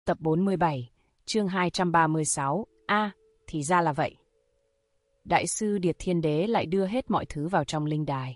Tập 47, chương 236, thì ra là vậy. Đại sư Điệt Thiên Đế lại đưa hết mọi thứ vào trong linh đài.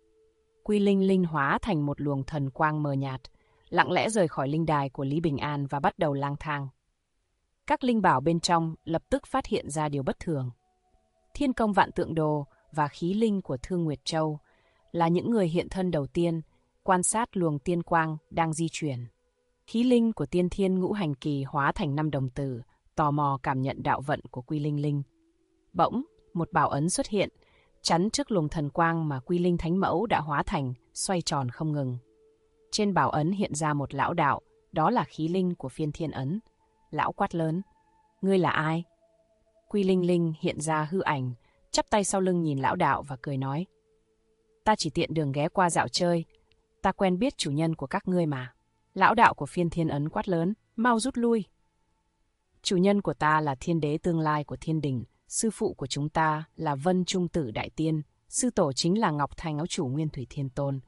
Quy Linh linh hóa thành một luồng thần quang mờ nhạt, lặng lẽ rời khỏi linh đài của Lý Bình An và bắt đầu lang thang. Các linh bảo bên trong lập tức phát hiện ra điều bất thường. Thiên Công Vạn Tượng Đồ và khí linh của Thương Nguyệt Châu là những người hiện thân đầu tiên quan sát luồng tiên quang đang di chuyển. Khí linh của Tiên Thiên Ngũ Hành Kỳ hóa thành 5 đồng tử, tò mò cảm nhận đạo vận của Quy Linh linh. Bỗng, một bảo ấn xuất hiện, chắn trước luồng thần quang mà Quy Linh Thánh Mẫu đã hóa thành, xoay tròn không ngừng. Trên bảo ấn hiện ra một lão đạo, đó là khí linh của Phiên Thiên Ấn. Lão quát lớn: "Ngươi là ai?" Quy Linh linh hiện ra hư ảnh, chắp tay sau lưng nhìn lão đạo và cười nói: "Ta chỉ tiện đường ghé qua dạo chơi, ta quen biết chủ nhân của các ngươi mà." Lão đạo của Phiên Thiên Ấn quát lớn: "Mau rút lui! Chủ nhân của ta là Thiên Đế tương lai của Thiên Đình, sư phụ của chúng ta là Vân Trung Tử Đại Tiên, sư tổ chính là Ngọc Thanh Áo Chủ Nguyên Thủy Thiên Tôn.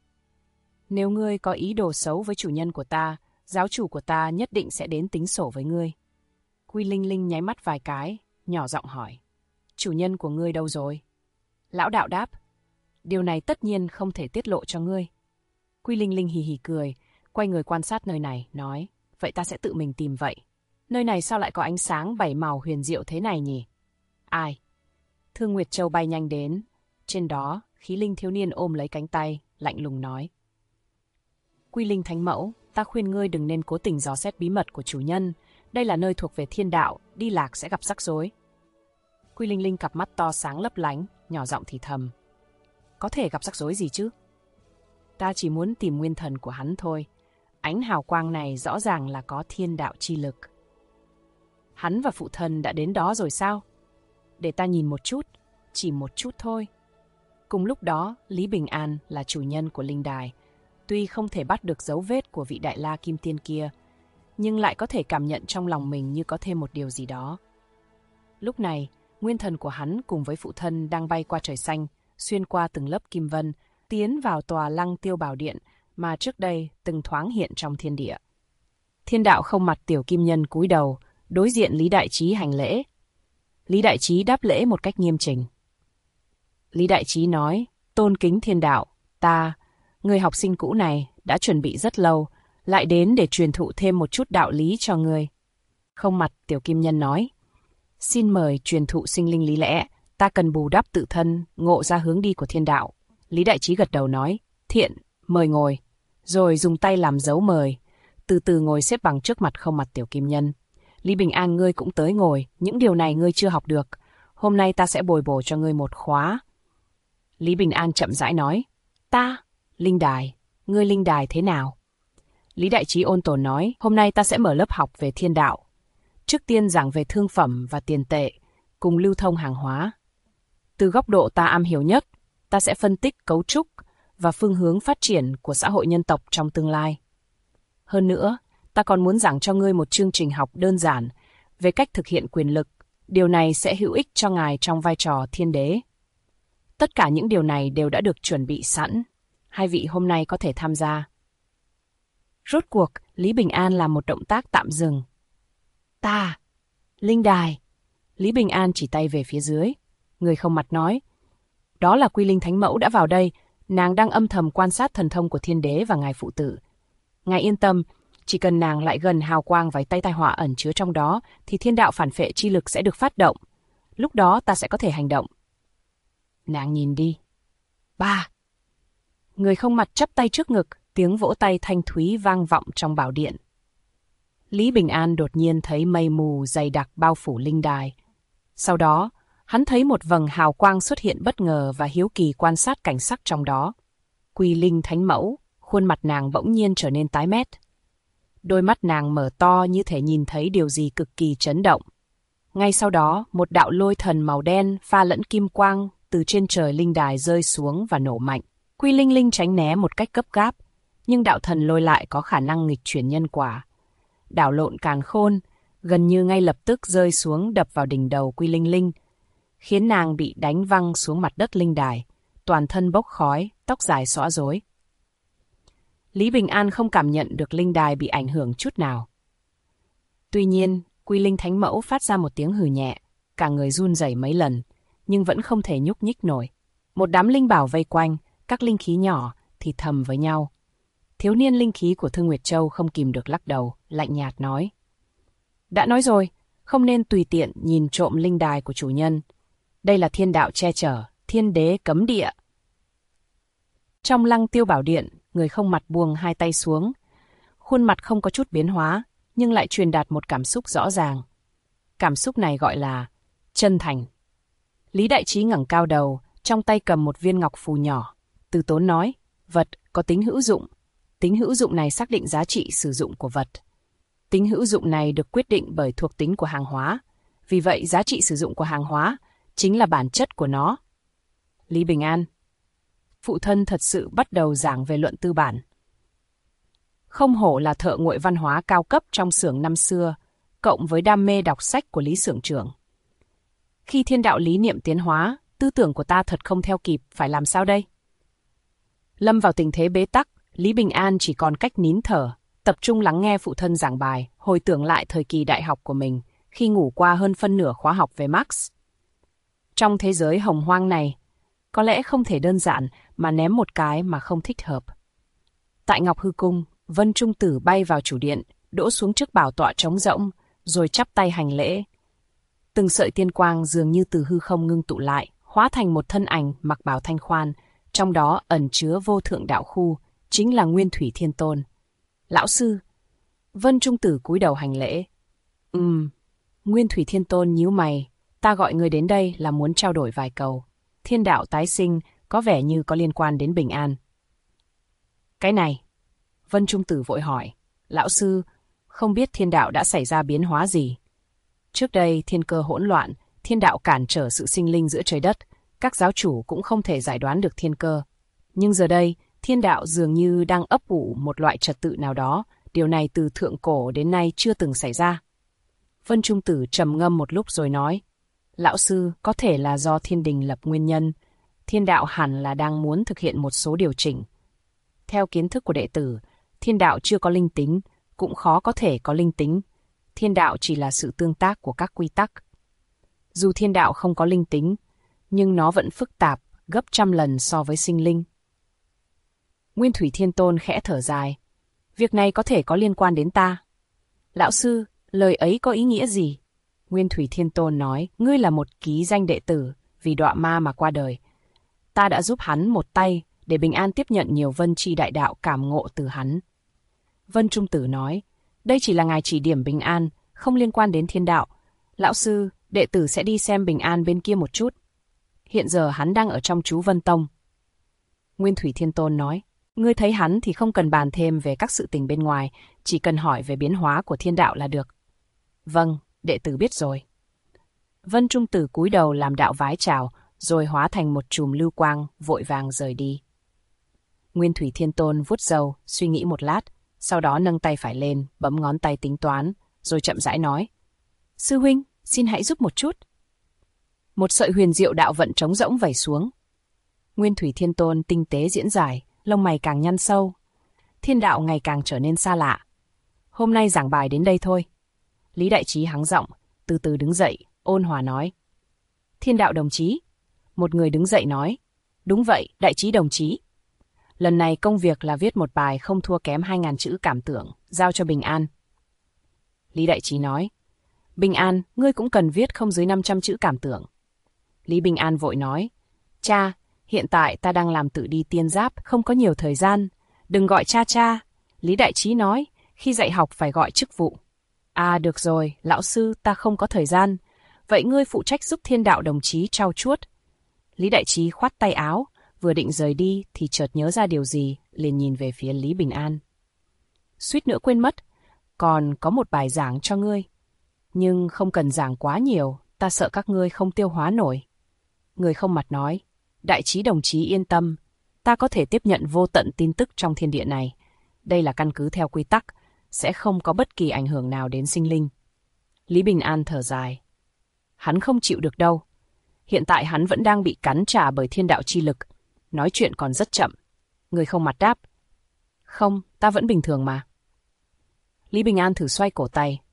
Nếu ngươi có ý đồ xấu với chủ nhân của ta, giáo chủ của ta nhất định sẽ đến tính sổ với ngươi." Quy Linh linh nháy mắt vài cái, nhỏ giọng hỏi: "Chủ nhân của ngươi đâu rồi?" Lão đạo đáp: "Điều này tất nhiên không thể tiết lộ cho ngươi." Quy Linh linh hì hì cười, quay người quan sát nơi này, nói: "Vậy ta sẽ tự mình tìm vậy. Nơi này sao lại có ánh sáng bảy màu huyền diệu thế này nhỉ?" "Ai?" Thương Nguyệt Châu bay nhanh đến. Trên đó, khí linh thiếu niên ôm lấy cánh tay, lạnh lùng nói: "Quy Linh Thánh Mẫu, ta khuyên ngươi đừng nên cố tình dò xét bí mật của chủ nhân. Đây là nơi thuộc về thiên đạo, đi lạc sẽ gặp rắc rối." Quy Linh linh cặp mắt to sáng lấp lánh, nhỏ giọng thì thầm: "Có thể gặp rắc rối gì chứ? Ta chỉ muốn tìm nguyên thần của hắn thôi. Ánh hào quang này rõ ràng là có thiên đạo chi lực." "Hắn và phụ thân đã đến đó rồi sao? Để ta nhìn một chút, chỉ một chút thôi." Cùng lúc đó, Lý Bình An là chủ nhân của linh đài. Tuy không thể bắt được dấu vết của vị Đại La Kim Tiên kia, nhưng lại có thể cảm nhận trong lòng mình như có thêm một điều gì đó. Lúc này, nguyên thần của hắn cùng với phụ thân đang bay qua trời xanh, xuyên qua từng lớp kim vân, tiến vào tòa Lăng Tiêu Bảo Điện mà trước đây từng thoáng hiện trong thiên địa. Thiên đạo không mặt tiểu kim nhân cúi đầu, đối diện Lý Đại Trí hành lễ. Lý Đại Trí đáp lễ một cách nghiêm chỉnh. Lý Đại Trí nói: "Tôn kính thiên đạo, người học sinh cũ này đã chuẩn bị rất lâu, lại đến để truyền thụ thêm một chút đạo lý cho ngươi." Không mặt tiểu kim nhân nói: "Xin mời truyền thụ sinh linh lý lẽ, ta cần bù đắp tự thân, ngộ ra hướng đi của thiên đạo." Lý Đại Trí gật đầu nói: "Thiện, mời ngồi." Rồi dùng tay làm dấu mời, từ từ ngồi xếp bằng trước mặt không mặt tiểu kim nhân. "Lý Bình An, ngươi cũng tới ngồi, những điều này ngươi chưa học được. Hôm nay ta sẽ bồi bổ cho ngươi một khóa." Lý Bình An chậm rãi nói: "Ta, linh đài, ngươi linh đài thế nào?" Lý Đại Trí ôn tồn nói: "Hôm nay ta sẽ mở lớp học về thiên đạo. Trước tiên giảng về thương phẩm và tiền tệ, cùng lưu thông hàng hóa. Từ góc độ ta am hiểu nhất, ta sẽ phân tích cấu trúc và phương hướng phát triển của xã hội nhân tộc trong tương lai. Hơn nữa, ta còn muốn giảng cho ngươi một chương trình học đơn giản về cách thực hiện quyền lực. Điều này sẽ hữu ích cho ngài trong vai trò thiên đế. Tất cả những điều này đều đã được chuẩn bị sẵn. Hai vị hôm nay có thể tham gia." Rốt cuộc, Lý Bình An làm một động tác tạm dừng. "Ta, linh đài." Lý Bình An chỉ tay về phía dưới. Người không mặt nói: "Đó là Quy Linh Thánh Mẫu đã vào đây, nàng đang âm thầm quan sát thần thông của thiên đế và ngài phụ tử. Ngài yên tâm, chỉ cần nàng lại gần hào quang vài tay tai họa ẩn chứa trong đó, thì thiên đạo phản phệ chi lực sẽ được phát động. Lúc đó ta sẽ có thể hành động. Nàng nhìn đi." Ba. Người không mặt chắp tay trước ngực, tiếng vỗ tay thanh thúy vang vọng trong bảo điện. Lý Bình An đột nhiên thấy mây mù dày đặc bao phủ linh đài. Sau đó, hắn thấy một vầng hào quang xuất hiện bất ngờ và hiếu kỳ quan sát cảnh sắc trong đó. Quy Linh Thánh Mẫu, khuôn mặt nàng bỗng nhiên trở nên tái mét. Đôi mắt nàng mở to như thể nhìn thấy điều gì cực kỳ chấn động. Ngay sau đó, một đạo lôi thần màu đen pha lẫn kim quang từ trên trời linh đài rơi xuống và nổ mạnh. Quy Linh linh tránh né một cách gấp gáp, nhưng đạo thần lôi lại có khả năng nghịch chuyển nhân quả. Đảo lộn càn khôn, gần như ngay lập tức rơi xuống đập vào đỉnh đầu Quy Linh linh, khiến nàng bị đánh văng xuống mặt đất linh đài, toàn thân bốc khói, tóc dài xõa rối. Lý Bình An không cảm nhận được linh đài bị ảnh hưởng chút nào. Tuy nhiên, Quy Linh Thánh Mẫu phát ra một tiếng hừ nhẹ, cả người run rẩy mấy lần, nhưng vẫn không thể nhúc nhích nổi. Một đám linh bảo vây quanh, các linh khí nhỏ thì thầm với nhau. Thiếu niên linh khí của Thương Nguyệt Châu không kìm được lắc đầu, lạnh nhạt nói. Đã nói rồi, không nên tùy tiện nhìn trộm linh đài của chủ nhân. Đây là thiên đạo che chở, thiên đế cấm địa. Trong Lăng Tiêu Bảo Điện, người không mặt buông hai tay xuống. Khuôn mặt không có chút biến hóa, nhưng lại truyền đạt một cảm xúc rõ ràng. Cảm xúc này gọi là chân thành. Lý Đại Trí ngẩng cao đầu, trong tay cầm một viên ngọc phù nhỏ. Từ tốn nói, vật có tính hữu dụng. Tính hữu dụng này xác định giá trị sử dụng của vật. Tính hữu dụng này được quyết định bởi thuộc tính của hàng hóa. Vì vậy, giá trị sử dụng của hàng hóa chính là bản chất của nó. Lý Bình An. Phụ thân thật sự bắt đầu giảng về luận tư bản. Không hổ là thợ nguội văn hóa cao cấp trong xưởng năm xưa, cộng với đam mê đọc sách của Lý xưởng trưởng. Khi thiên đạo lý niệm tiến hóa, tư tưởng của ta thật không theo kịp, phải làm sao đây? Lâm vào tình thế bế tắc, Lý Bình An chỉ còn cách nín thở, tập trung lắng nghe phụ thân giảng bài, hồi tưởng lại thời kỳ đại học của mình, khi ngủ qua hơn phân nửa khóa học về Marx. Trong thế giới hồng hoang này, có lẽ không thể đơn giản mà ném một cái mà không thích hợp. Tại Ngọc Hư Cung, Vân Trung Tử bay vào chủ điện, đỗ xuống trước bảo tọa trống rỗng, rồi chắp tay hành lễ. Từng sợi tiên quang dường như từ hư không ngưng tụ lại, hóa thành một thân ảnh mặc bào thanh khoan, trong đó ẩn chứa vô thượng đạo khu, chính là Nguyên Thủy Thiên Tôn. Lão sư. Vân Trung Tử cúi đầu hành lễ. Nguyên Thủy Thiên Tôn nhíu mày, ta gọi người đến đây là muốn trao đổi vài câu. Thiên đạo tái sinh có vẻ như có liên quan đến Bình An. Cái này. Vân Trung Tử vội hỏi. Lão sư, không biết thiên đạo đã xảy ra biến hóa gì? Trước đây thiên cơ hỗn loạn, thiên đạo cản trở sự sinh linh giữa trời đất, các giáo chủ cũng không thể giải đoán được thiên cơ. Nhưng giờ đây, thiên đạo dường như đang ấp ủ một loại trật tự nào đó, điều này từ thượng cổ đến nay chưa từng xảy ra. Vân Trung Tử trầm ngâm một lúc rồi nói, lão sư, có thể là do thiên đình lập nguyên nhân, thiên đạo hẳn là đang muốn thực hiện một số điều chỉnh. Theo kiến thức của đệ tử, thiên đạo chưa có linh tính, cũng khó có thể có linh tính. Thiên đạo chỉ là sự tương tác của các quy tắc. Dù thiên đạo không có linh tính, nhưng nó vẫn phức tạp, gấp trăm lần so với sinh linh. Nguyên Thủy Thiên Tôn khẽ thở dài. Việc này có thể có liên quan đến ta. Lão sư, lời ấy có ý nghĩa gì? Nguyên Thủy Thiên Tôn nói, ngươi là một ký danh đệ tử, vì đọa ma mà qua đời. Ta đã giúp hắn một tay, để Bình An tiếp nhận nhiều vân chi đại đạo cảm ngộ từ hắn. Vân Trung Tử nói, đây chỉ là ngài chỉ điểm Bình An, không liên quan đến thiên đạo. Lão sư, đệ tử sẽ đi xem Bình An bên kia một chút. Hiện giờ hắn đang ở trong chú Vân Tông. Nguyên Thủy Thiên Tôn nói, ngươi thấy hắn thì không cần bàn thêm về các sự tình bên ngoài, chỉ cần hỏi về biến hóa của thiên đạo là được. Vâng, đệ tử biết rồi. Vân Trung Tử cúi đầu làm đạo vái chào, rồi hóa thành một chùm lưu quang, vội vàng rời đi. Nguyên Thủy Thiên Tôn vuốt râu, suy nghĩ một lát, sau đó nâng tay phải lên, bấm ngón tay tính toán, rồi chậm rãi nói. Sư huynh, xin hãy giúp một chút. Một sợi huyền diệu đạo vận trống rỗng vẩy xuống. Nguyên Thủy Thiên Tôn tinh tế diễn giải, lông mày càng nhăn sâu. Thiên đạo ngày càng trở nên xa lạ. Hôm nay giảng bài đến đây thôi. Lý Đại Trí hắng giọng, từ từ đứng dậy, ôn hòa nói. Thiên đạo đồng chí. Một người đứng dậy nói. Đúng vậy, Đại Trí đồng chí. Lần này công việc là viết một bài không thua kém 2.000 chữ cảm tưởng, giao cho Bình An. Lý Đại Trí nói. Bình An, ngươi cũng cần viết không dưới 500 chữ cảm tưởng. Lý Bình An vội nói. Cha, hiện tại ta đang làm tự đi tiên giáp, không có nhiều thời gian. Đừng gọi cha cha. Lý Đại Trí nói, khi dạy học phải gọi chức vụ. À được rồi, lão sư, ta không có thời gian. Vậy ngươi phụ trách giúp thiên đạo đồng chí trau chuốt. Lý Đại Trí khoát tay áo, vừa định rời đi thì chợt nhớ ra điều gì, liền nhìn về phía Lý Bình An. Suýt nữa quên mất, còn có một bài giảng cho ngươi. Nhưng không cần giảng quá nhiều, ta sợ các ngươi không tiêu hóa nổi. Người không mặt nói, Đại Trí đồng chí yên tâm, ta có thể tiếp nhận vô tận tin tức trong thiên địa này. Đây là căn cứ theo quy tắc, sẽ không có bất kỳ ảnh hưởng nào đến sinh linh. Lý Bình An thở dài. Hắn không chịu được đâu. Hiện tại hắn vẫn đang bị cắn trả bởi thiên đạo chi lực. Nói chuyện còn rất chậm. Người không mặt đáp. Không, ta vẫn bình thường mà. Lý Bình An thử xoay cổ tay.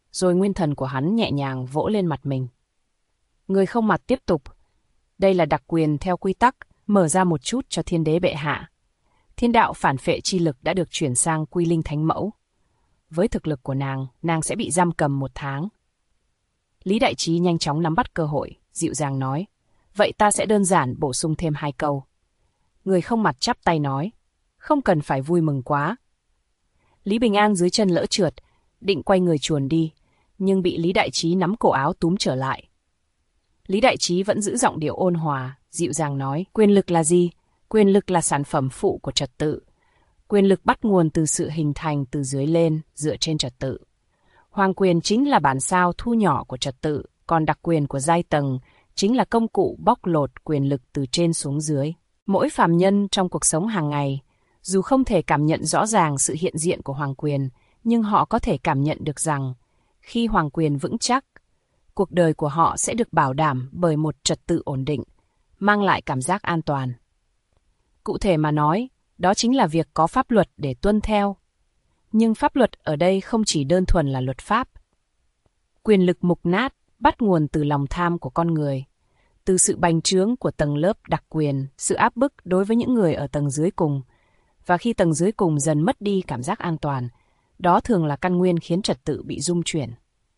rồi nguyên thần của hắn nhẹ nhàng vỗ lên mặt mình. Người không mặt tiếp tục. Đây là đặc quyền theo quy tắc, mở ra một chút cho thiên đế bệ hạ. Thiên đạo phản phệ chi lực đã được chuyển sang Quy Linh Thánh Mẫu. Với thực lực của nàng sẽ bị giam cầm 1 tháng. Lý Đại Trí nhanh chóng nắm bắt cơ hội, dịu dàng nói. Vậy ta sẽ đơn giản bổ sung thêm 2 câu. Người không mặt chắp tay nói. Không cần phải vui mừng quá. Lý Bình An dưới chân lỡ trượt, định quay người chuồn đi, nhưng bị Lý Đại Trí nắm cổ áo túm trở lại. Lý Đại Trí vẫn giữ giọng điệu ôn hòa, dịu dàng nói. Quyền lực là gì? Quyền lực là sản phẩm phụ của trật tự. Quyền lực bắt nguồn từ sự hình thành từ dưới lên, dựa trên trật tự. Hoàng quyền chính là bản sao thu nhỏ của trật tự, còn đặc quyền của giai tầng chính là công cụ bóc lột quyền lực từ trên xuống dưới. Mỗi phàm nhân trong cuộc sống hàng ngày, dù không thể cảm nhận rõ ràng sự hiện diện của hoàng quyền, nhưng họ có thể cảm nhận được rằng, khi hoàng quyền vững chắc, cuộc đời của họ sẽ được bảo đảm bởi một trật tự ổn định, mang lại cảm giác an toàn. Cụ thể mà nói, đó chính là việc có pháp luật để tuân theo. Nhưng pháp luật ở đây không chỉ đơn thuần là luật pháp. Quyền lực mục nát bắt nguồn từ lòng tham của con người, từ sự bành trướng của tầng lớp đặc quyền, sự áp bức đối với những người ở tầng dưới cùng. Và khi tầng dưới cùng dần mất đi cảm giác an toàn, đó thường là căn nguyên khiến trật tự bị rung chuyển.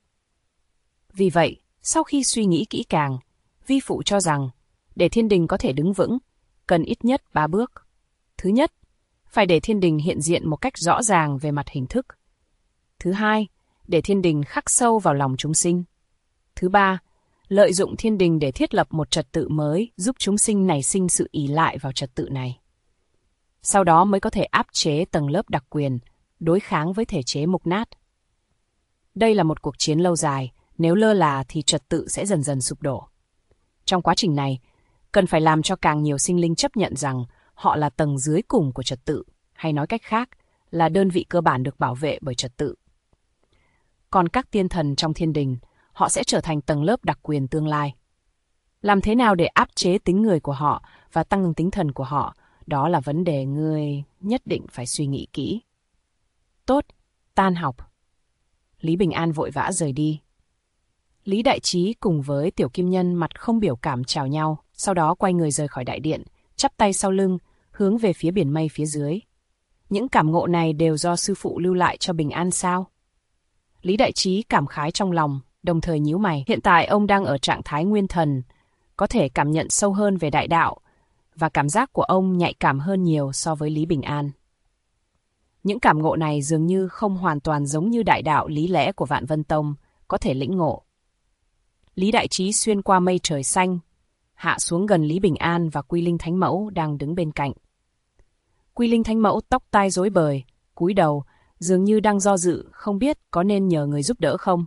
Vì vậy, sau khi suy nghĩ kỹ càng, vi phụ cho rằng, để thiên đình có thể đứng vững, cần ít nhất 3 bước. Thứ nhất, phải để thiên đình hiện diện một cách rõ ràng về mặt hình thức. Thứ hai, để thiên đình khắc sâu vào lòng chúng sinh. Thứ ba, lợi dụng thiên đình để thiết lập một trật tự mới giúp chúng sinh nảy sinh sự ỷ lại vào trật tự này. Sau đó mới có thể áp chế tầng lớp đặc quyền, đối kháng với thể chế mục nát. Đây là một cuộc chiến lâu dài, nếu lơ là thì trật tự sẽ dần dần sụp đổ. Trong quá trình này, cần phải làm cho càng nhiều sinh linh chấp nhận rằng họ là tầng dưới cùng của trật tự, hay nói cách khác, là đơn vị cơ bản được bảo vệ bởi trật tự. Còn các tiên thần trong thiên đình, họ sẽ trở thành tầng lớp đặc quyền tương lai. Làm thế nào để áp chế tính người của họ và tăng tính thần của họ, đó là vấn đề ngươi nhất định phải suy nghĩ kỹ. Tốt, tan học. Lý Bình An vội vã rời đi. Lý Đại Trí cùng với Tiểu Kim Nhân mặt không biểu cảm chào nhau, sau đó quay người rời khỏi đại điện, chắp tay sau lưng, hướng về phía biển mây phía dưới. Những cảm ngộ này đều do sư phụ lưu lại cho Bình An sao? Lý Đại Trí cảm khái trong lòng, đồng thời nhíu mày. Hiện tại ông đang ở trạng thái nguyên thần, có thể cảm nhận sâu hơn về đại đạo, và cảm giác của ông nhạy cảm hơn nhiều so với Lý Bình An. Những cảm ngộ này dường như không hoàn toàn giống như đại đạo lý lẽ của Vạn Vân Tông, có thể lĩnh ngộ. Lý Đại Trí xuyên qua mây trời xanh, hạ xuống gần Lý Bình An và Quy Linh Thánh Mẫu đang đứng bên cạnh. Quy Linh Thánh Mẫu tóc tai rối bời, cúi đầu, dường như đang do dự, không biết có nên nhờ người giúp đỡ không.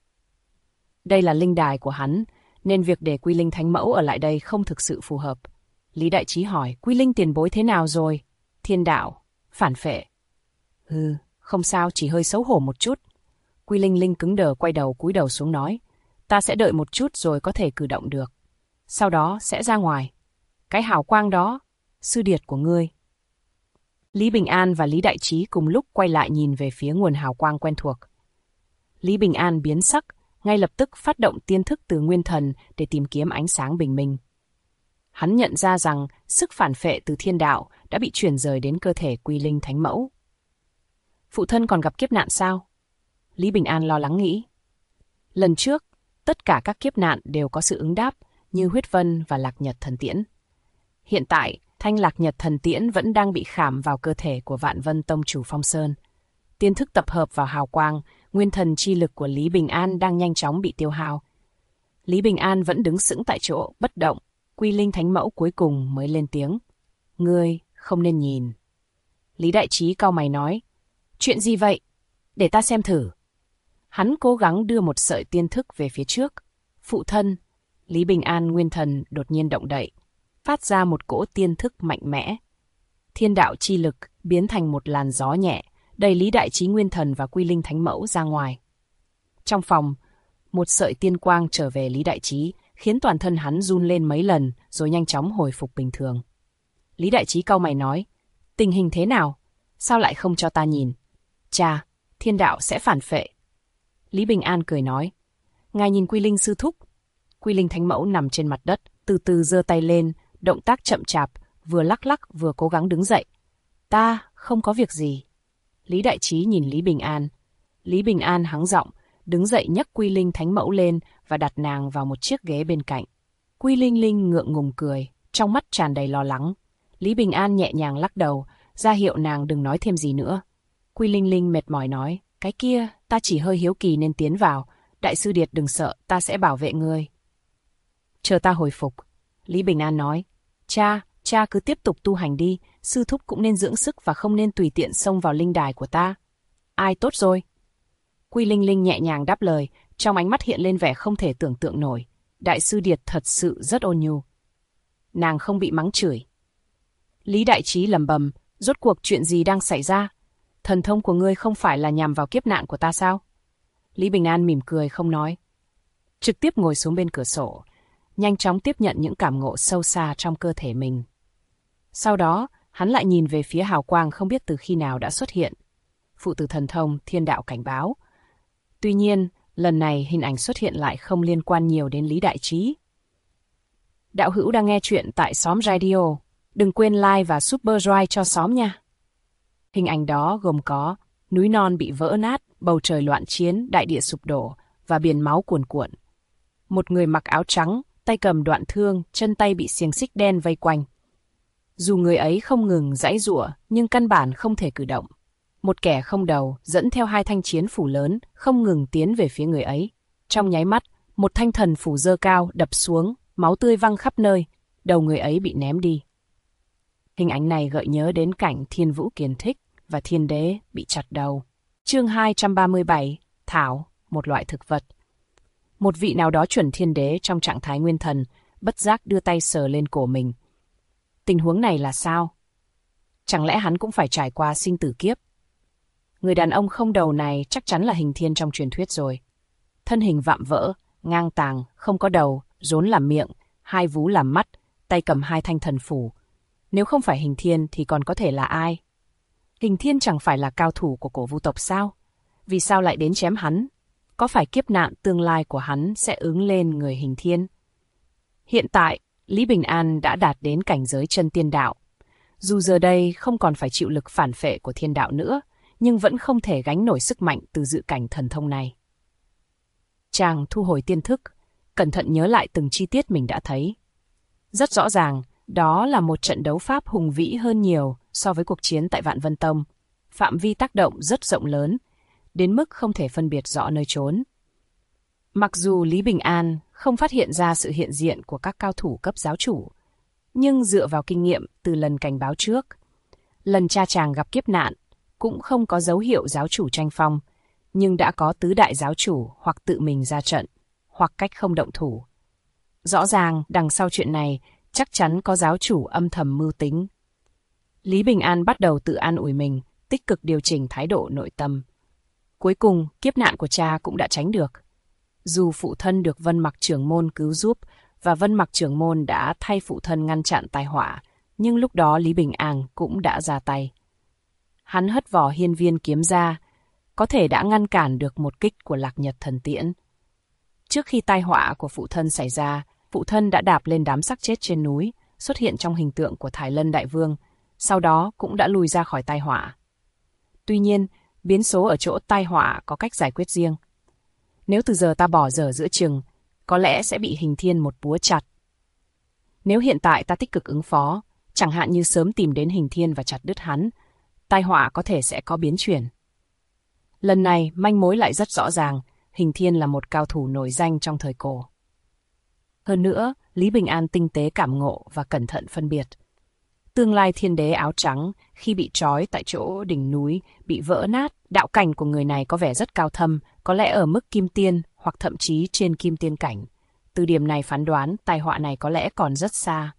Đây là linh đài của hắn, nên việc để Quy Linh Thánh Mẫu ở lại đây không thực sự phù hợp. Lý Đại Trí hỏi, Quy Linh tiền bối thế nào rồi? Thiên đạo, phản phệ. Không sao, chỉ hơi xấu hổ một chút. Quy Linh cứng đờ quay đầu cúi đầu xuống nói, ta sẽ đợi một chút rồi có thể cử động được. Sau đó sẽ ra ngoài. Cái hào quang đó, sư điệt của ngươi. Lý Bình An và Lý Đại Trí cùng lúc quay lại nhìn về phía nguồn hào quang quen thuộc. Lý Bình An biến sắc, ngay lập tức phát động tiên thức từ nguyên thần để tìm kiếm ánh sáng bình minh. Hắn nhận ra rằng sức phản phệ từ thiên đạo đã bị chuyển rời đến cơ thể Quy Linh Thánh Mẫu. Phụ thân còn gặp kiếp nạn sao? Lý Bình An lo lắng nghĩ. Lần trước, tất cả các kiếp nạn đều có sự ứng đáp như huyết vân và lạc nhật thần tiễn. Hiện tại, thanh lạc nhật thần tiễn vẫn đang bị khảm vào cơ thể của Vạn Vân Tông chủ Phong Sơn. Tiên thức tập hợp vào hào quang, nguyên thần chi lực của Lý Bình An đang nhanh chóng bị tiêu hao. Lý Bình An vẫn đứng sững tại chỗ, bất động. Quy Linh Thánh Mẫu cuối cùng mới lên tiếng. Ngươi không nên nhìn. Lý Đại Trí cau mày nói. Chuyện gì vậy? Để ta xem thử. Hắn cố gắng đưa một sợi tiên thức về phía trước. Phụ thân. Lý Bình An nguyên thần đột nhiên động đậy, phát ra một cỗ tiên thức mạnh mẽ. Thiên đạo chi lực biến thành một làn gió nhẹ, đẩy Lý Đại Trí nguyên thần và Quy Linh Thánh Mẫu ra ngoài. Trong phòng, một sợi tiên quang trở về Lý Đại Trí, khiến toàn thân hắn run lên mấy lần rồi nhanh chóng hồi phục bình thường. Lý Đại Trí cau mày nói, tình hình thế nào? Sao lại không cho ta nhìn? Chà, thiên đạo sẽ phản phệ. Lý Bình An cười nói, ngài nhìn Quy Linh sư thúc. Quy Linh thánh mẫu nằm trên mặt đất, từ từ giơ tay lên, động tác chậm chạp, vừa lắc lắc vừa cố gắng đứng dậy. Ta không có việc gì. Lý Đại Trí nhìn Lý Bình An. Lý Bình An hắng giọng, đứng dậy nhấc Quy Linh thánh mẫu lên và đặt nàng vào một chiếc ghế bên cạnh. Quy Linh Linh ngượng ngùng cười, trong mắt tràn đầy lo lắng. Lý Bình An nhẹ nhàng lắc đầu, ra hiệu nàng đừng nói thêm gì nữa. Quy Linh Linh mệt mỏi nói, cái kia, ta chỉ hơi hiếu kỳ nên tiến vào. Đại sư Điệt đừng sợ, ta sẽ bảo vệ ngươi. Chờ ta hồi phục. Lý Bình An nói, cha cứ tiếp tục tu hành đi, sư thúc cũng nên dưỡng sức và không nên tùy tiện xông vào linh đài của ta. Ai tốt rồi? Quy Linh Linh nhẹ nhàng đáp lời, trong ánh mắt hiện lên vẻ không thể tưởng tượng nổi. Đại sư Điệt thật sự rất ôn nhu. Nàng không bị mắng chửi. Lý Đại Trí lẩm bẩm, rốt cuộc chuyện gì đang xảy ra? Thần thông của ngươi không phải là nhằm vào kiếp nạn của ta sao? Lý Bình An mỉm cười không nói. Trực tiếp ngồi xuống bên cửa sổ, nhanh chóng tiếp nhận những cảm ngộ sâu xa trong cơ thể mình. Sau đó, hắn lại nhìn về phía hào quang không biết từ khi nào đã xuất hiện. Phụ tử thần thông, thiên đạo cảnh báo. Tuy nhiên, lần này hình ảnh xuất hiện lại không liên quan nhiều đến Lý Đại Trí. Đạo hữu đang nghe chuyện tại Xóm Radio. Đừng quên like và subscribe cho xóm nha. Hình ảnh đó gồm có núi non bị vỡ nát, bầu trời loạn chiến, đại địa sụp đổ và biển máu cuồn cuộn. Một người mặc áo trắng, tay cầm đoạn thương, chân tay bị xiềng xích đen vây quanh. Dù người ấy không ngừng giãy giụa, nhưng căn bản không thể cử động. Một kẻ không đầu dẫn theo 2 thanh chiến phủ lớn, không ngừng tiến về phía người ấy. Trong nháy mắt, một thanh thần phủ giơ cao đập xuống, máu tươi văng khắp nơi, đầu người ấy bị ném đi. Hình ảnh này gợi nhớ đến cảnh Thiên Vũ Kiền Thích và Thiên Đế bị chặt đầu. Chương 237, Thảo, một loại thực vật. Một vị nào đó chuẩn Thiên Đế trong trạng thái nguyên thần, bất giác đưa tay sờ lên cổ mình. Tình huống này là sao? Chẳng lẽ hắn cũng phải trải qua sinh tử kiếp? Người đàn ông không đầu này chắc chắn là Hình Thiên trong truyền thuyết rồi. Thân hình vạm vỡ, ngang tàng, không có đầu, rốn làm miệng, 2 vú làm mắt, tay cầm 2 thanh thần phủ. Nếu không phải Hình Thiên thì còn có thể là ai? Hình Thiên chẳng phải là cao thủ của cổ vu tộc sao? Vì sao lại đến chém hắn? Có phải kiếp nạn tương lai của hắn sẽ ứng lên người Hình Thiên? Hiện tại, Lý Bình An đã đạt đến cảnh giới chân tiên đạo. Dù giờ đây không còn phải chịu lực phản phệ của thiên đạo nữa, nhưng vẫn không thể gánh nổi sức mạnh từ dự cảnh thần thông này. Chàng thu hồi tiên thức, cẩn thận nhớ lại từng chi tiết mình đã thấy. Rất rõ ràng, đó là một trận đấu pháp hùng vĩ hơn nhiều so với cuộc chiến tại Vạn Vân Tông. Phạm vi tác động rất rộng lớn, đến mức không thể phân biệt rõ nơi trốn. Mặc dù Lý Bình An không phát hiện ra sự hiện diện của các cao thủ cấp giáo chủ, nhưng dựa vào kinh nghiệm từ lần cảnh báo trước, lần cha chàng gặp kiếp nạn, cũng không có dấu hiệu giáo chủ tranh phong, nhưng đã có tứ đại giáo chủ hoặc tự mình ra trận, hoặc cách không động thủ. Rõ ràng đằng sau chuyện này chắc chắn có giáo chủ âm thầm mưu tính. Lý Bình An bắt đầu tự an ủi mình, tích cực điều chỉnh thái độ nội tâm. Cuối cùng, kiếp nạn của cha cũng đã tránh được. Dù phụ thân được Vân Mặc trưởng môn cứu giúp và Vân Mặc trưởng môn đã thay phụ thân ngăn chặn tai họa, nhưng lúc đó Lý Bình An cũng đã ra tay. Hắn hất vỏ hiên viên kiếm ra, có thể đã ngăn cản được một kích của Lạc Nhật thần tiễn. Trước khi tai họa của phụ thân xảy ra, phụ thân đã đạp lên đám xác chết trên núi, xuất hiện trong hình tượng của Thái Lân Đại Vương, sau đó cũng đã lùi ra khỏi tai họa. Tuy nhiên, biến số ở chỗ tai họa có cách giải quyết riêng. Nếu từ giờ ta bỏ dở giữa chừng, có lẽ sẽ bị Hình Thiên một búa chặt. Nếu hiện tại ta tích cực ứng phó, chẳng hạn như sớm tìm đến Hình Thiên và chặt đứt hắn, tai họa có thể sẽ có biến chuyển. Lần này, manh mối lại rất rõ ràng, Hình Thiên là một cao thủ nổi danh trong thời cổ. Hơn nữa, Lý Bình An tinh tế cảm ngộ và cẩn thận phân biệt. Tương lai Thiên Đế áo trắng, khi bị trói tại chỗ đỉnh núi, bị vỡ nát, đạo cảnh của người này có vẻ rất cao thâm, có lẽ ở mức kim tiên hoặc thậm chí trên kim tiên cảnh. Từ điểm này phán đoán, tai họa này có lẽ còn rất xa.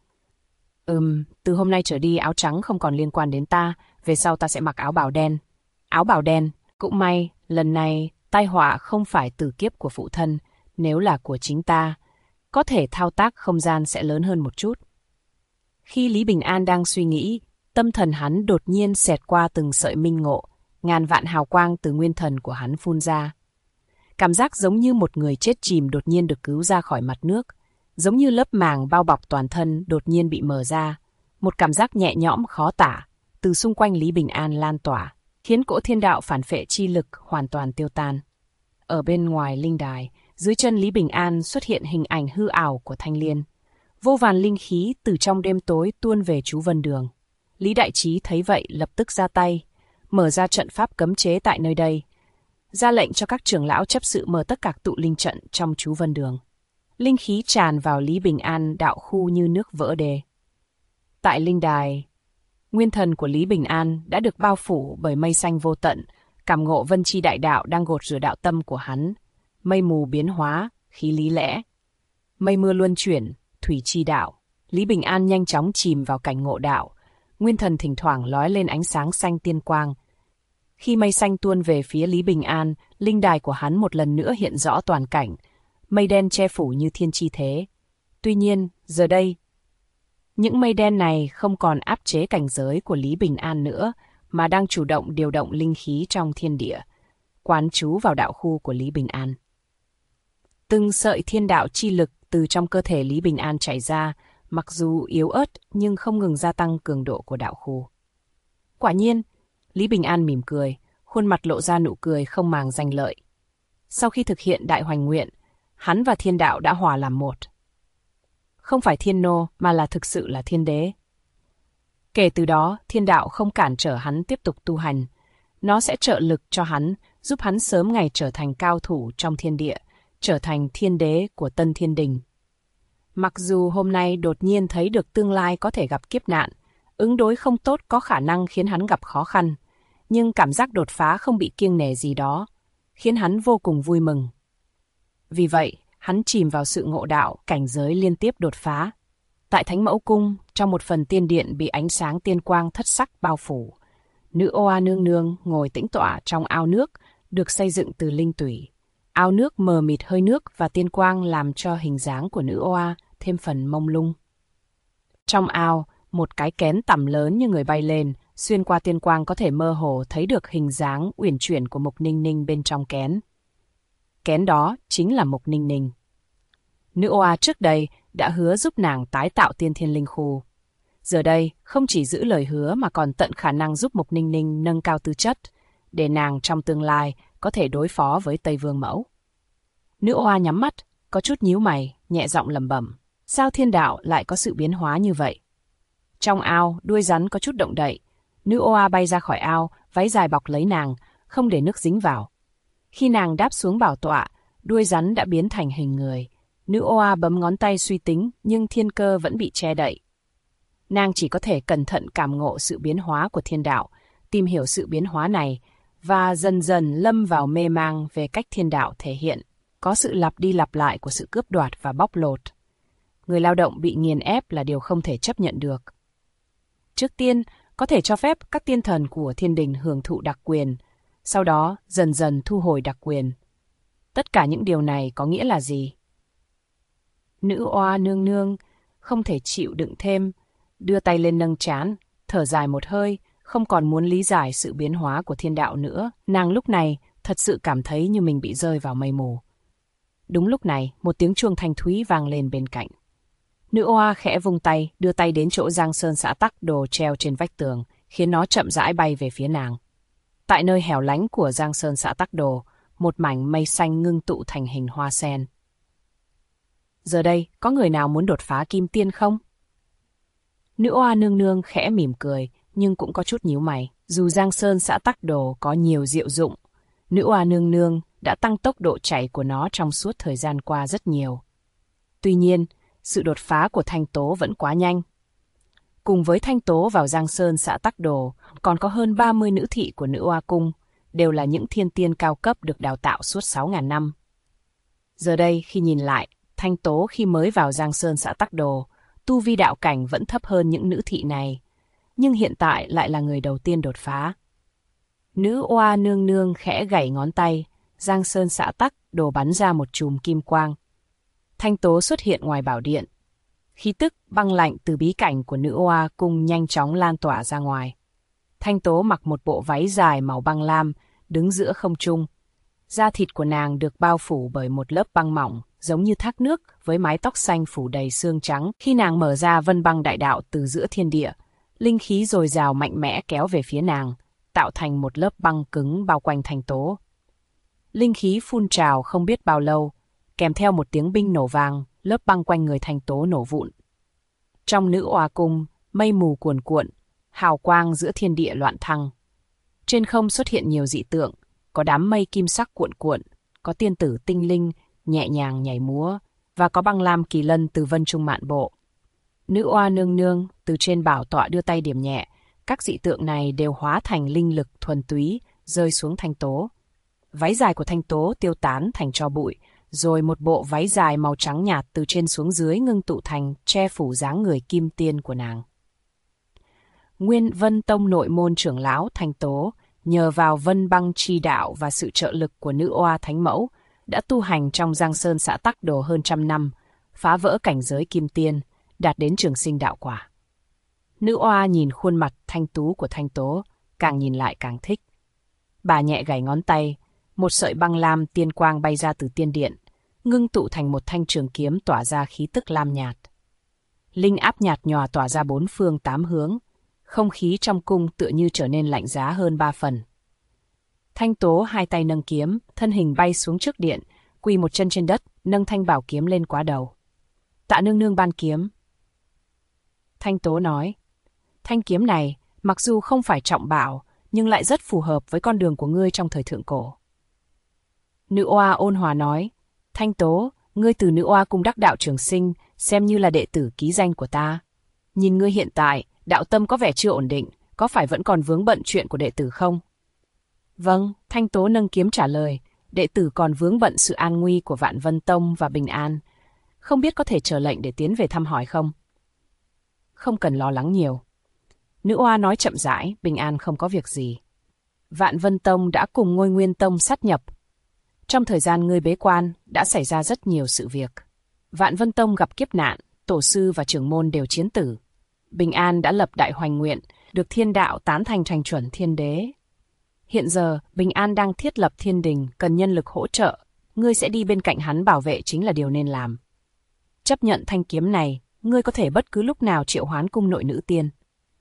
Từ hôm nay trở đi áo trắng không còn liên quan đến ta, về sau ta sẽ mặc áo bào đen. Áo bào đen, cũng may, lần này tai họa không phải tử kiếp của phụ thân, nếu là của chính ta, có thể thao tác không gian sẽ lớn hơn một chút. Khi Lý Bình An đang suy nghĩ, tâm thần hắn đột nhiên xẹt qua từng sợi minh ngộ, ngàn vạn hào quang từ nguyên thần của hắn phun ra. Cảm giác giống như một người chết chìm đột nhiên được cứu ra khỏi mặt nước, giống như lớp màng bao bọc toàn thân đột nhiên bị mở ra. Một cảm giác nhẹ nhõm khó tả, từ xung quanh Lý Bình An lan tỏa, khiến cỗ thiên đạo phản phệ chi lực hoàn toàn tiêu tan. Ở bên ngoài linh đài, dưới chân Lý Bình An xuất hiện hình ảnh hư ảo của Thanh Liên. Vô vàn linh khí từ trong đêm tối tuôn về chú Vân Đường. Lý Đại Trí thấy vậy lập tức ra tay, mở ra trận pháp cấm chế tại nơi đây, ra lệnh cho các trưởng lão chấp sự mở tất cả tụ linh trận trong chú Vân Đường. Linh khí tràn vào Lý Bình An đạo khu như nước vỡ đê. Tại linh đài, nguyên thần của Lý Bình An đã được bao phủ bởi mây xanh vô tận, cảm ngộ vân chi đại đạo đang gột rửa đạo tâm của hắn. Mây mù biến hóa, khí lý lẽ. Mây mưa luân chuyển, thủy chi đạo. Lý Bình An nhanh chóng chìm vào cảnh ngộ đạo. Nguyên thần thỉnh thoảng lói lên ánh sáng xanh tiên quang. Khi mây xanh tuôn về phía Lý Bình An, linh đài của hắn một lần nữa hiện rõ toàn cảnh. Mây đen che phủ như thiên chi thế. Tuy nhiên, giờ đây, những mây đen này không còn áp chế cảnh giới của Lý Bình An nữa, mà đang chủ động điều động linh khí trong thiên địa, quán trú vào đạo khu của Lý Bình An. Từng sợi thiên đạo chi lực từ trong cơ thể Lý Bình An chảy ra, mặc dù yếu ớt nhưng không ngừng gia tăng cường độ của đạo khu. Quả nhiên, Lý Bình An mỉm cười, khuôn mặt lộ ra nụ cười không màng danh lợi. Sau khi thực hiện đại hoành nguyện, hắn và thiên đạo đã hòa làm một. Không phải thiên nô mà là thực sự là thiên đế. Kể từ đó, thiên đạo không cản trở hắn tiếp tục tu hành. Nó sẽ trợ lực cho hắn, giúp hắn sớm ngày trở thành cao thủ trong thiên địa, trở thành thiên đế của Tân Thiên Đình. Mặc dù hôm nay đột nhiên thấy được tương lai có thể gặp kiếp nạn, ứng đối không tốt có khả năng khiến hắn gặp khó khăn, nhưng cảm giác đột phá không bị kiêng nể gì đó, khiến hắn vô cùng vui mừng. Vì vậy, hắn chìm vào sự ngộ đạo, cảnh giới liên tiếp đột phá. Tại Thánh Mẫu Cung, trong một phần tiên điện bị ánh sáng tiên quang thất sắc bao phủ, nữ Oa nương nương ngồi tĩnh tọa trong ao nước được xây dựng từ linh tủy. Ao nước mờ mịt hơi nước và tiên quang làm cho hình dáng của nữ Oa thêm phần mông lung. Trong ao, một cái kén tằm lớn như người bay lên, xuyên qua tiên quang có thể mơ hồ thấy được hình dáng uyển chuyển của Mục Ninh Ninh bên trong kén. Kén đó chính là Mục Ninh Ninh. Nữ Oa trước đây đã hứa giúp nàng tái tạo Tiên Thiên Linh Khu. Giờ đây, không chỉ giữ lời hứa mà còn tận khả năng giúp Mục Ninh Ninh nâng cao tư chất, để nàng trong tương lai có thể đối phó với Tây Vương Mẫu. Nữ Oa nhắm mắt, có chút nhíu mày, nhẹ giọng lẩm bẩm. Sao thiên đạo lại có sự biến hóa như vậy? Trong ao, đuôi rắn có chút động đậy. Nữ Oa bay ra khỏi ao, váy dài bọc lấy nàng, không để nước dính vào. Khi nàng đáp xuống bảo tọa, đuôi rắn đã biến thành hình người. Nữ Oa bấm ngón tay suy tính, nhưng thiên cơ vẫn bị che đậy. Nàng chỉ có thể cẩn thận cảm ngộ sự biến hóa của thiên đạo, tìm hiểu sự biến hóa này, và dần dần lâm vào mê mang về cách thiên đạo thể hiện. Có sự lặp đi lặp lại của sự cướp đoạt và bóc lột. Người lao động bị nghiền ép là điều không thể chấp nhận được. Trước tiên, có thể cho phép các tiên thần của thiên đình hưởng thụ đặc quyền, sau đó dần dần thu hồi đặc quyền. Tất cả những điều này có nghĩa là gì? Nữ Oa nương nương không thể chịu đựng thêm, đưa tay lên nâng trán, thở dài một hơi, không còn muốn lý giải sự biến hóa của thiên đạo nữa. Nàng lúc này thật sự cảm thấy như mình bị rơi vào mây mù. Đúng lúc này, một tiếng chuông thanh thúy vang lên bên cạnh. Nữ Oa khẽ vung tay, đưa tay đến chỗ Giang Sơn Xã Tắc Đồ treo trên vách tường, khiến nó chậm rãi bay về phía nàng. Tại nơi hẻo lánh của Giang Sơn Xã Tắc Đồ, một mảnh mây xanh ngưng tụ thành hình hoa sen. Giờ đây, có người nào muốn đột phá kim tiên không? Nữ Oa nương nương khẽ mỉm cười, nhưng cũng có chút nhíu mày. Dù Giang Sơn Xã Tắc Đồ có nhiều diệu dụng, nữ Oa nương nương đã tăng tốc độ chạy của nó trong suốt thời gian qua rất nhiều. Tuy nhiên, sự đột phá của Thanh Tố vẫn quá nhanh. Cùng với Thanh Tố vào Giang Sơn Xã Tắc Đồ, còn có hơn 30 nữ thị của Nữ Oa Cung, đều là những thiên tiên cao cấp được đào tạo suốt 6.000 năm. Giờ đây, khi nhìn lại, Thanh Tố khi mới vào Giang Sơn Xã Tắc Đồ, tu vi đạo cảnh vẫn thấp hơn những nữ thị này, nhưng hiện tại lại là người đầu tiên đột phá. Nữ Oa nương nương khẽ gảy ngón tay, Giang Sơn Xã Tắc Đồ bắn ra một chùm kim quang. Thanh Tố xuất hiện ngoài bảo điện. Khí tức băng lạnh từ bí cảnh của Nữ Oa Cung nhanh chóng lan tỏa ra ngoài. Thanh Tố mặc một bộ váy dài màu băng lam, đứng giữa không trung. Da thịt của nàng được bao phủ bởi một lớp băng mỏng, giống như thác nước, với mái tóc xanh phủ đầy xương trắng. Khi nàng mở ra vân băng đại đạo từ giữa thiên địa, linh khí dồi dào mạnh mẽ kéo về phía nàng, tạo thành một lớp băng cứng bao quanh Thanh Tố. Linh khí phun trào không biết bao lâu, kèm theo một tiếng binh nổ vang, lớp băng quanh người Thanh Tố nổ vụn. Trong Nữ Oa cung, mây mù cuồn cuộn, hào quang giữa thiên địa loạn thăng. Trên không xuất hiện nhiều dị tượng, có đám mây kim sắc cuộn cuộn, có tiên tử tinh linh nhẹ nhàng nhảy múa, và có băng lam kỳ lân từ vân trung mạn bộ. Nữ Oa nương nương từ trên bảo tọa đưa tay điểm nhẹ, các dị tượng này đều hóa thành linh lực thuần túy rơi xuống Thanh Tố. Váy dài của Thanh Tố tiêu tán thành tro bụi, rồi một bộ váy dài màu trắng nhạt từ trên xuống dưới ngưng tụ thành che phủ dáng người kim tiên của nàng. Nguyên Vân Tông nội môn trưởng lão Thanh Tố nhờ vào vân băng chi đạo và sự trợ lực của Nữ Oa Thánh Mẫu đã tu hành trong Giang Sơn xã Tắc Đồ hơn 100 năm, phá vỡ cảnh giới kim tiên, đạt đến trường sinh đạo quả. Nữ Oa nhìn khuôn mặt thanh tú của Thanh Tố, càng nhìn lại càng thích. Bà nhẹ gảy ngón tay, một sợi băng lam tiên quang bay ra từ tiên điện, ngưng tụ thành một thanh trường kiếm tỏa ra khí tức lam nhạt. Linh áp nhạt nhòa tỏa ra 4 phương 8 hướng, không khí trong cung tựa như trở nên lạnh giá hơn 3 phần. Thanh Tố hai tay nâng kiếm, thân hình bay xuống trước điện, quỳ một chân trên đất, nâng thanh bảo kiếm lên quá đầu. Tạ nương nương ban kiếm. Thanh Tố nói, thanh kiếm này, mặc dù không phải trọng bảo, nhưng lại rất phù hợp với con đường của ngươi trong thời thượng cổ. Nữ Oa ôn hòa nói, Thanh Tố, ngươi từ Nữ Oa cung đắc đạo trường sinh, xem như là đệ tử ký danh của ta. Nhìn ngươi hiện tại, đạo tâm có vẻ chưa ổn định, có phải vẫn còn vướng bận chuyện của đệ tử không? Vâng, Thanh Tố nâng kiếm trả lời, đệ tử còn vướng bận sự an nguy của Vạn Vân Tông và Bình An. Không biết có thể chờ lệnh để tiến về thăm hỏi không? Không cần lo lắng nhiều. Nữ Oa nói chậm rãi, Bình An không có việc gì. Vạn Vân Tông đã cùng Ngôi Nguyên Tông sát nhập. Trong thời gian ngươi bế quan, đã xảy ra rất nhiều sự việc. Vạn Vân Tông gặp kiếp nạn, tổ sư và trưởng môn đều chiến tử. Bình An đã lập đại hoành nguyện, được thiên đạo tán thành thành chuẩn thiên đế. Hiện giờ, Bình An đang thiết lập thiên đình, cần nhân lực hỗ trợ. Ngươi sẽ đi bên cạnh hắn bảo vệ chính là điều nên làm. Chấp nhận thanh kiếm này, ngươi có thể bất cứ lúc nào triệu hoán cung nội nữ tiên.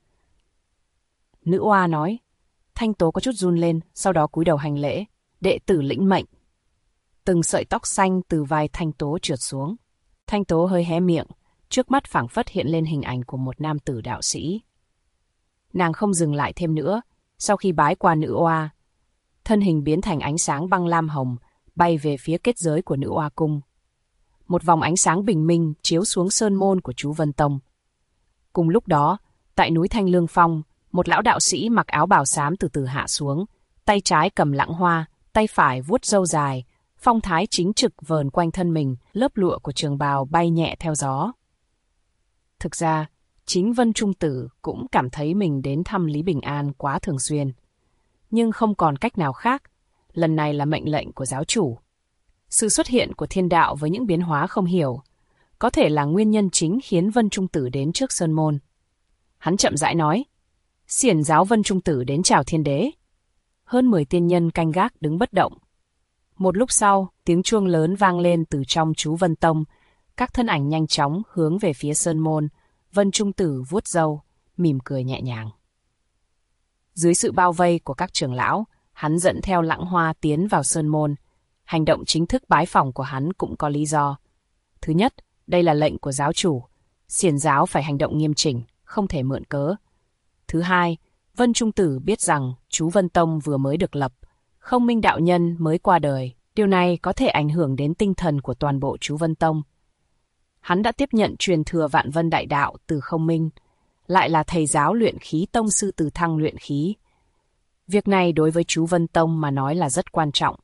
Nữ Oa nói. Thanh Tố có chút run lên, sau đó cúi đầu hành lễ. Đệ tử lĩnh mệnh. Từng sợi tóc xanh từ vai Thanh Tố trượt xuống. Thanh Tố hơi hé miệng, trước mắt phảng phất hiện lên hình ảnh của một nam tử đạo sĩ. Nàng không dừng lại thêm nữa, sau khi bái qua Nữ Oa, thân hình biến thành ánh sáng băng lam hồng, bay về phía kết giới của Nữ Oa cung. Một vòng ánh sáng bình minh chiếu xuống sơn môn của chú Vân Tông. Cùng lúc đó, tại núi Thanh Lương Phong, một lão đạo sĩ mặc áo bào xám từ từ hạ xuống, tay trái cầm lẵng hoa, tay phải vuốt râu dài, phong thái chính trực vờn quanh thân mình, lớp lụa của trường bào bay nhẹ theo gió. Thực ra, chính Vân Trung Tử cũng cảm thấy mình đến thăm Lý Bình An quá thường xuyên. Nhưng không còn cách nào khác, lần này là mệnh lệnh của giáo chủ. Sự xuất hiện của thiên đạo với những biến hóa không hiểu, có thể là nguyên nhân chính khiến Vân Trung Tử đến trước Sơn Môn. Hắn chậm rãi nói, xiển giáo Vân Trung Tử đến chào thiên đế. Hơn 10 tiên nhân canh gác đứng bất động. Một lúc sau, tiếng chuông lớn vang lên từ trong chú Vân Tông, các thân ảnh nhanh chóng hướng về phía Sơn Môn. Vân Trung Tử vuốt râu, mỉm cười nhẹ nhàng. Dưới sự bao vây của các trưởng lão, hắn dẫn theo lẵng hoa tiến vào Sơn Môn. Hành động chính thức bái phỏng của hắn cũng có lý do. Thứ nhất, đây là lệnh của giáo chủ. Xiển giáo phải hành động nghiêm chỉnh, không thể mượn cớ. Thứ hai, Vân Trung Tử biết rằng chú Vân Tông vừa mới được lập, Không Minh đạo nhân mới qua đời. Điều này có thể ảnh hưởng đến tinh thần của toàn bộ chú Vân Tông. Hắn đã tiếp nhận truyền thừa Vạn Vân Đại Đạo từ Không Minh, lại là thầy giáo luyện khí tông sư Từ Thăng luyện khí. Việc này đối với chú Vân Tông mà nói là rất quan trọng.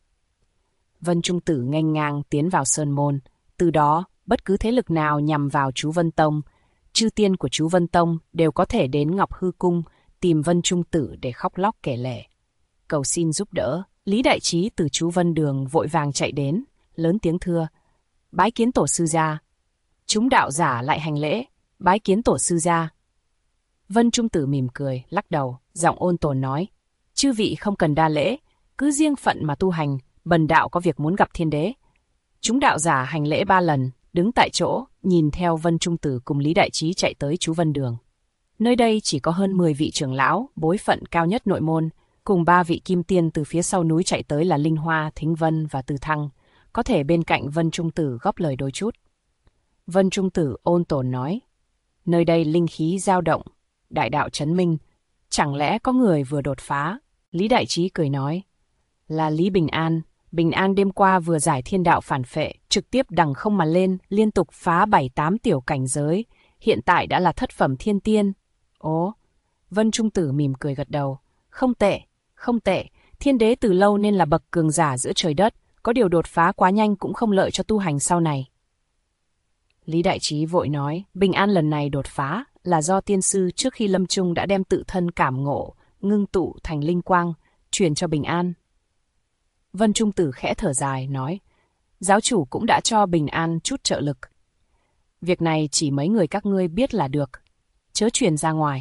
Vân Trung Tử nghênh ngang tiến vào Sơn Môn, từ đó bất cứ thế lực nào nhằm vào chú Vân Tông, chư tiên của chú Vân Tông đều có thể đến Ngọc Hư Cung tìm Vân Trung Tử để khóc lóc kể lể, cầu xin giúp đỡ. Lý Đại Trí từ chú Vân Đường vội vàng chạy đến, lớn tiếng thưa, bái kiến tổ sư gia. Chúng đạo giả lại hành lễ, bái kiến tổ sư gia. Vân Trung Tử mỉm cười, lắc đầu, giọng ôn tồn nói, chư vị không cần đa lễ, cứ riêng phận mà tu hành, bần đạo có việc muốn gặp thiên đế. Chúng đạo giả hành lễ 3 lần, đứng tại chỗ, nhìn theo Vân Trung Tử cùng Lý Đại Trí chạy tới chú Vân Đường. Nơi đây chỉ có hơn 10 vị trưởng lão, bối phận cao nhất nội môn, cùng 3 vị kim tiên từ phía sau núi chạy tới là Linh Hoa, Thính Vân và Từ Thăng, có thể bên cạnh Vân Trung Tử góp lời đôi chút. Vân Trung Tử ôn tồn nói, nơi đây linh khí dao động, đại đạo chấn minh, chẳng lẽ có người vừa đột phá? Lý Đại Trí cười nói, là Lý Bình An. Bình An đêm qua vừa giải thiên đạo phản phệ, trực tiếp đằng không mà lên, liên tục phá 7-8 tiểu cảnh giới, hiện tại đã là thất phẩm thiên tiên. Ồ, Vân Trung Tử mỉm cười gật đầu, không tệ, không tệ, thiên đế từ lâu nên là bậc cường giả giữa trời đất, có điều đột phá quá nhanh cũng không lợi cho tu hành sau này. Lý Đại Trí vội nói, Bình An lần này đột phá là do tiên sư trước khi lâm chung đã đem tự thân cảm ngộ, ngưng tụ thành linh quang, truyền cho Bình An. Vân Trung Tử khẽ thở dài, nói, giáo chủ cũng đã cho Bình An chút trợ lực. Việc này chỉ mấy người các ngươi biết là được, chớ truyền ra ngoài.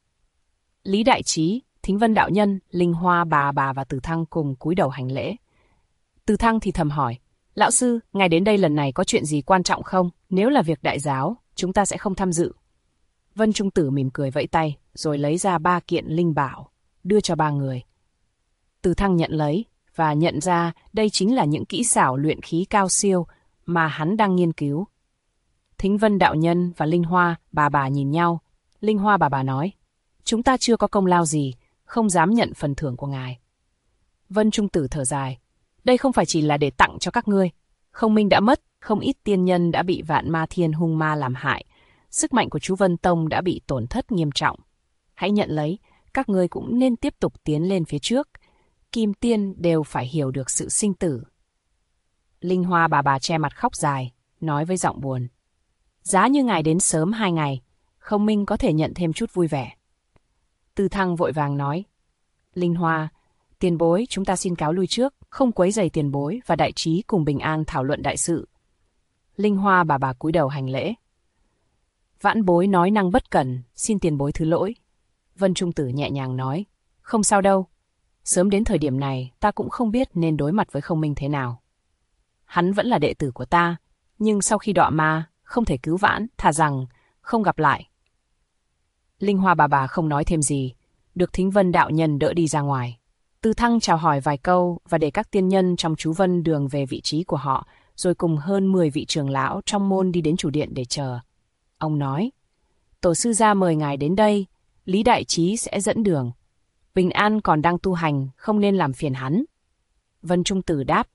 Lý Đại Trí, Thính Vân đạo nhân, Linh Hoa bà và Từ Thăng cùng cúi đầu hành lễ. Từ Thăng thì thầm hỏi, lão sư, ngài đến đây lần này có chuyện gì quan trọng không? Nếu là việc đại giáo, chúng ta sẽ không tham dự. Vân Trung Tử mỉm cười vẫy tay, rồi lấy ra 3 kiện linh bảo, đưa cho 3 người. Từ Thăng nhận lấy, và nhận ra đây chính là những kỹ xảo luyện khí cao siêu mà hắn đang nghiên cứu. Thính Vân đạo nhân và Linh Hoa bà nhìn nhau. Linh Hoa bà nói, chúng ta chưa có công lao gì, không dám nhận phần thưởng của ngài. Vân Trung Tử thở dài, đây không phải chỉ là để tặng cho các ngươi. Không minh đã mất, không ít tiên nhân đã bị vạn ma thiên hung ma làm hại. Sức mạnh của chú Vân Tông đã bị tổn thất nghiêm trọng. Hãy nhận lấy, các ngươi cũng nên tiếp tục tiến lên phía trước. Kim tiên đều phải hiểu được sự sinh tử. Linh Hoa bà che mặt khóc dài, nói với giọng buồn. Giá như ngài đến sớm 2 ngày, không minh có thể nhận thêm chút vui vẻ. Từ Thăng vội vàng nói. Linh Hoa, tiền bối chúng ta xin cáo lui trước, không quấy rầy tiền bối và Đại Trí cùng Bình An thảo luận đại sự. Linh Hoa bà cúi đầu hành lễ. Vãn bối nói năng bất cẩn, xin tiền bối thứ lỗi. Vân Trung Tử nhẹ nhàng nói. Không sao đâu. Sớm đến thời điểm này, ta cũng không biết nên đối mặt với Không Minh thế nào. Hắn vẫn là đệ tử của ta, nhưng sau khi đọa ma, không thể cứu vãn, thà rằng không gặp lại. Linh Hoa bà không nói thêm gì, được Thính Vân đạo nhân đỡ đi ra ngoài. Từ Thăng chào hỏi vài câu và để các tiên nhân trong chú Vân Đường về vị trí của họ, rồi cùng hơn 10 vị trưởng lão trong môn đi đến chủ điện để chờ. Ông nói, tổ sư gia mời ngài đến đây, Lý Đại Trí sẽ dẫn đường. Bình An còn đang tu hành, không nên làm phiền hắn. Vân Trung Tử đáp.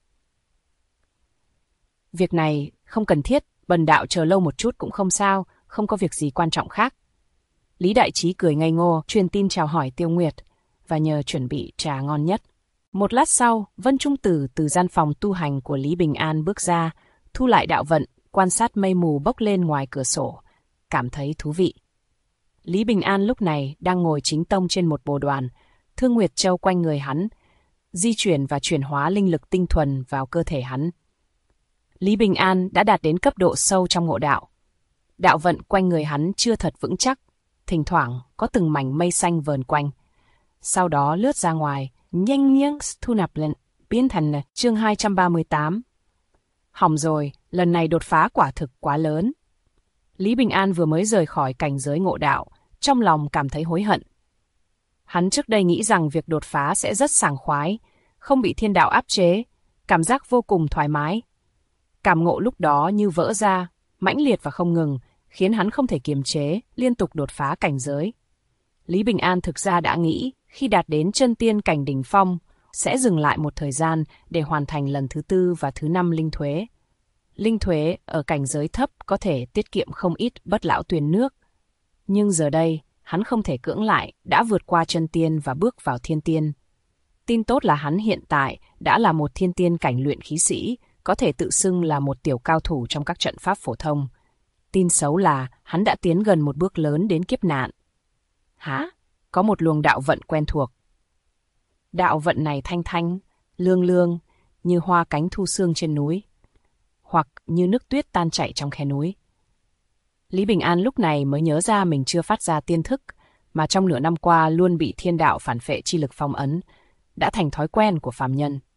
Việc này không cần thiết, bần đạo chờ lâu một chút cũng không sao, không có việc gì quan trọng khác. Lý Đại Trí cười ngây ngô, truyền tin chào hỏi Tiêu Nguyệt và nhờ chuẩn bị trà ngon nhất. Một lát sau, Vân Trung Tử từ gian phòng tu hành của Lý Bình An bước ra, thu lại đạo vận, quan sát mây mù bốc lên ngoài cửa sổ, cảm thấy thú vị. Lý Bình An lúc này đang ngồi chính tông trên một bồ đoàn, Thương Nguyệt Châu quanh người hắn, di chuyển và chuyển hóa linh lực tinh thuần vào cơ thể hắn. Lý Bình An đã đạt đến cấp độ sâu trong ngộ đạo. Đạo vận quanh người hắn chưa thật vững chắc, thỉnh thoảng có từng mảnh mây xanh vờn quanh. Sau đó lướt ra ngoài, nhanh nhếng thu nạp lên, biến thành chương 238. Hỏng rồi, lần này đột phá quả thực quá lớn. Lý Bình An vừa mới rời khỏi cảnh giới ngộ đạo, trong lòng cảm thấy hối hận. Hắn trước đây nghĩ rằng việc đột phá sẽ rất sảng khoái, không bị thiên đạo áp chế, cảm giác vô cùng thoải mái. Cảm ngộ lúc đó như vỡ ra, mãnh liệt và không ngừng, khiến hắn không thể kiềm chế, liên tục đột phá cảnh giới. Lý Bình An thực ra đã nghĩ, khi đạt đến chân tiên cảnh đỉnh phong, sẽ dừng lại một thời gian để hoàn thành lần thứ 4 và thứ 5 linh thuế. Linh thuế ở cảnh giới thấp có thể tiết kiệm không ít bất lão tuyền nước. Nhưng giờ đây, hắn không thể cưỡng lại, đã vượt qua chân tiên và bước vào thiên tiên. Tin tốt là hắn hiện tại đã là một thiên tiên cảnh luyện khí sĩ, có thể tự xưng là một tiểu cao thủ trong các trận pháp phổ thông. Tin xấu là hắn đã tiến gần một bước lớn đến kiếp nạn. Hả? Có một luồng đạo vận quen thuộc. Đạo vận này thanh thanh, lương lương, như hoa cánh thu sương trên núi, hoặc như nước tuyết tan chảy trong khe núi. Lý Bình An lúc này mới nhớ ra mình chưa phát ra tiên thức, mà trong nửa năm qua luôn bị thiên đạo phản phệ chi lực phong ấn, đã thành thói quen của phàm nhân.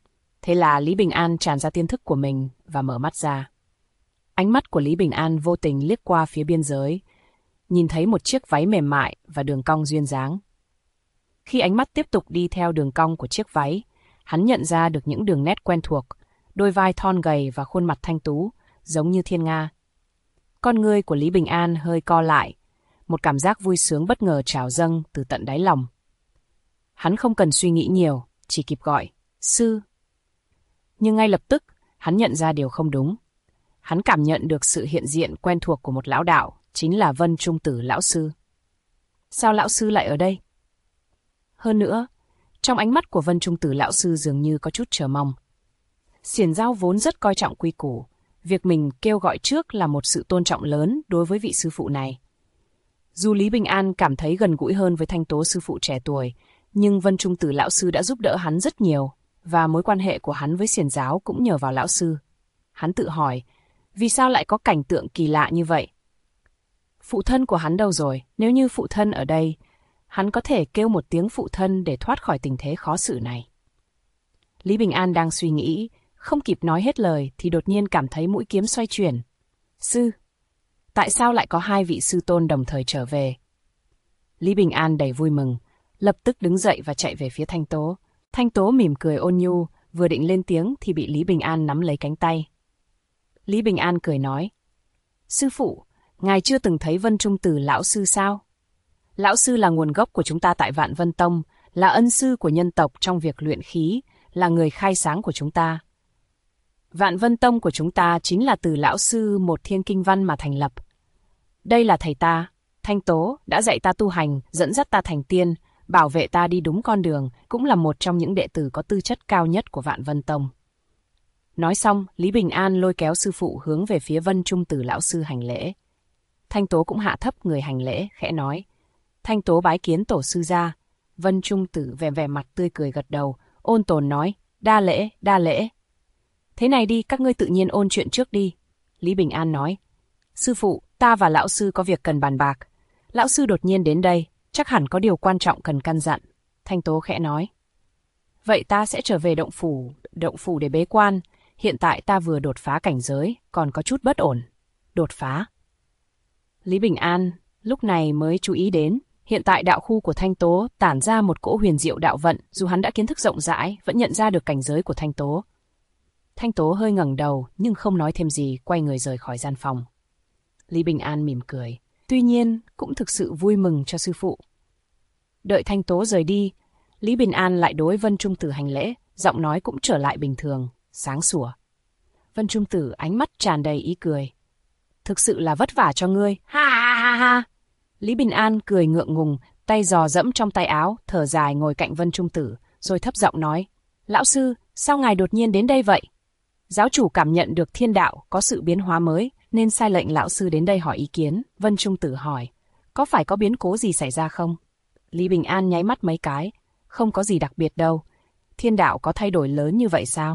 Thế là Lý Bình An tràn ra tiên thức của mình và mở mắt ra. Ánh mắt của Lý Bình An vô tình liếc qua phía biên giới, nhìn thấy một chiếc váy mềm mại và đường cong duyên dáng. Khi ánh mắt tiếp tục đi theo đường cong của chiếc váy, hắn nhận ra được những đường nét quen thuộc, đôi vai thon gầy và khuôn mặt thanh tú, giống như thiên nga. Con ngươi của Lý Bình An hơi co lại, một cảm giác vui sướng bất ngờ trào dâng từ tận đáy lòng. Hắn không cần suy nghĩ nhiều, chỉ kịp gọi, sư. Nhưng ngay lập tức, hắn nhận ra điều không đúng. Hắn cảm nhận được sự hiện diện quen thuộc của một lão đạo, chính là Vân Trung Tử lão sư. Sao lão sư lại ở đây? Hơn nữa, trong ánh mắt của Vân Trung Tử lão sư dường như có chút chờ mong. Xiển Giao vốn rất coi trọng quy củ, việc mình kêu gọi trước là một sự tôn trọng lớn đối với vị sư phụ này. Dù Lý Bình An cảm thấy gần gũi hơn với Thanh Tố sư phụ trẻ tuổi, nhưng Vân Trung Tử lão sư đã giúp đỡ hắn rất nhiều, và mối quan hệ của hắn với Xiển Giáo cũng nhờ vào lão sư. Hắn tự hỏi, vì sao lại có cảnh tượng kỳ lạ như vậy? Phụ thân của hắn đâu rồi? Nếu như phụ thân ở đây, hắn có thể kêu một tiếng phụ thân để thoát khỏi tình thế khó xử này. Lý Bình An đang suy nghĩ, không kịp nói hết lời thì đột nhiên cảm thấy mũi kiếm xoay chuyển. Sư, tại sao lại có hai vị sư tôn đồng thời trở về? Lý Bình An đầy vui mừng, lập tức đứng dậy và chạy về phía Thanh Tố. Thanh Tố mỉm cười ôn nhu, vừa định lên tiếng thì bị Lý Bình An nắm lấy cánh tay. Lý Bình An cười nói, sư phụ, ngài chưa từng thấy Vân Trung Tử lão sư sao? Lão sư là nguồn gốc của chúng ta tại Vạn Vân Tông, là ân sư của nhân tộc trong việc luyện khí, là người khai sáng của chúng ta. Vạn Vân Tông của chúng ta chính là từ lão sư một thiên kinh văn mà thành lập. Đây là thầy ta, Thanh Tố, đã dạy ta tu hành, dẫn dắt ta thành tiên, bảo vệ ta đi đúng con đường, cũng là một trong những đệ tử có tư chất cao nhất của Vạn Vân Tông. Nói xong, Lý Bình An lôi kéo sư phụ hướng về phía Vân Trung Tử lão sư hành lễ. Thanh Tố cũng hạ thấp người hành lễ, khẽ nói, Thanh Tố bái kiến tổ sư gia. Vân Trung Tử vẻ mặt tươi cười gật đầu, ôn tồn nói, đa lễ, đa lễ. Thế này đi, các ngươi tự nhiên ôn chuyện trước đi. Lý Bình An nói, sư phụ, ta và lão sư có việc cần bàn bạc. Lão sư đột nhiên đến đây, chắc hẳn có điều quan trọng cần căn dặn. Thanh Tố khẽ nói, vậy ta sẽ trở về động phủ để bế quan. Hiện tại ta vừa đột phá cảnh giới, còn có chút bất ổn. Đột phá? Lý Bình An lúc này mới chú ý đến, hiện tại đạo khu của Thanh Tố tản ra một cỗ huyền diệu đạo vận, dù hắn đã kiến thức rộng rãi, vẫn nhận ra được cảnh giới của Thanh Tố. Thanh Tố hơi ngẩng đầu nhưng không nói thêm gì, quay người rời khỏi gian phòng. Lý Bình An mỉm cười, tuy nhiên cũng thực sự vui mừng cho sư phụ. Đợi Thanh Tố rời đi, Lý Bình An lại đối Vân Trung Tử hành lễ, giọng nói cũng trở lại bình thường, sáng sủa. Vân Trung Tử ánh mắt tràn đầy ý cười. Thực sự là vất vả cho ngươi, ha ha ha ha. Lý Bình An cười ngượng ngùng, tay giò dẫm trong tay áo, thở dài ngồi cạnh Vân Trung Tử, rồi thấp giọng nói, lão sư, sao ngài đột nhiên đến đây vậy? Giáo chủ cảm nhận được thiên đạo có sự biến hóa mới, nên sai lệnh lão sư đến đây hỏi ý kiến. Vân Trung Tử hỏi, có phải có biến cố gì xảy ra không? Lý Bình An nháy mắt mấy cái, không có gì đặc biệt đâu. Thiên đạo có thay đổi lớn như vậy sao?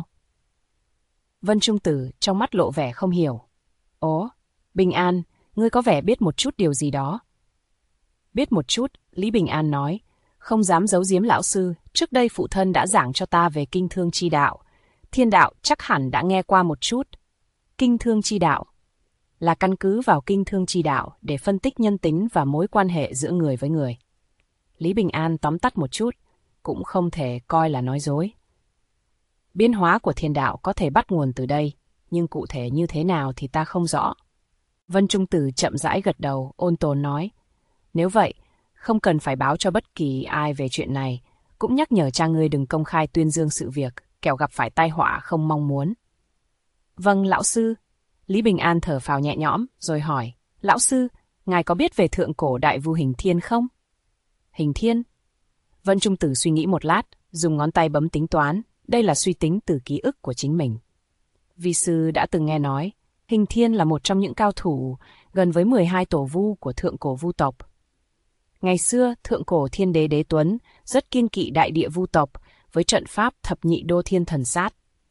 Vân Trung Tử trong mắt lộ vẻ không hiểu. Ồ, Bình An, ngươi có vẻ biết một chút điều gì đó. Biết một chút, Lý Bình An nói, không dám giấu giếm lão sư, trước đây phụ thân đã giảng cho ta về kinh thương chi đạo. Thiên đạo chắc hẳn đã nghe qua một chút. Kinh thương chi đạo là căn cứ vào kinh thương chi đạo để phân tích nhân tính và mối quan hệ giữa người với người. Lý Bình An tóm tắt một chút, cũng không thể coi là nói dối. Biến hóa của thiên đạo có thể bắt nguồn từ đây, nhưng cụ thể như thế nào thì ta không rõ. Vân Trung Tử chậm rãi gật đầu, ôn tồn nói, nếu vậy, không cần phải báo cho bất kỳ ai về chuyện này, cũng nhắc nhở cha ngươi đừng công khai tuyên dương sự việc, kẻo gặp phải tai họa không mong muốn. Vâng, lão sư. Lý Bình An thở phào nhẹ nhõm, rồi hỏi, lão sư, ngài có biết về thượng cổ đại vu Hình Thiên không? Hình Thiên? Vân Trung Tử suy nghĩ một lát, dùng ngón tay bấm tính toán, đây là suy tính từ ký ức của chính mình. Vi sư đã từng nghe nói, Hình Thiên là một trong những cao thủ gần với 12 tổ vu của thượng cổ vu tộc. Ngày xưa, thượng cổ thiên đế Đế Tuấn rất kiêng kỵ đại địa vu tộc với trận pháp thập nhị đô thiên thần sát.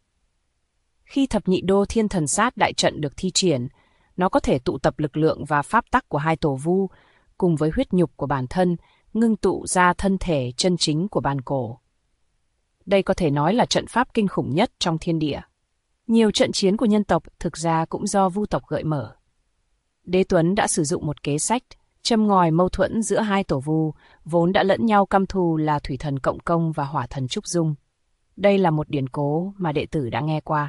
Khi thập nhị đô thiên thần sát đại trận được thi triển, nó có thể tụ tập lực lượng và pháp tắc của hai tổ vu cùng với huyết nhục của bản thân, ngưng tụ ra thân thể chân chính của bàn cổ. Đây có thể nói là trận pháp kinh khủng nhất trong thiên địa. Nhiều trận chiến của nhân tộc thực ra cũng do vu tộc gợi mở. Đế Tuấn đã sử dụng một kế sách, châm ngòi mâu thuẫn giữa hai tổ vu, vốn đã lẫn nhau căm thù là thủy thần Cộng Công và hỏa thần Trúc Dung. Đây là một điển cố mà đệ tử đã nghe qua.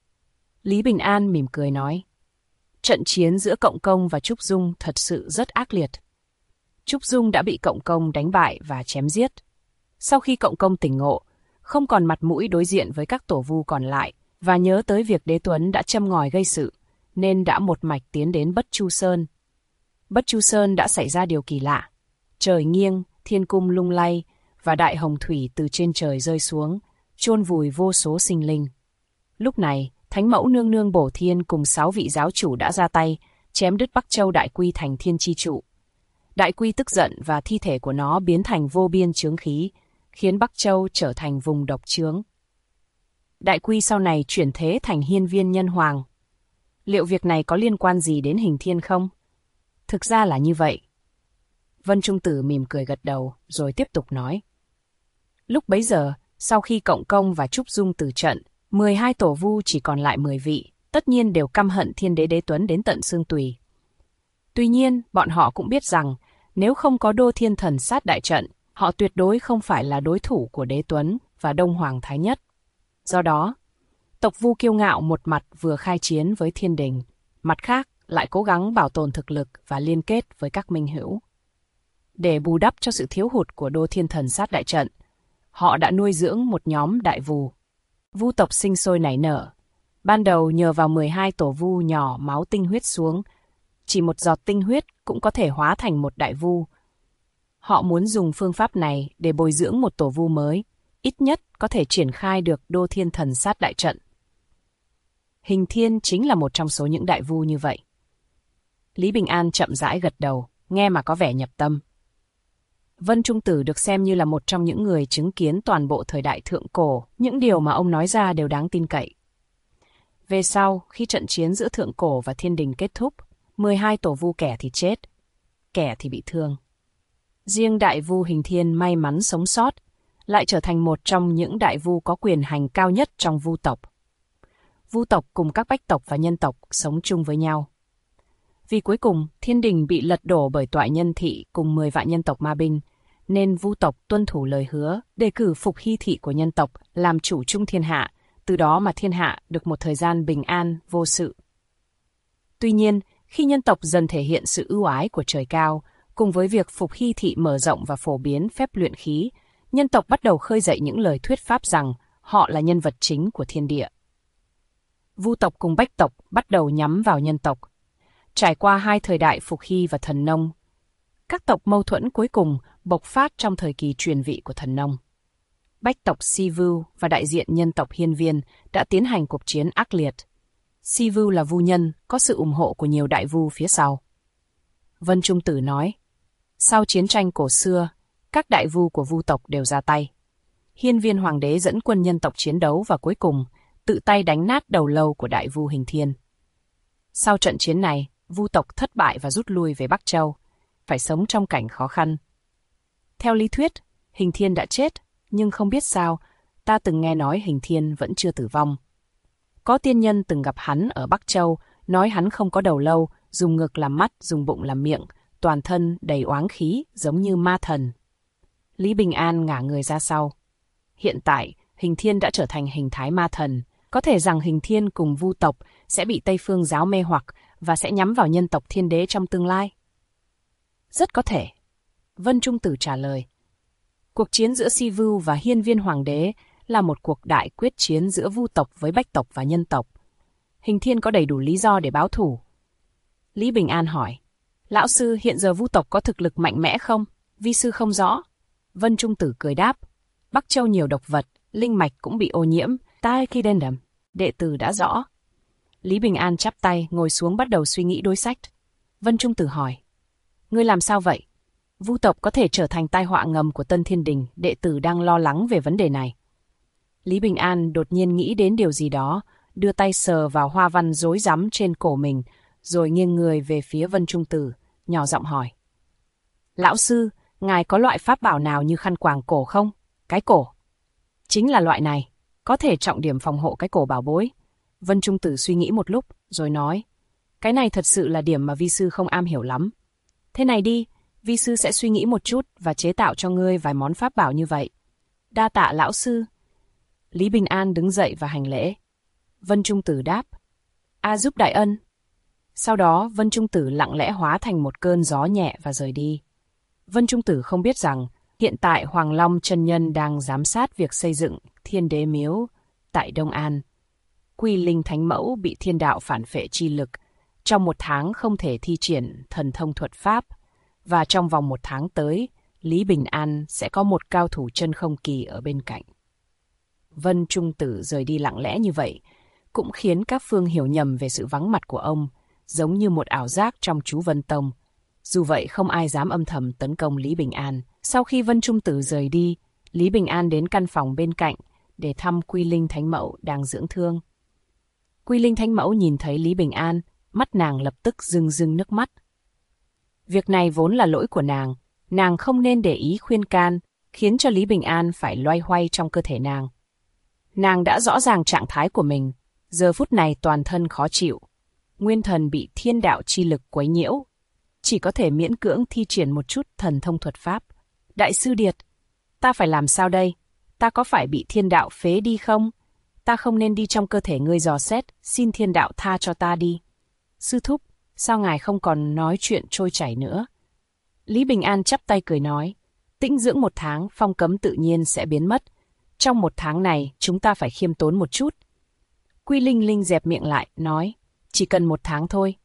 Lý Bình An mỉm cười nói, trận chiến giữa Cộng Công và Trúc Dung thật sự rất ác liệt. Trúc Dung đã bị Cộng Công đánh bại và chém giết. Sau khi Cộng Công tỉnh ngộ, không còn mặt mũi đối diện với các tổ vu còn lại và nhớ tới việc Đế Tuấn đã châm ngòi gây sự, nên đã một mạch tiến đến Bất Chu Sơn. Bất Chu Sơn đã xảy ra điều kỳ lạ. Trời nghiêng, thiên cung lung lay và đại hồng thủy từ trên trời rơi xuống, chôn vùi vô số sinh linh. Lúc này, Thánh Mẫu Nương Nương Bổ Thiên cùng 6 vị giáo chủ đã ra tay, chém đứt Bắc Châu Đại Quy thành thiên chi trụ. Đại Quy tức giận và thi thể của nó biến thành vô biên chướng khí, khiến Bắc Châu trở thành vùng độc chướng. Đại Quy sau này chuyển thế thành Hiên Viên Nhân Hoàng. Liệu việc này có liên quan gì đến Hình Thiên không? Thực ra là như vậy. Vân Trung Tử mỉm cười gật đầu, rồi tiếp tục nói. Lúc bấy giờ, sau khi Cộng Công và Trúc Dung từ trận, 12 tổ vu chỉ còn lại 10 vị, tất nhiên đều căm hận Thiên Đế Đế Tuấn đến tận xương tùy. Tuy nhiên, bọn họ cũng biết rằng, nếu không có Đô Thiên Thần Sát đại trận, họ tuyệt đối không phải là đối thủ của Đế Tuấn và Đông Hoàng Thái Nhất. Do đó, tộc Vu kiêu ngạo một mặt vừa khai chiến với thiên đình, mặt khác lại cố gắng bảo tồn thực lực và liên kết với các minh hữu. Để bù đắp cho sự thiếu hụt của Đô Thiên Thần Sát đại trận, họ đã nuôi dưỡng một nhóm đại vu. Vu tộc sinh sôi nảy nở. Ban đầu nhờ vào 12 tổ vu nhỏ máu tinh huyết xuống, chỉ một giọt tinh huyết cũng có thể hóa thành một đại vu. Họ muốn dùng phương pháp này để bồi dưỡng một tổ vu mới, ít nhất có thể triển khai được Đô Thiên Thần Sát đại trận. Hình Thiên chính là một trong số những đại vu như vậy. Lý Bình An chậm rãi gật đầu, nghe mà có vẻ nhập tâm. Vân Trung Tử được xem như là một trong những người chứng kiến toàn bộ thời đại thượng cổ, những điều mà ông nói ra đều đáng tin cậy. Về sau, khi trận chiến giữa thượng cổ và thiên đình kết thúc, 12 tổ vu kẻ thì chết, kẻ thì bị thương. Riêng đại vu Hình Thiên may mắn sống sót, lại trở thành một trong những đại vu có quyền hành cao nhất trong vu tộc. Vu tộc cùng các bách tộc và nhân tộc sống chung với nhau. Vì cuối cùng, thiên đình bị lật đổ bởi Toại Nhân Thị cùng 10 vạn nhân tộc ma binh, nên vu tộc tuân thủ lời hứa, đề cử Phục Hy Thị của nhân tộc làm chủ chung thiên hạ, từ đó mà thiên hạ được một thời gian bình an, vô sự. Tuy nhiên, khi nhân tộc dần thể hiện sự ưu ái của trời cao, cùng với việc Phục Hy Thị mở rộng và phổ biến phép luyện khí, nhân tộc bắt đầu khơi dậy những lời thuyết pháp rằng họ là nhân vật chính của thiên địa. Vu tộc cùng bách tộc bắt đầu nhắm vào nhân tộc. Trải qua 2 thời đại Phục Hy và Thần Nông, các tộc mâu thuẫn cuối cùng bộc phát trong thời kỳ truyền vị của Thần Nông. Bách tộc Si Vu và đại diện nhân tộc Hiên Viên đã tiến hành cuộc chiến ác liệt. Si Vu là vu nhân, có sự ủng hộ của nhiều đại vu phía sau. Vân Trung Tử nói, sau chiến tranh cổ xưa, các đại vu của vu tộc đều ra tay. Hiên Viên Hoàng đế dẫn quân nhân tộc chiến đấu và cuối cùng tự tay đánh nát đầu lâu của đại vu Hình Thiên. Sau trận chiến này, vu tộc thất bại và rút lui về Bắc Châu, phải sống trong cảnh khó khăn. Theo lý thuyết, Hình Thiên đã chết, nhưng không biết sao, ta từng nghe nói Hình Thiên vẫn chưa tử vong. Có tiên nhân từng gặp hắn ở Bắc Châu, nói hắn không có đầu lâu, dùng ngực làm mắt, dùng bụng làm miệng, toàn thân đầy oáng khí, giống như ma thần. Lý Bình An ngả người ra sau. Hiện tại, Hình Thiên đã trở thành hình thái ma thần. Có thể rằng Hình Thiên cùng vu tộc sẽ bị Tây Phương giáo mê hoặc và sẽ nhắm vào nhân tộc Thiên Đế trong tương lai. Rất có thể. Vân Trung Tử trả lời. Cuộc chiến giữa Si Vu và Hiên Viên Hoàng đế là một cuộc đại quyết chiến giữa vu tộc với bách tộc và nhân tộc. Hình Thiên có đầy đủ lý do để báo thù. Lý Bình An hỏi, lão sư hiện giờ vu tộc có thực lực mạnh mẽ không? Vi sư không rõ. Vân Trung Tử cười đáp, Bắc Châu nhiều độc vật, linh mạch cũng bị ô nhiễm, tai khi đen đầm. Đệ tử đã rõ. Lý Bình An chắp tay, ngồi xuống bắt đầu suy nghĩ đối sách. Vân Trung Tử hỏi, ngươi làm sao vậy? Vu tộc có thể trở thành tai họa ngầm của Tân Thiên Đình, đệ tử đang lo lắng về vấn đề này. Lý Bình An đột nhiên nghĩ đến điều gì đó, đưa tay sờ vào hoa văn rối rắm trên cổ mình, rồi nghiêng người về phía Vân Trung Tử, nhỏ giọng hỏi. Lão sư, ngài có loại pháp bảo nào như khăn quàng cổ không? Cái cổ. Chính là loại này, có thể trọng điểm phòng hộ cái cổ bảo bối. Vân Trung Tử suy nghĩ một lúc, rồi nói, cái này thật sự là điểm mà vi sư không am hiểu lắm. Thế này đi, vi sư sẽ suy nghĩ một chút và chế tạo cho ngươi vài món pháp bảo như vậy. Đa tạ lão sư. Lý Bình An đứng dậy và hành lễ. Vân Trung Tử đáp, A giúp đại ân. Sau đó Vân Trung Tử lặng lẽ hóa thành một cơn gió nhẹ và rời đi. Vân Trung Tử không biết rằng hiện tại Hoàng Long chân nhân đang giám sát việc xây dựng Thiên Đế Miếu tại Đông An. Quy Linh Thánh Mẫu bị thiên đạo phản phệ chi lực, trong 1 tháng không thể thi triển thần thông thuật pháp, và trong vòng 1 tháng tới, Lý Bình An sẽ có một cao thủ chân không kỳ ở bên cạnh. Vân Trung Tử rời đi lặng lẽ như vậy, cũng khiến các phương hiểu nhầm về sự vắng mặt của ông, giống như một ảo giác trong chú Vân Tông. Dù vậy không ai dám âm thầm tấn công Lý Bình An. Sau khi Vân Trung Tử rời đi, Lý Bình An đến căn phòng bên cạnh để thăm Quy Linh Thánh Mẫu đang dưỡng thương. Quy Linh Thánh Mẫu nhìn thấy Lý Bình An, mắt nàng lập tức rưng rưng nước mắt. Việc này vốn là lỗi của nàng không nên để ý khuyên can, khiến cho Lý Bình An phải loay hoay trong cơ thể nàng. Nàng đã rõ ràng trạng thái của mình, giờ phút này toàn thân khó chịu. Nguyên thần bị thiên đạo chi lực quấy nhiễu, chỉ có thể miễn cưỡng thi triển một chút thần thông thuật pháp. Đại sư Điệt, ta phải làm sao đây? Ta có phải bị thiên đạo phế đi không? Ta không nên đi trong cơ thể ngươi dò xét, xin thiên đạo tha cho ta đi. Sư thúc, sao ngài không còn nói chuyện trôi chảy nữa? Lý Bình An chắp tay cười nói, tĩnh dưỡng 1 tháng, phong cấm tự nhiên sẽ biến mất. Trong 1 tháng này, chúng ta phải khiêm tốn một chút. Quy Linh Linh dẹp miệng lại, nói, chỉ cần 1 tháng thôi.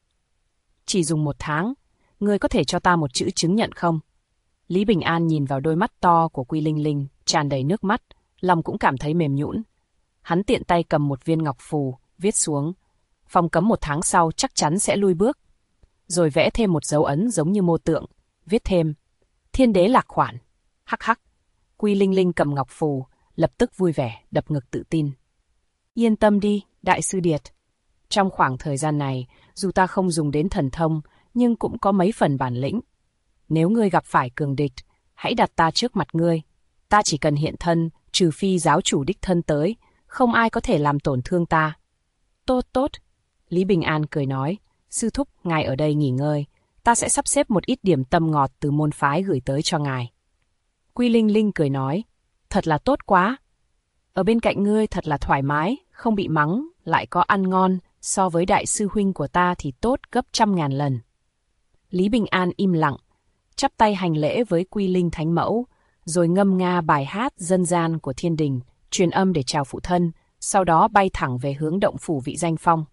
Chỉ dùng 1 tháng, ngươi có thể cho ta một chữ chứng nhận không? Lý Bình An nhìn vào đôi mắt to của Quy Linh Linh, tràn đầy nước mắt, lòng cũng cảm thấy mềm nhũn. Hắn tiện tay cầm một viên ngọc phù, viết xuống, phong cấm 1 tháng sau chắc chắn sẽ lui bước. Rồi vẽ thêm một dấu ấn giống như mô tượng, viết thêm, Thiên Đế Lạc Khoản. Hắc hắc. Quy Linh Linh cầm ngọc phù, lập tức vui vẻ, đập ngực tự tin. Yên tâm đi, đại sư Điệt. Trong khoảng thời gian này, dù ta không dùng đến thần thông, nhưng cũng có mấy phần bản lĩnh. Nếu ngươi gặp phải cường địch, hãy đặt ta trước mặt ngươi. Ta chỉ cần hiện thân, trừ phi giáo chủ đích thân tới, không ai có thể làm tổn thương ta. Tốt tốt. Lý Bình An cười nói, sư thúc, ngài ở đây nghỉ ngơi. Ta sẽ sắp xếp một ít điểm tâm ngọt từ môn phái gửi tới cho ngài. Quy Linh Linh cười nói, thật là tốt quá. Ở bên cạnh ngươi thật là thoải mái, không bị mắng, lại có ăn ngon, so với đại sư huynh của ta thì tốt gấp 100.000 lần. Lý Bình An im lặng, chắp tay hành lễ với Quy Linh Thánh Mẫu, rồi ngâm nga bài hát dân gian của thiên đình, truyền âm để chào phụ thân, sau đó bay thẳng về hướng động phủ Vị Danh Phong.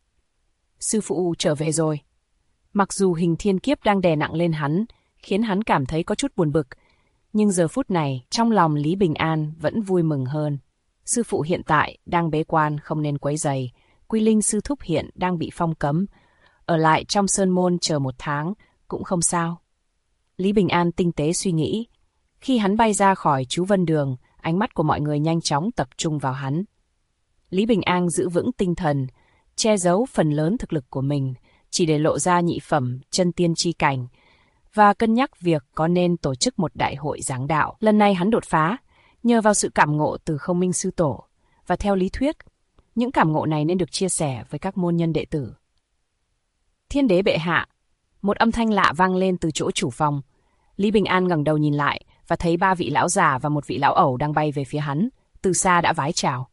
Sư phụ trở về rồi. Mặc dù hình thiên kiếp đang đè nặng lên hắn, khiến hắn cảm thấy có chút buồn bực, nhưng giờ phút này, trong lòng Lý Bình An vẫn vui mừng hơn. Sư phụ hiện tại đang bế quan không nên quấy rầy, Quy Linh sư thúc hiện đang bị phong cấm, ở lại trong sơn môn chờ 1 tháng cũng không sao. Lý Bình An tinh tế suy nghĩ. Khi hắn bay ra khỏi chú Vân Đường, ánh mắt của mọi người nhanh chóng tập trung vào hắn. Lý Bình An giữ vững tinh thần, che giấu phần lớn thực lực của mình, chỉ để lộ ra nhị phẩm chân tiên chi cảnh, và cân nhắc việc có nên tổ chức một đại hội giáng đạo. Lần này hắn đột phá, nhờ vào sự cảm ngộ từ Không Minh Sư Tổ, và theo lý thuyết, những cảm ngộ này nên được chia sẻ với các môn nhân đệ tử. Thiên đế bệ hạ, một âm thanh lạ vang lên từ chỗ chủ phòng. Lý Bình An ngẩng đầu nhìn lại và thấy 3 vị lão già và 1 vị lão ẩu đang bay về phía hắn, từ xa đã vái chào.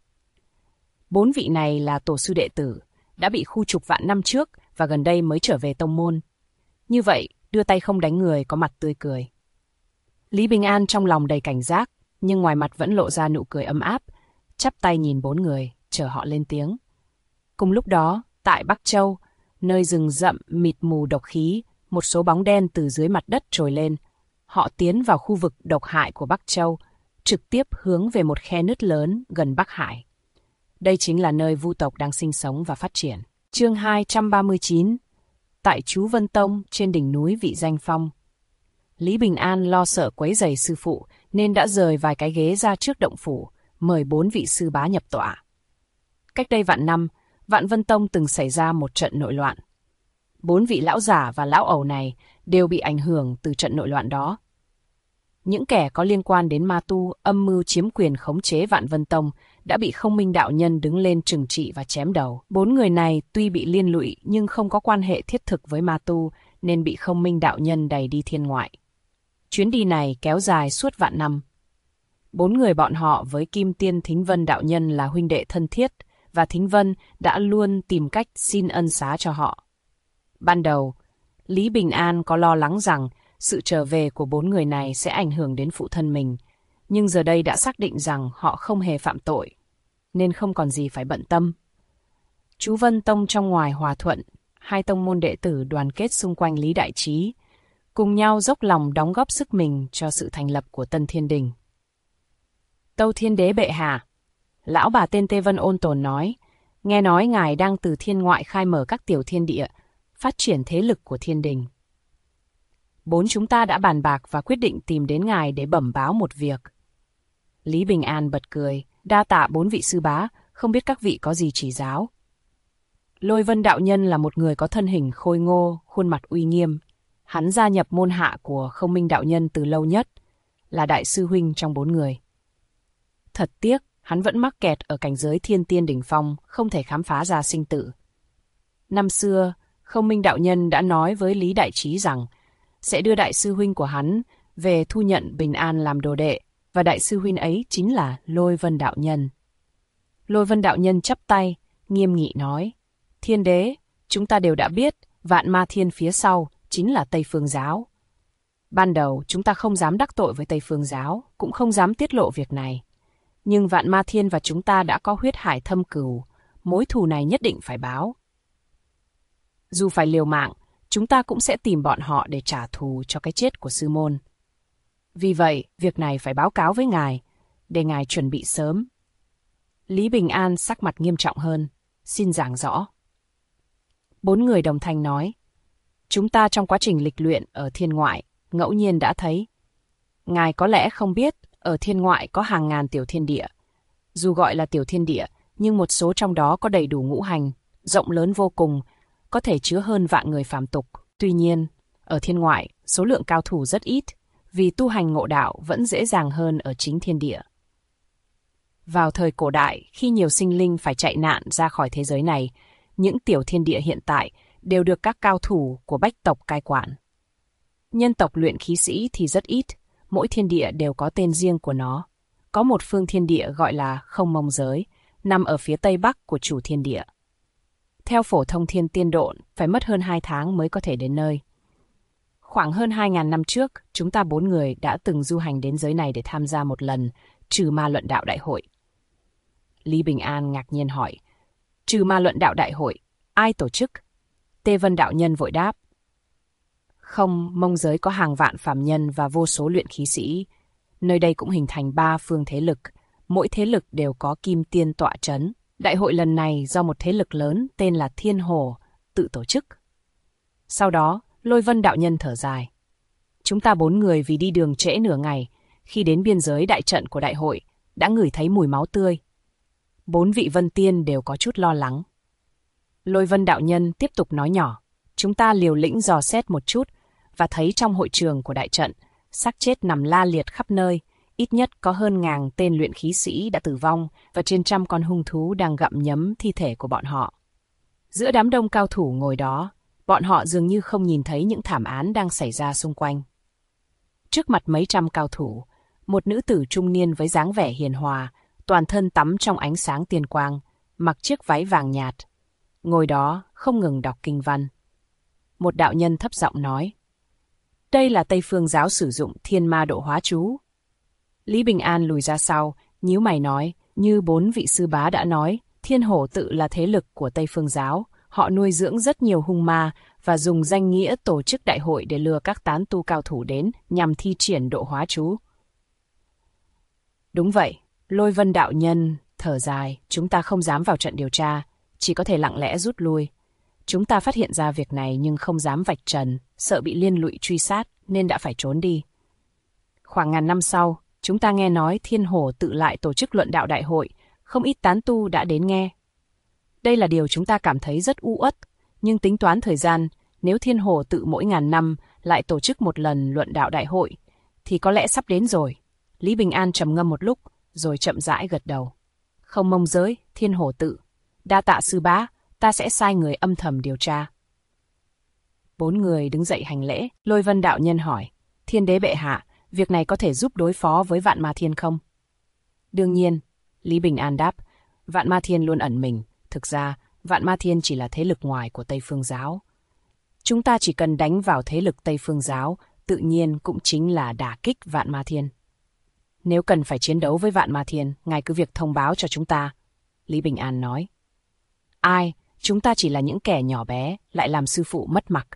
4 vị này là tổ sư đệ tử, đã bị khu trục vạn năm trước và gần đây mới trở về tông môn. Như vậy, đưa tay không đánh người có mặt tươi cười. Lý Bình An trong lòng đầy cảnh giác, nhưng ngoài mặt vẫn lộ ra nụ cười ấm áp, chắp tay nhìn 4 người, chờ họ lên tiếng. Cùng lúc đó, tại Bắc Châu, nơi rừng rậm mịt mù độc khí, một số bóng đen từ dưới mặt đất trồi lên. Họ tiến vào khu vực độc hại của Bắc Châu, trực tiếp hướng về một khe nứt lớn gần Bắc Hải. Đây chính là nơi vu tộc đang sinh sống và phát triển. Chương 239. Tại chú Vân Tông trên đỉnh núi Vị Danh Phong. Lý Bình An lo sợ quấy rầy sư phụ nên đã rời vài cái ghế ra trước động phủ, mời 4 vị sư bá nhập tọa. Cách đây vạn năm, Vạn Vân Tông từng xảy ra một trận nội loạn. 4 vị lão giả và lão ẩu này đều bị ảnh hưởng từ trận nội loạn đó. Những kẻ có liên quan đến ma tu âm mưu chiếm quyền khống chế Vạn Vân Tông đã bị Không Minh đạo nhân đứng lên trừng trị và chém đầu. 4 người này tuy bị liên lụy nhưng không có quan hệ thiết thực với ma tu nên bị Không Minh đạo nhân đày đi thiên ngoại. Chuyến đi này kéo dài suốt vạn năm. 4 người bọn họ với Kim Tiên Thính Vân đạo nhân là huynh đệ thân thiết và Thính Vân đã luôn tìm cách xin ân xá cho họ. Ban đầu, Lý Bình An có lo lắng rằng sự trở về của 4 người này sẽ ảnh hưởng đến phụ thân mình, nhưng giờ đây đã xác định rằng họ không hề phạm tội, nên không còn gì phải bận tâm. Chú Vân Tông trong ngoài hòa thuận, 2 tông môn đệ tử đoàn kết xung quanh Lý Đại Trí, cùng nhau dốc lòng đóng góp sức mình cho sự thành lập của Tân Thiên Đình. Tâu Thiên Đế bệ hạ, lão bà tên Tê Vân ôn tồn nói, nghe nói ngài đang từ thiên ngoại khai mở các tiểu thiên địa, phát triển thế lực của thiên đình. 4 chúng ta đã bàn bạc và quyết định tìm đến ngài để bẩm báo một việc. Lý Bình An bật cười, đa tạ 4 vị sư bá, không biết các vị có gì chỉ giáo. Lôi Vân đạo nhân là một người có thân hình khôi ngô, khuôn mặt uy nghiêm. Hắn gia nhập môn hạ của Không Minh đạo nhân từ lâu nhất, là đại sư huynh trong 4 người. Thật tiếc, hắn vẫn mắc kẹt ở cảnh giới thiên tiên đỉnh phong, không thể khám phá ra sinh tử. Năm xưa, Không Minh đạo nhân đã nói với Lý Đại Trí rằng sẽ đưa đại sư huynh của hắn về thu nhận Bình An làm đồ đệ, và đại sư huynh ấy chính là Lôi Vân đạo nhân. Lôi Vân đạo nhân chắp tay, nghiêm nghị nói, Thiên Đế, chúng ta đều đã biết, Vạn Ma Thiên phía sau chính là Tây Phương Giáo. Ban đầu chúng ta không dám đắc tội với Tây Phương Giáo, cũng không dám tiết lộ việc này. Nhưng Vạn Ma Thiên và chúng ta đã có huyết hải thâm cừu, mối thù này nhất định phải báo. Dù phải liều mạng, chúng ta cũng sẽ tìm bọn họ để trả thù cho cái chết của sư môn. Vì vậy, việc này phải báo cáo với ngài, để ngài chuẩn bị sớm. Lý Bình An sắc mặt nghiêm trọng hơn, xin giảng rõ. 4 người đồng thanh nói, chúng ta trong quá trình lịch luyện ở thiên ngoại, ngẫu nhiên đã thấy. Ngài có lẽ không biết, ở thiên ngoại có hàng ngàn tiểu thiên địa. Dù gọi là tiểu thiên địa, nhưng một số trong đó có đầy đủ ngũ hành, rộng lớn vô cùng, có thể chứa hơn vạn người phàm tục. Tuy nhiên, ở thiên ngoại, số lượng cao thủ rất ít, vì tu hành ngộ đạo vẫn dễ dàng hơn ở chính thiên địa. Vào thời cổ đại, khi nhiều sinh linh phải chạy nạn ra khỏi thế giới này, những tiểu thiên địa hiện tại đều được các cao thủ của bách tộc cai quản. Nhân tộc luyện khí sĩ thì rất ít, mỗi thiên địa đều có tên riêng của nó. Có một phương thiên địa gọi là Không Mông Giới, nằm ở phía tây bắc của chủ thiên địa. Theo phổ thông thiên tiên độn, phải mất hơn 2 tháng mới có thể đến nơi. Khoảng hơn 2.000 năm trước, chúng ta 4 người đã từng du hành đến giới này để tham gia một lần Trừ Ma Luận Đạo Đại Hội. Lý Bình An ngạc nhiên hỏi, Trừ Ma Luận Đạo Đại Hội, ai tổ chức? Tê Vân đạo nhân vội đáp, Không Mông Giới có hàng vạn phàm nhân và vô số luyện khí sĩ. Nơi đây cũng hình thành 3 phương thế lực, mỗi thế lực đều có kim tiên tọa trấn. Đại hội lần này do một thế lực lớn tên là Thiên Hồ tự tổ chức. Sau đó, Lôi Vân đạo nhân thở dài. Chúng ta 4 người vì đi đường trễ nửa ngày, khi đến biên giới đại trận của đại hội, đã ngửi thấy mùi máu tươi. 4 vị vân tiên đều có chút lo lắng. Lôi Vân đạo nhân tiếp tục nói nhỏ, chúng ta liều lĩnh dò xét một chút và thấy trong hội trường của đại trận, xác chết nằm la liệt khắp nơi, ít nhất có hơn 1.000 tên luyện khí sĩ đã tử vong và trên trăm con hung thú đang gặm nhấm thi thể của bọn họ. Giữa đám đông cao thủ ngồi đó, bọn họ dường như không nhìn thấy những thảm án đang xảy ra xung quanh. Trước mặt mấy trăm cao thủ, một nữ tử trung niên với dáng vẻ hiền hòa, toàn thân tắm trong ánh sáng tiên quang, mặc chiếc váy vàng nhạt, ngồi đó không ngừng đọc kinh văn. Một đạo nhân thấp giọng nói, đây là Tây Phương Giáo sử dụng Thiên Ma Độ Hóa Chú. Lý Bình An lùi ra sau, nhíu mày nói, như 4 vị sư bá đã nói, Thiên Hổ tự là thế lực của Tây Phương Giáo. Họ nuôi dưỡng rất nhiều hung ma và dùng danh nghĩa tổ chức đại hội để lừa các tán tu cao thủ đến nhằm thi triển độ hóa chú. Đúng vậy, Lôi Vân đạo nhân thở dài, chúng ta không dám vào trận điều tra, chỉ có thể lặng lẽ rút lui. Chúng ta phát hiện ra việc này nhưng không dám vạch trần, sợ bị liên lụy truy sát nên đã phải trốn đi. Khoảng 1000 năm sau, chúng ta nghe nói Thiên Hổ tự lại tổ chức luận đạo đại hội, không ít tán tu đã đến nghe. Đây là điều chúng ta cảm thấy rất u uất, nhưng tính toán thời gian, nếu Thiên Hổ tự mỗi 1000 năm lại tổ chức một lần luận đạo đại hội, thì có lẽ sắp đến rồi. Lý Bình An trầm ngâm một lúc, rồi chậm rãi gật đầu. Không mông giới, Thiên Hổ tự. Đa tạ sư bá, ta sẽ sai người âm thầm điều tra. 4 người đứng dậy hành lễ. Lôi Vân đạo nhân hỏi, Thiên đế bệ hạ, việc này có thể giúp đối phó với Vạn Ma Thiên không? Đương nhiên, Lý Bình An đáp, Vạn Ma Thiên luôn ẩn mình. Thực ra, Vạn Ma Thiên chỉ là thế lực ngoài của Tây Phương Giáo. Chúng ta chỉ cần đánh vào thế lực Tây Phương Giáo, tự nhiên cũng chính là đả kích Vạn Ma Thiên. Nếu cần phải chiến đấu với Vạn Ma Thiên, ngài cứ việc thông báo cho chúng ta. Lý Bình An nói. Ai, chúng ta chỉ là những kẻ nhỏ bé, lại làm sư phụ mất mặt.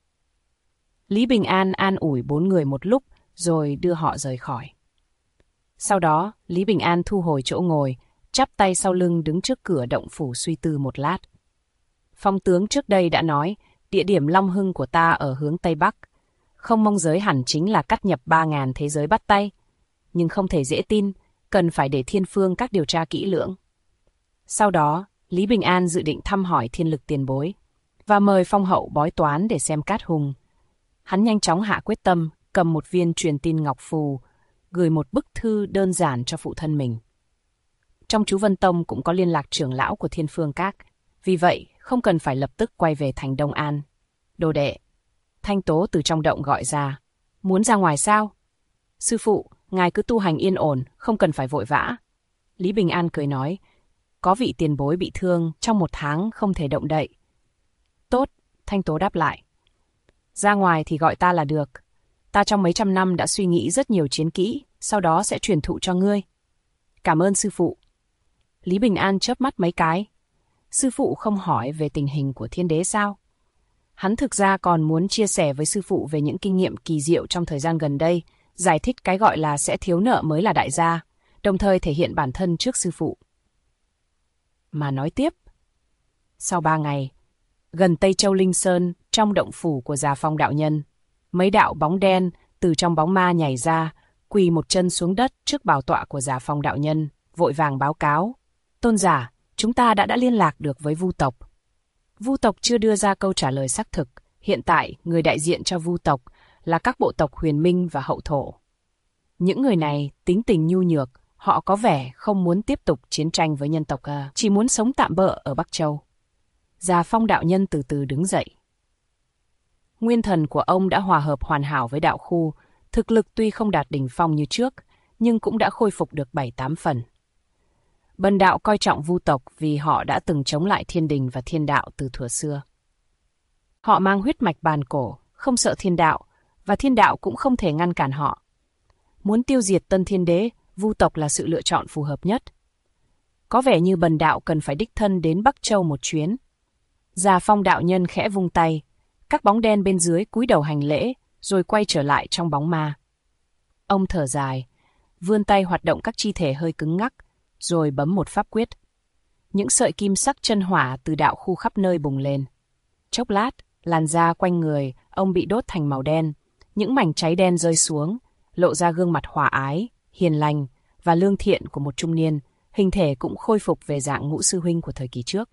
Lý Bình An an ủi 4 người một lúc, rồi đưa họ rời khỏi. Sau đó, Lý Bình An thu hồi chỗ ngồi, chắp tay sau lưng đứng trước cửa động phủ suy tư một lát. Phong tướng trước đây đã nói, địa điểm Long Hưng của ta ở hướng Tây Bắc. Không mông giới hẳn chính là cắt nhập 3.000 thế giới bắt tay. Nhưng không thể dễ tin, cần phải để Thiên Phương các điều tra kỹ lưỡng. Sau đó, Lý Bình An dự định thăm hỏi Thiên Lực tiền bối và mời phong hậu bói toán để xem cát hùng. Hắn nhanh chóng hạ quyết tâm, cầm một viên truyền tin ngọc phù, gửi một bức thư đơn giản cho phụ thân mình. Trong chú Vân Tông cũng có liên lạc trưởng lão của Thiên Phương các, vì vậy không cần phải lập tức quay về thành Đông An. Đồ đệ, Thanh Tố từ trong động gọi ra. Muốn ra ngoài sao? Sư phụ, ngài cứ tu hành yên ổn, không cần phải vội vã. Lý Bình An cười nói, có vị tiền bối bị thương, trong 1 tháng không thể động đậy. Tốt, Thanh Tố đáp lại. Ra ngoài thì gọi ta là được. Ta trong mấy trăm năm đã suy nghĩ rất nhiều chiến kỹ, sau đó sẽ truyền thụ cho ngươi. Cảm ơn sư phụ. Lý Bình An chớp mắt mấy cái. Sư phụ không hỏi về tình hình của Thiên đế sao? Hắn thực ra còn muốn chia sẻ với sư phụ về những kinh nghiệm kỳ diệu trong thời gian gần đây, giải thích cái gọi là sẽ thiếu nợ mới là đại gia, đồng thời thể hiện bản thân trước sư phụ. Mà nói tiếp. Sau 3 ngày, gần Tây Châu Linh Sơn, trong động phủ của Già Phong đạo nhân, mấy đạo bóng đen từ trong bóng ma nhảy ra, quỳ một chân xuống đất trước bảo tọa của Già Phong đạo nhân, vội vàng báo cáo. Tôn giả, chúng ta đã liên lạc được với Vu tộc. Vu tộc chưa đưa ra câu trả lời xác thực. Hiện tại, người đại diện cho Vu tộc là các bộ tộc Huyền Minh và Hậu Thổ. Những người này tính tình nhu nhược, họ có vẻ không muốn tiếp tục chiến tranh với nhân tộc, chỉ muốn sống tạm bợ ở Bắc Châu. Già Phong đạo nhân từ từ đứng dậy. Nguyên thần của ông đã hòa hợp hoàn hảo với đạo khu, thực lực tuy không đạt đỉnh phong như trước, nhưng cũng đã khôi phục được 7-8 phần. Bần đạo coi trọng Vu tộc vì họ đã từng chống lại thiên đình và thiên đạo từ thuở xưa. Họ mang huyết mạch bàn cổ, không sợ thiên đạo, và thiên đạo cũng không thể ngăn cản họ. Muốn tiêu diệt Tân Thiên Đế, Vu tộc là sự lựa chọn phù hợp nhất. Có vẻ như bần đạo cần phải đích thân đến Bắc Châu một chuyến. Già Phong đạo nhân khẽ vung tay, các bóng đen bên dưới cúi đầu hành lễ, rồi quay trở lại trong bóng ma. Ông thở dài, vươn tay hoạt động các chi thể hơi cứng ngắc, rồi bấm một pháp quyết. Những sợi kim sắc chân hỏa từ đạo khu khắp nơi bùng lên. Chốc lát, làn da quanh người ông bị đốt thành màu đen, những mảnh cháy đen rơi xuống, lộ ra gương mặt hòa ái, hiền lành và lương thiện của một trung niên, hình thể cũng khôi phục về dạng Ngũ sư huynh của thời kỳ trước.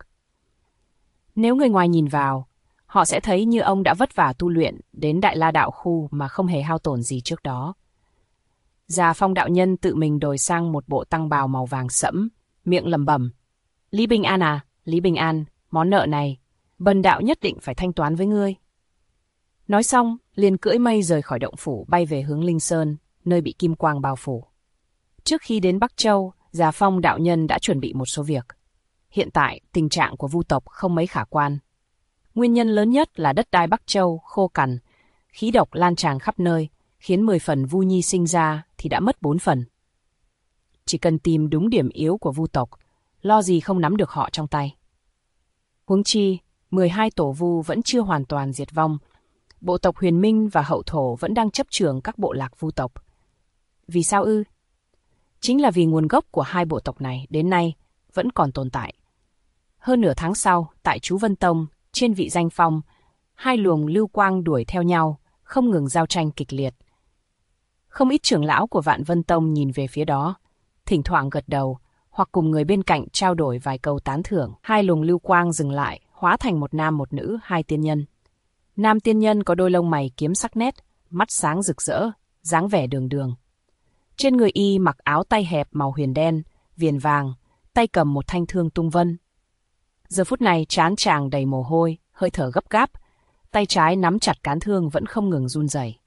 Nếu người ngoài nhìn vào, họ sẽ thấy như ông đã vất vả tu luyện đến Đại La đạo khu mà không hề hao tổn gì trước đó. Già Phong đạo nhân tự mình đổi sang một bộ tăng bào màu vàng sẫm, miệng lẩm bẩm. Lý Bình An à, Lý Bình An, món nợ này, bần đạo nhất định phải thanh toán với ngươi. Nói xong, liền cưỡi mây rời khỏi động phủ bay về hướng Linh Sơn, nơi bị kim quang bao phủ. Trước khi đến Bắc Châu, Già Phong đạo nhân đã chuẩn bị một số việc. Hiện tại, tình trạng của Vu tộc không mấy khả quan. Nguyên nhân lớn nhất là đất đai Bắc Châu khô cằn, khí độc lan tràn khắp nơi, khiến 10 phần Vu Nhi sinh ra thì đã mất 4 phần. Chỉ cần tìm đúng điểm yếu của Vu tộc, lo gì không nắm được họ trong tay. Huống chi, 12 tổ Vu vẫn chưa hoàn toàn diệt vong. Bộ tộc Huyền Minh và Hậu Thổ vẫn đang chấp chưởng các bộ lạc Vu tộc. Vì sao ư? Chính là vì nguồn gốc của hai bộ tộc này đến nay vẫn còn tồn tại. Hơn nửa tháng sau, tại chú Vân Tông, trên vị danh phong, hai luồng lưu quang đuổi theo nhau, không ngừng giao tranh kịch liệt. Không ít trưởng lão của Vạn Vân Tông nhìn về phía đó, thỉnh thoảng gật đầu, hoặc cùng người bên cạnh trao đổi vài câu tán thưởng. Hai luồng lưu quang dừng lại, hóa thành một nam một nữ, hai tiên nhân. Nam tiên nhân có đôi lông mày kiếm sắc nét, mắt sáng rực rỡ, dáng vẻ đường đường. Trên người y mặc áo tay hẹp màu huyền đen, viền vàng, tay cầm một thanh thương tung vân. Giờ phút này trán chàng đầy mồ hôi, hơi thở gấp gáp, tay trái nắm chặt cán thương vẫn không ngừng run rẩy.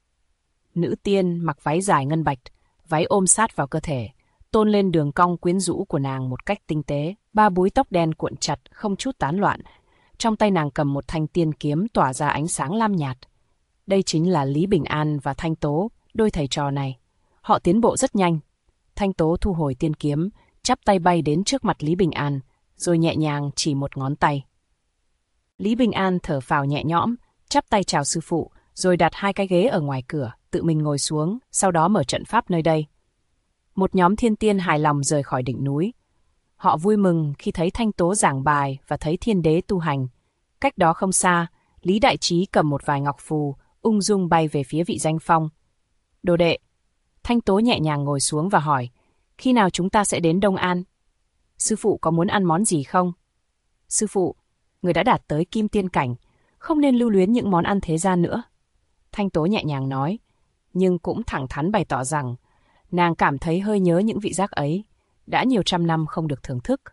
Nữ tiên mặc váy dài ngân bạch, váy ôm sát vào cơ thể, tôn lên đường cong quyến rũ của nàng một cách tinh tế, ba búi tóc đen cuộn chặt không chút tán loạn. Trong tay nàng cầm một thanh tiên kiếm tỏa ra ánh sáng lam nhạt. Đây chính là Lý Bình An và Thanh Tố, đôi thầy trò này. Họ tiến bộ rất nhanh. Thanh Tố thu hồi tiên kiếm, chắp tay bay đến trước mặt Lý Bình An, rồi nhẹ nhàng chỉ một ngón tay. Lý Bình An thở phào nhẹ nhõm, chắp tay chào sư phụ, rồi đặt hai cái ghế ở ngoài cửa, tự mình ngồi xuống, sau đó mở trận pháp nơi đây. Một nhóm thiên tiên hài lòng rời khỏi đỉnh núi. Họ vui mừng khi thấy Thanh Tố giảng bài và thấy thiên đế tu hành. Cách đó không xa, Lý Đại Trí cầm một vài ngọc phù, ung dung bay về phía vị danh phong. Đồ đệ. Thanh Tố nhẹ nhàng ngồi xuống và hỏi, khi nào chúng ta sẽ đến Đông An? Sư phụ có muốn ăn món gì không? Sư phụ, người đã đạt tới kim tiên cảnh, không nên lưu luyến những món ăn thế gian nữa. Thanh Tố nhẹ nhàng nói, nhưng cũng thẳng thắn bày tỏ rằng, nàng cảm thấy hơi nhớ những vị giác ấy, đã nhiều trăm năm không được thưởng thức.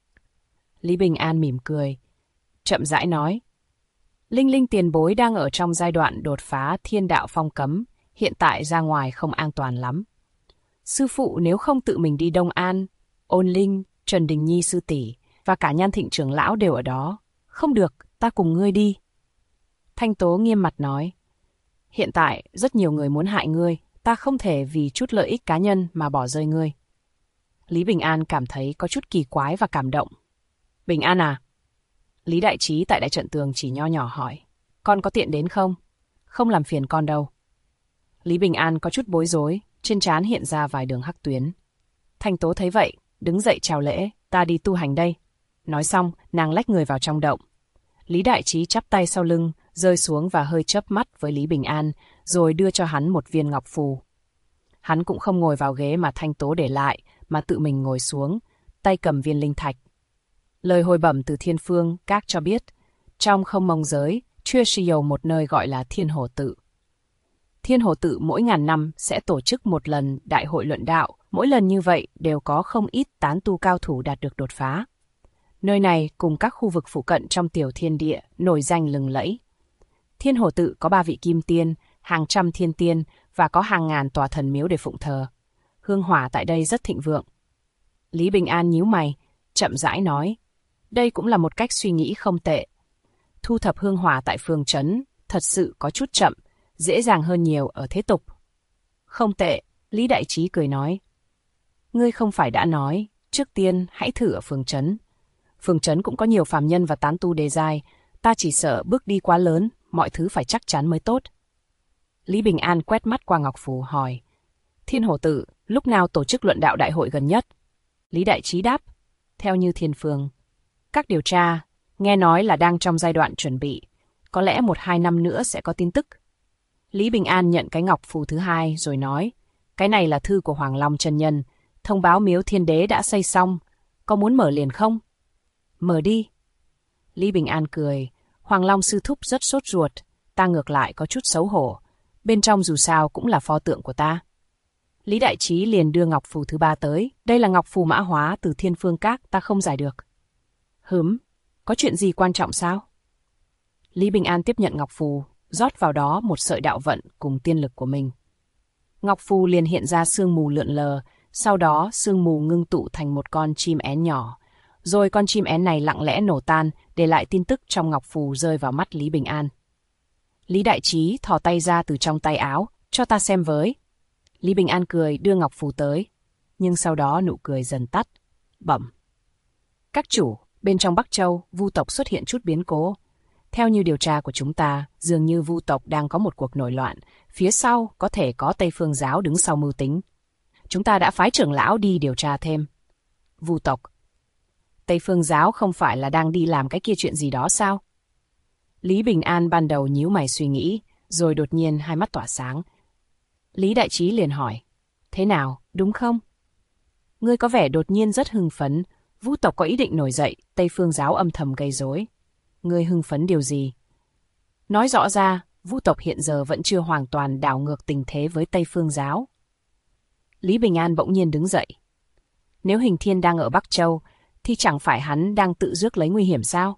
Lý Bình An mỉm cười, chậm rãi nói, Linh Linh tiền bối đang ở trong giai đoạn đột phá thiên đạo phong cấm, hiện tại ra ngoài không an toàn lắm. Sư phụ nếu không tự mình đi Đông An, Ôn Linh, Trần Đình Nhi sư tỷ và cả Nhan Thịnh trưởng lão đều ở đó. Không được, ta cùng ngươi đi. Thanh Tố nghiêm mặt nói, hiện tại rất nhiều người muốn hại ngươi, ta không thể vì chút lợi ích cá nhân mà bỏ rơi ngươi. Lý Bình An cảm thấy có chút kỳ quái và cảm động. Bình An à? Lý Đại Trí tại đại trận tường chỉ nho nhỏ hỏi, con có tiện đến không? Không làm phiền con đâu. Lý Bình An có chút bối rối, trên trán hiện ra vài đường hắc tuyến. Thanh Tố thấy vậy, đứng dậy chào lễ, ta đi tu hành đây. Nói xong, nàng lách người vào trong động. Lý Đại Trí chắp tay sau lưng, rơi xuống và hơi chớp mắt với Lý Bình An, rồi đưa cho hắn một viên ngọc phù. Hắn cũng không ngồi vào ghế mà Thanh Tố để lại, mà tự mình ngồi xuống, tay cầm viên linh thạch. Lời hồi bẩm từ Thiên Phương Các cho biết, trong Không Mông giới, chuyên siêu một nơi gọi là Thiên Hồ Tự. Thiên Hồ Tự mỗi ngàn năm sẽ tổ chức một lần đại hội luận đạo, mỗi lần như vậy đều có không ít tán tu cao thủ đạt được đột phá. Nơi này cùng các khu vực phụ cận trong tiểu thiên địa nổi danh lừng lẫy. Thiên Hồ Tự có 3 vị kim tiên, hàng trăm thiên tiên và có hàng ngàn tòa thần miếu để phụng thờ. Hương hỏa tại đây rất thịnh vượng. Lý Bình An nhíu mày, chậm rãi nói, đây cũng là một cách suy nghĩ không tệ. Thu thập hương hỏa tại phường trấn thật sự có chút chậm, dễ dàng hơn nhiều ở thế tục. Không tệ, Lý Đại Trí cười nói. Ngươi không phải đã nói, trước tiên hãy thử ở phường trấn. Phường trấn cũng có nhiều phàm nhân và tán tu đề giai, ta chỉ sợ bước đi quá lớn, mọi thứ phải chắc chắn mới tốt. Lý Bình An quét mắt qua ngọc phù hỏi, Thiên Hồ Tự lúc nào tổ chức luận đạo đại hội gần nhất? Lý Đại Trí đáp, theo như Thiên Phương. Các điều tra, nghe nói là đang trong giai đoạn chuẩn bị, có lẽ 1-2 năm nữa sẽ có tin tức. Lý Bình An nhận cái ngọc phù thứ hai rồi nói, cái này là thư của Hoàng Long chân nhân, thông báo miếu thiên đế đã xây xong, có muốn mở liền không? Mở đi. Lý Bình An cười, Hoàng Long sư thúc rất sốt ruột, ta ngược lại có chút xấu hổ, bên trong dù sao cũng là pho tượng của ta. Lý Đại Trí liền đưa ngọc phù thứ 3 tới, đây là ngọc phù mã hóa từ Thiên Phương Các, ta không giải được. Có chuyện gì quan trọng sao? Lý Bình An tiếp nhận ngọc phù, rót vào đó một sợi đạo vận cùng tiên lực của mình. Ngọc phù liền hiện ra sương mù lượn lờ, sau đó sương mù ngưng tụ thành một con chim én nhỏ. Rồi con chim én này lặng lẽ nổ tan, để lại tin tức trong ngọc phù rơi vào mắt Lý Bình An. Lý Đại Trí thò tay ra từ trong tay áo, cho ta xem với. Lý Bình An cười đưa ngọc phù tới, nhưng sau đó nụ cười dần tắt. Bẩm. Các chủ, bên trong Bắc Châu, Vu tộc xuất hiện chút biến cố. Theo như điều tra của chúng ta, dường như Vu tộc đang có một cuộc nổi loạn, phía sau có thể có Tây Phương giáo đứng sau mưu tính. Chúng ta đã phái trưởng lão đi điều tra thêm. Vu tộc. Tây Phương giáo không phải là đang đi làm cái kia chuyện gì đó sao? Lý Bình An ban đầu nhíu mày suy nghĩ, rồi đột nhiên hai mắt tỏa sáng. Lý Đại Trí liền hỏi, thế nào, đúng không? Ngươi có vẻ đột nhiên rất hưng phấn, Vu tộc có ý định nổi dậy, Tây Phương giáo âm thầm gây rối. Ngươi hưng phấn điều gì? Nói rõ ra, Vu tộc hiện giờ vẫn chưa hoàn toàn đảo ngược tình thế với Tây Phương giáo. Lý Bình An bỗng nhiên đứng dậy. Nếu Hình Thiên đang ở Bắc Châu, thì chẳng phải hắn đang tự rước lấy nguy hiểm sao?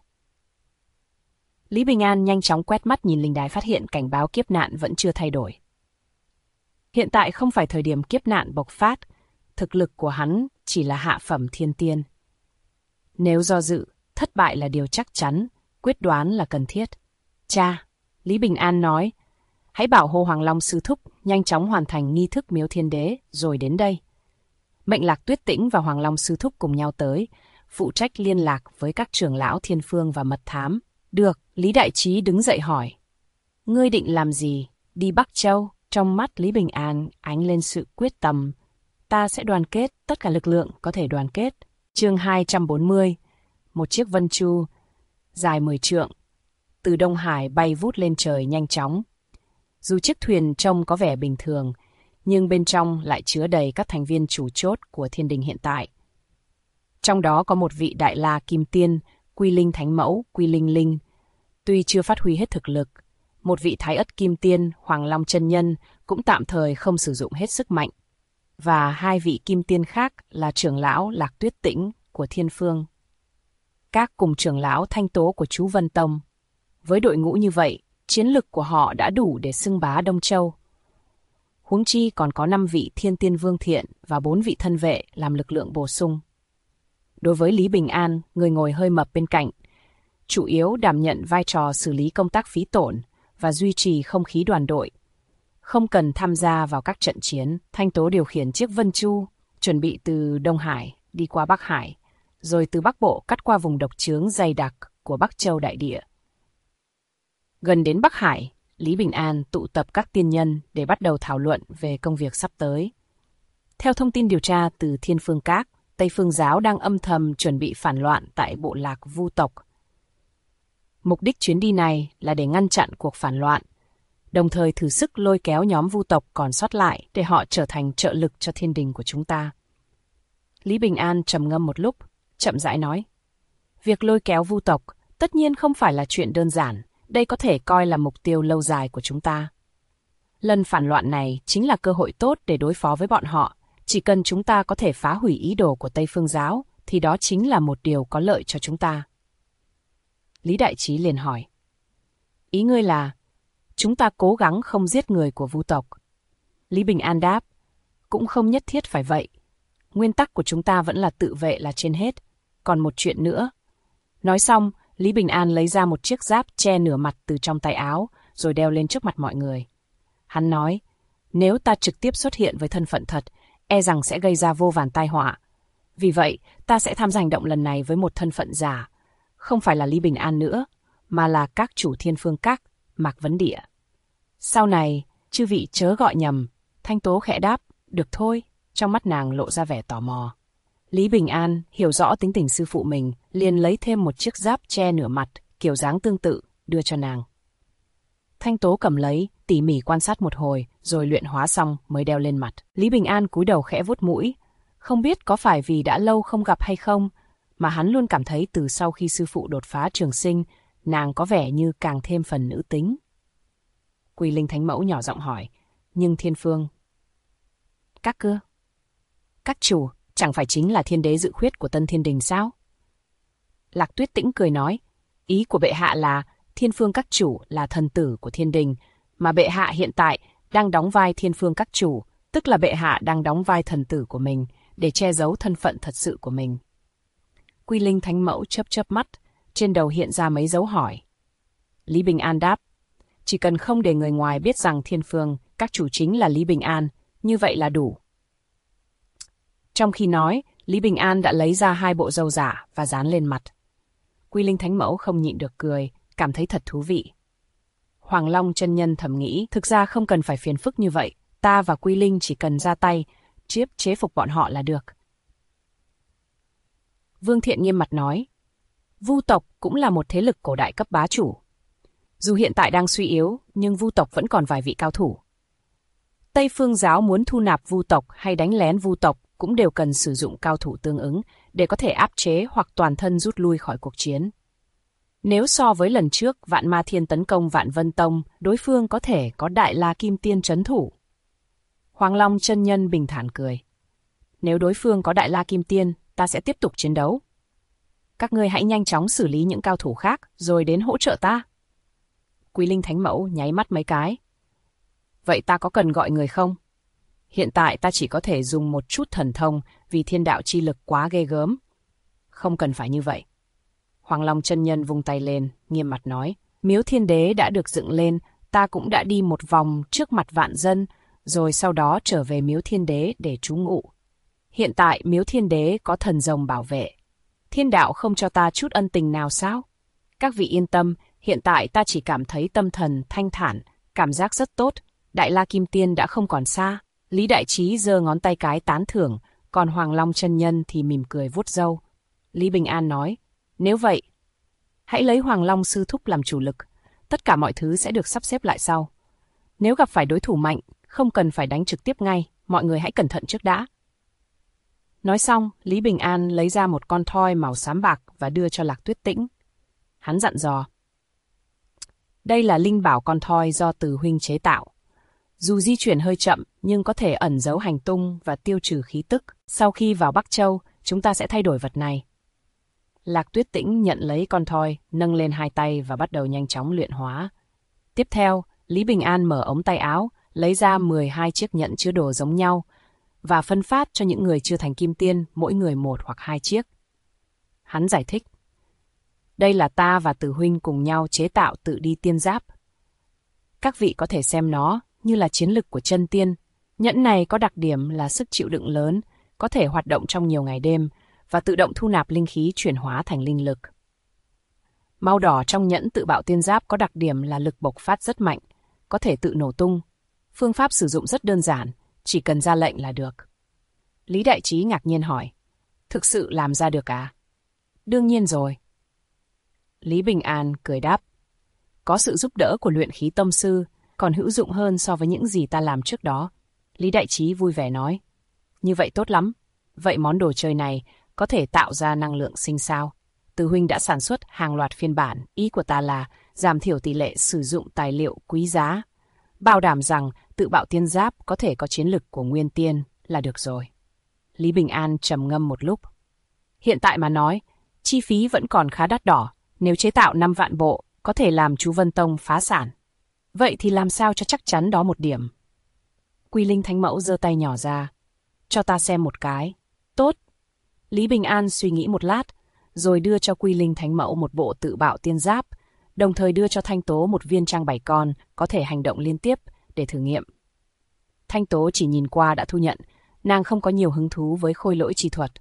Lý Bình An nhanh chóng quét mắt nhìn linh đài, phát hiện cảnh báo kiếp nạn vẫn chưa thay đổi. Hiện tại không phải thời điểm kiếp nạn bộc phát, thực lực của hắn chỉ là hạ phẩm thiên tiên. Nếu do dự, thất bại là điều chắc chắn, quyết đoán là cần thiết. Cha, Lý Bình An nói, hãy bảo Hồ Hoàng Long sư thúc nhanh chóng hoàn thành nghi thức miếu thiên đế rồi đến đây. Mệnh Lạc Tuyết Tĩnh và Hoàng Long sư thúc cùng nhau tới, phụ trách liên lạc với các trưởng lão Thiên Phương và mật thám. Được, Lý Đại Trí đứng dậy hỏi. Ngươi định làm gì? Đi Bắc Châu? Trong mắt Lý Bình An ánh lên sự quyết tâm. Ta sẽ đoàn kết tất cả lực lượng có thể đoàn kết. Chương 240. Một chiếc vân chu dài 10 trượng từ Đông Hải bay vút lên trời nhanh chóng. Dù chiếc thuyền trông có vẻ bình thường, nhưng bên trong lại chứa đầy các thành viên chủ chốt của thiên đình hiện tại. Trong đó có một vị Đại La Kim Tiên, Quy Linh Thánh Mẫu, Quy Linh Linh, tuy chưa phát huy hết thực lực. Một vị Thái Ất Kim Tiên, Hoàng Long Chân Nhân cũng tạm thời không sử dụng hết sức mạnh. Và hai vị Kim Tiên khác là trưởng lão Lạc Tuyết Tĩnh của Thiên Phương. Các cùng trưởng lão Thanh Tố của chú Vân Tông. Với đội ngũ như vậy, chiến lực của họ đã đủ để xưng bá Đông Châu. Huống chi còn có 5 vị Thiên Tiên Vương Thiện và 4 vị thân vệ làm lực lượng bổ sung. Đối với Lý Bình An, người ngồi hơi mập bên cạnh, chủ yếu đảm nhận vai trò xử lý công tác phí tổn và duy trì không khí đoàn đội. Không cần tham gia vào các trận chiến, Thanh Tố điều khiển chiếc Vân Chu, chuẩn bị từ Đông Hải đi qua Bắc Hải, rồi từ Bắc Bộ cắt qua vùng độc chướng dày đặc của Bắc Châu đại địa. Gần đến Bắc Hải, Lý Bình An tụ tập các tiên nhân để bắt đầu thảo luận về công việc sắp tới. Theo thông tin điều tra từ Thiên Phương Các, Tây Phương giáo đang âm thầm chuẩn bị phản loạn tại bộ lạc Vu tộc. Mục đích chuyến đi này là để ngăn chặn cuộc phản loạn, đồng thời thử sức lôi kéo nhóm Vu tộc còn sót lại để họ trở thành trợ lực cho thiên đình của chúng ta. Lý Bình An trầm ngâm một lúc, chậm rãi nói. Việc lôi kéo Vu tộc tất nhiên không phải là chuyện đơn giản, đây có thể coi là mục tiêu lâu dài của chúng ta. Lần phản loạn này chính là cơ hội tốt để đối phó với bọn họ. Chỉ cần chúng ta có thể phá hủy ý đồ của Tây Phương giáo, thì đó chính là một điều có lợi cho chúng ta. Lý Đại Trí liền hỏi. Ý ngươi là, chúng ta cố gắng không giết người của Vu tộc. Lý Bình An đáp, cũng không nhất thiết phải vậy. Nguyên tắc của chúng ta vẫn là tự vệ là trên hết. Còn một chuyện nữa. Nói xong, Lý Bình An lấy ra một chiếc giáp che nửa mặt từ trong tay áo, rồi đeo lên trước mặt mọi người. Hắn nói, nếu ta trực tiếp xuất hiện với thân phận thật, e rằng sẽ gây ra vô vàn tai họa. Vì vậy, ta sẽ tham gia hành động lần này với một thân phận giả. Không phải là Lý Bình An nữa, mà là các chủ Thiên Phương Các, Mạc Vấn Địa. Sau này, chư vị chớ gọi nhầm. Thanh Tố khẽ đáp, được thôi, trong mắt nàng lộ ra vẻ tò mò. Lý Bình An hiểu rõ tính tình sư phụ mình, liền lấy thêm một chiếc giáp che nửa mặt, kiểu dáng tương tự, đưa cho nàng. Thanh Tố cầm lấy, tỉ mỉ quan sát một hồi, rồi luyện hóa xong mới đeo lên mặt. Lý Bình An cúi đầu khẽ vuốt mũi. Không biết có phải vì đã lâu không gặp hay không, mà hắn luôn cảm thấy từ sau khi sư phụ đột phá trường sinh, nàng có vẻ như càng thêm phần nữ tính. Quy Linh Thánh Mẫu nhỏ giọng hỏi, nhưng Thiên Phương Các cơ? Các chủ, chẳng phải chính là thiên đế dự khuyết của Tân Thiên Đình sao? Lạc Tuyết Tĩnh cười nói, ý của bệ hạ là Thiên Phương Các chủ là thần tử của thiên đình, mà bệ hạ hiện tại đang đóng vai Thiên Phương Các chủ, tức là bệ hạ đang đóng vai thần tử của mình để che giấu thân phận thật sự của mình. Quy Linh Thánh Mẫu chớp chớp mắt, trên đầu hiện ra mấy dấu hỏi. Lý Bình An đáp, chỉ cần không để người ngoài biết rằng Thiên Phương Các chủ chính là Lý Bình An, như vậy là đủ. Trong khi nói, Lý Bình An đã lấy ra 2 bộ râu giả và dán lên mặt. Quy Linh Thánh Mẫu không nhịn được cười, cảm thấy thật thú vị. Hoàng Long chân nhân thầm nghĩ, thực ra không cần phải phiền phức như vậy, ta và Quy Linh chỉ cần ra tay, chế phục bọn họ là được. Vương Thiện nghiêm mặt nói, Vu tộc cũng là một thế lực cổ đại cấp bá chủ. Dù hiện tại đang suy yếu, nhưng Vu tộc vẫn còn vài vị cao thủ. Tây Phương giáo muốn thu nạp Vu tộc hay đánh lén Vu tộc cũng đều cần sử dụng cao thủ tương ứng để có thể áp chế hoặc toàn thân rút lui khỏi cuộc chiến. Nếu so với lần trước Vạn Ma Thiên tấn công Vạn Vân Tông, đối phương có thể có Đại La Kim Tiên trấn thủ. Hoàng Long chân nhân bình thản cười. Nếu đối phương có Đại La Kim Tiên, ta sẽ tiếp tục chiến đấu. Các ngươi hãy nhanh chóng xử lý những cao thủ khác, rồi đến hỗ trợ ta. Quý Linh Thánh Mẫu nháy mắt mấy cái. Vậy ta có cần gọi người không? Hiện tại ta chỉ có thể dùng một chút thần thông vì thiên đạo chi lực quá ghê gớm. Không cần phải như vậy. Hoàng Long chân nhân vung tay lên, nghiêm mặt nói. Miếu Thiên Đế đã được dựng lên, ta cũng đã đi một vòng trước mặt vạn dân, rồi sau đó trở về Miếu Thiên Đế để trú ngụ. Hiện tại Miếu Thiên Đế có thần rồng bảo vệ. Thiên đạo không cho ta chút ân tình nào sao? Các vị yên tâm, hiện tại ta chỉ cảm thấy tâm thần thanh thản, cảm giác rất tốt. Đại La Kim Tiên đã không còn xa. Lý Đại Trí giơ ngón tay cái tán thưởng, còn Hoàng Long chân nhân thì mỉm cười vuốt râu. Lý Bình An nói, nếu vậy, hãy lấy Hoàng Long sư thúc làm chủ lực, tất cả mọi thứ sẽ được sắp xếp lại sau. Nếu gặp phải đối thủ mạnh, không cần phải đánh trực tiếp ngay, mọi người hãy cẩn thận trước đã. Nói xong, Lý Bình An lấy ra một con thoi màu xám bạc và đưa cho Lạc Tuyết Tĩnh. Hắn dặn dò. Đây là linh bảo con thoi do Từ huynh chế tạo. Dù di chuyển hơi chậm, nhưng có thể ẩn giấu hành tung và tiêu trừ khí tức. Sau khi vào Bắc Châu, chúng ta sẽ thay đổi vật này. Lạc Tuyết Tĩnh nhận lấy con thoi, nâng lên hai tay và bắt đầu nhanh chóng luyện hóa. Tiếp theo, Lý Bình An mở ống tay áo, lấy ra 12 chiếc nhẫn chứa đồ giống nhau và phân phát cho những người chưa thành kim tiên, mỗi người 1 hoặc 2 chiếc. Hắn giải thích. Đây là ta và Từ huynh cùng nhau chế tạo tự đi tiên giáp. Các vị có thể xem nó như là chiến lực của chân tiên. Nhẫn này có đặc điểm là sức chịu đựng lớn, có thể hoạt động trong nhiều ngày đêm và tự động thu nạp linh khí chuyển hóa thành linh lực. Màu đỏ trong nhẫn tự bạo tiên giáp có đặc điểm là lực bộc phát rất mạnh, có thể tự nổ tung. Phương pháp sử dụng rất đơn giản, chỉ cần ra lệnh là được. Lý Đại Trí ngạc nhiên hỏi, thực sự làm ra được à? Đương nhiên rồi. Lý Bình An cười đáp, có sự giúp đỡ của luyện khí tông sư, còn hữu dụng hơn so với những gì ta làm trước đó. Lý Đại Trí vui vẻ nói, như vậy tốt lắm. Vậy món đồ chơi này có thể tạo ra năng lượng sinh sao? Từ huynh đã sản xuất hàng loạt phiên bản, ý của ta là giảm thiểu tỷ lệ sử dụng tài liệu quý giá. Bảo đảm rằng tự bạo tiên giáp có thể có chiến lực của nguyên tiên là được rồi. Lý Bình An trầm ngâm một lúc. Hiện tại mà nói, chi phí vẫn còn khá đắt đỏ. Nếu chế tạo 5 vạn bộ, có thể làm chú Vân Tông phá sản. Vậy thì làm sao cho chắc chắn đó một điểm? Quy Linh Thánh Mẫu giơ tay nhỏ ra. Cho ta xem một cái. Tốt. Lý Bình An suy nghĩ một lát, rồi đưa cho Quy Linh Thánh Mẫu một bộ tự bạo tiên giáp, đồng thời đưa cho Thanh Tố một viên trang 7 con có thể hành động liên tiếp để thử nghiệm. Thanh Tố chỉ nhìn qua đã thu nhận, nàng không có nhiều hứng thú với khôi lỗi chi thuật.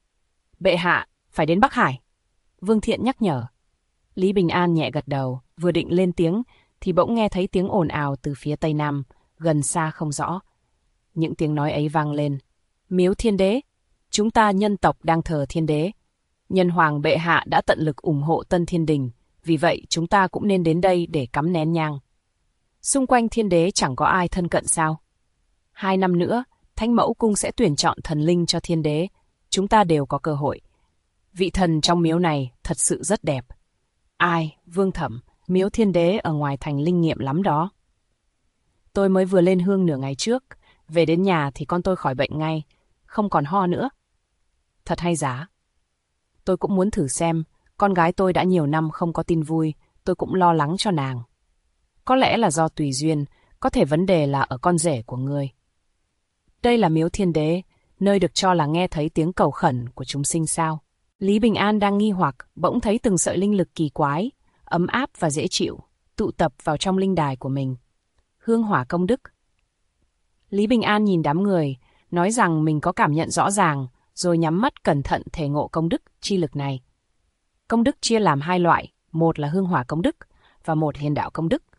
Bệ hạ, phải đến Bắc Hải. Vương Thiện nhắc nhở. Lý Bình An nhẹ gật đầu, vừa định lên tiếng, thì bỗng nghe thấy tiếng ồn ào từ phía tây nam, gần xa không rõ. Những tiếng nói ấy vang lên. Miếu Thiên Đế, chúng ta nhân tộc đang thờ Thiên Đế. Nhân hoàng bệ hạ đã tận lực ủng hộ Tân Thiên Đình, vì vậy chúng ta cũng nên đến đây để cắm nén nhang. Xung quanh Thiên Đế chẳng có ai thân cận sao? 2 năm nữa, Thánh Mẫu Cung sẽ tuyển chọn thần linh cho Thiên Đế. Chúng ta đều có cơ hội. Vị thần trong miếu này thật sự rất đẹp. Ai, Vương Thẩm, miếu Thiên Đế ở ngoài thành linh nghiệm lắm đó. Tôi mới vừa lên hương nửa ngày trước, về đến nhà thì con tôi khỏi bệnh ngay, không còn ho nữa. Thật hay giá. Tôi cũng muốn thử xem, con gái tôi đã nhiều năm không có tin vui, tôi cũng lo lắng cho nàng. Có lẽ là do tùy duyên, có thể vấn đề là ở con rể của ngươi. Đây là miếu Thiên Đế, nơi được cho là nghe thấy tiếng cầu khẩn của chúng sinh sao. Lý Bình An đang nghi hoặc, bỗng thấy từng sợi linh lực kỳ quái, ấm áp và dễ chịu, tụ tập vào trong linh đài của mình. Hương hỏa công đức. Lý Bình An nhìn đám người, nói rằng mình có cảm nhận rõ ràng, rồi nhắm mắt cẩn thận thể ngộ công đức chi lực này. Công đức chia làm 2 loại, một là hương hỏa công đức và một thiên đạo công đức.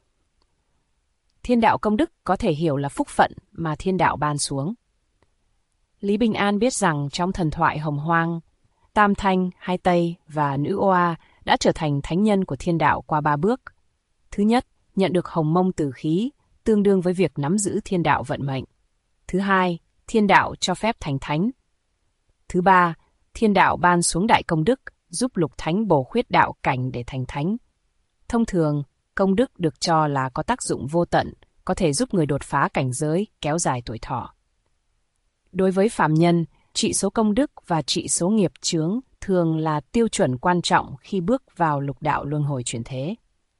Thiên đạo công đức có thể hiểu là phúc phận mà thiên đạo ban xuống. Lý Bình An biết rằng trong thần thoại Hồng Hoang, Tam Thanh, Hai Tây và Nữ Oa đã trở thành thánh nhân của thiên đạo qua 3 bước. Thứ nhất, nhận được hồng mông tử khí, tương đương với việc nắm giữ thiên đạo vận mệnh. Thứ hai, thiên đạo cho phép thành thánh. Thứ ba, thiên đạo ban xuống đại công đức, giúp Lục Thánh bổ khuyết đạo cảnh để thành thánh. Thông thường, công đức được cho là có tác dụng vô tận, có thể giúp người đột phá cảnh giới, kéo dài tuổi thọ. Đối với phàm nhân, trị số công đức và trị số nghiệp chướng thường là tiêu chuẩn quan trọng khi bước vào lục đạo luân hồi chuyển thế.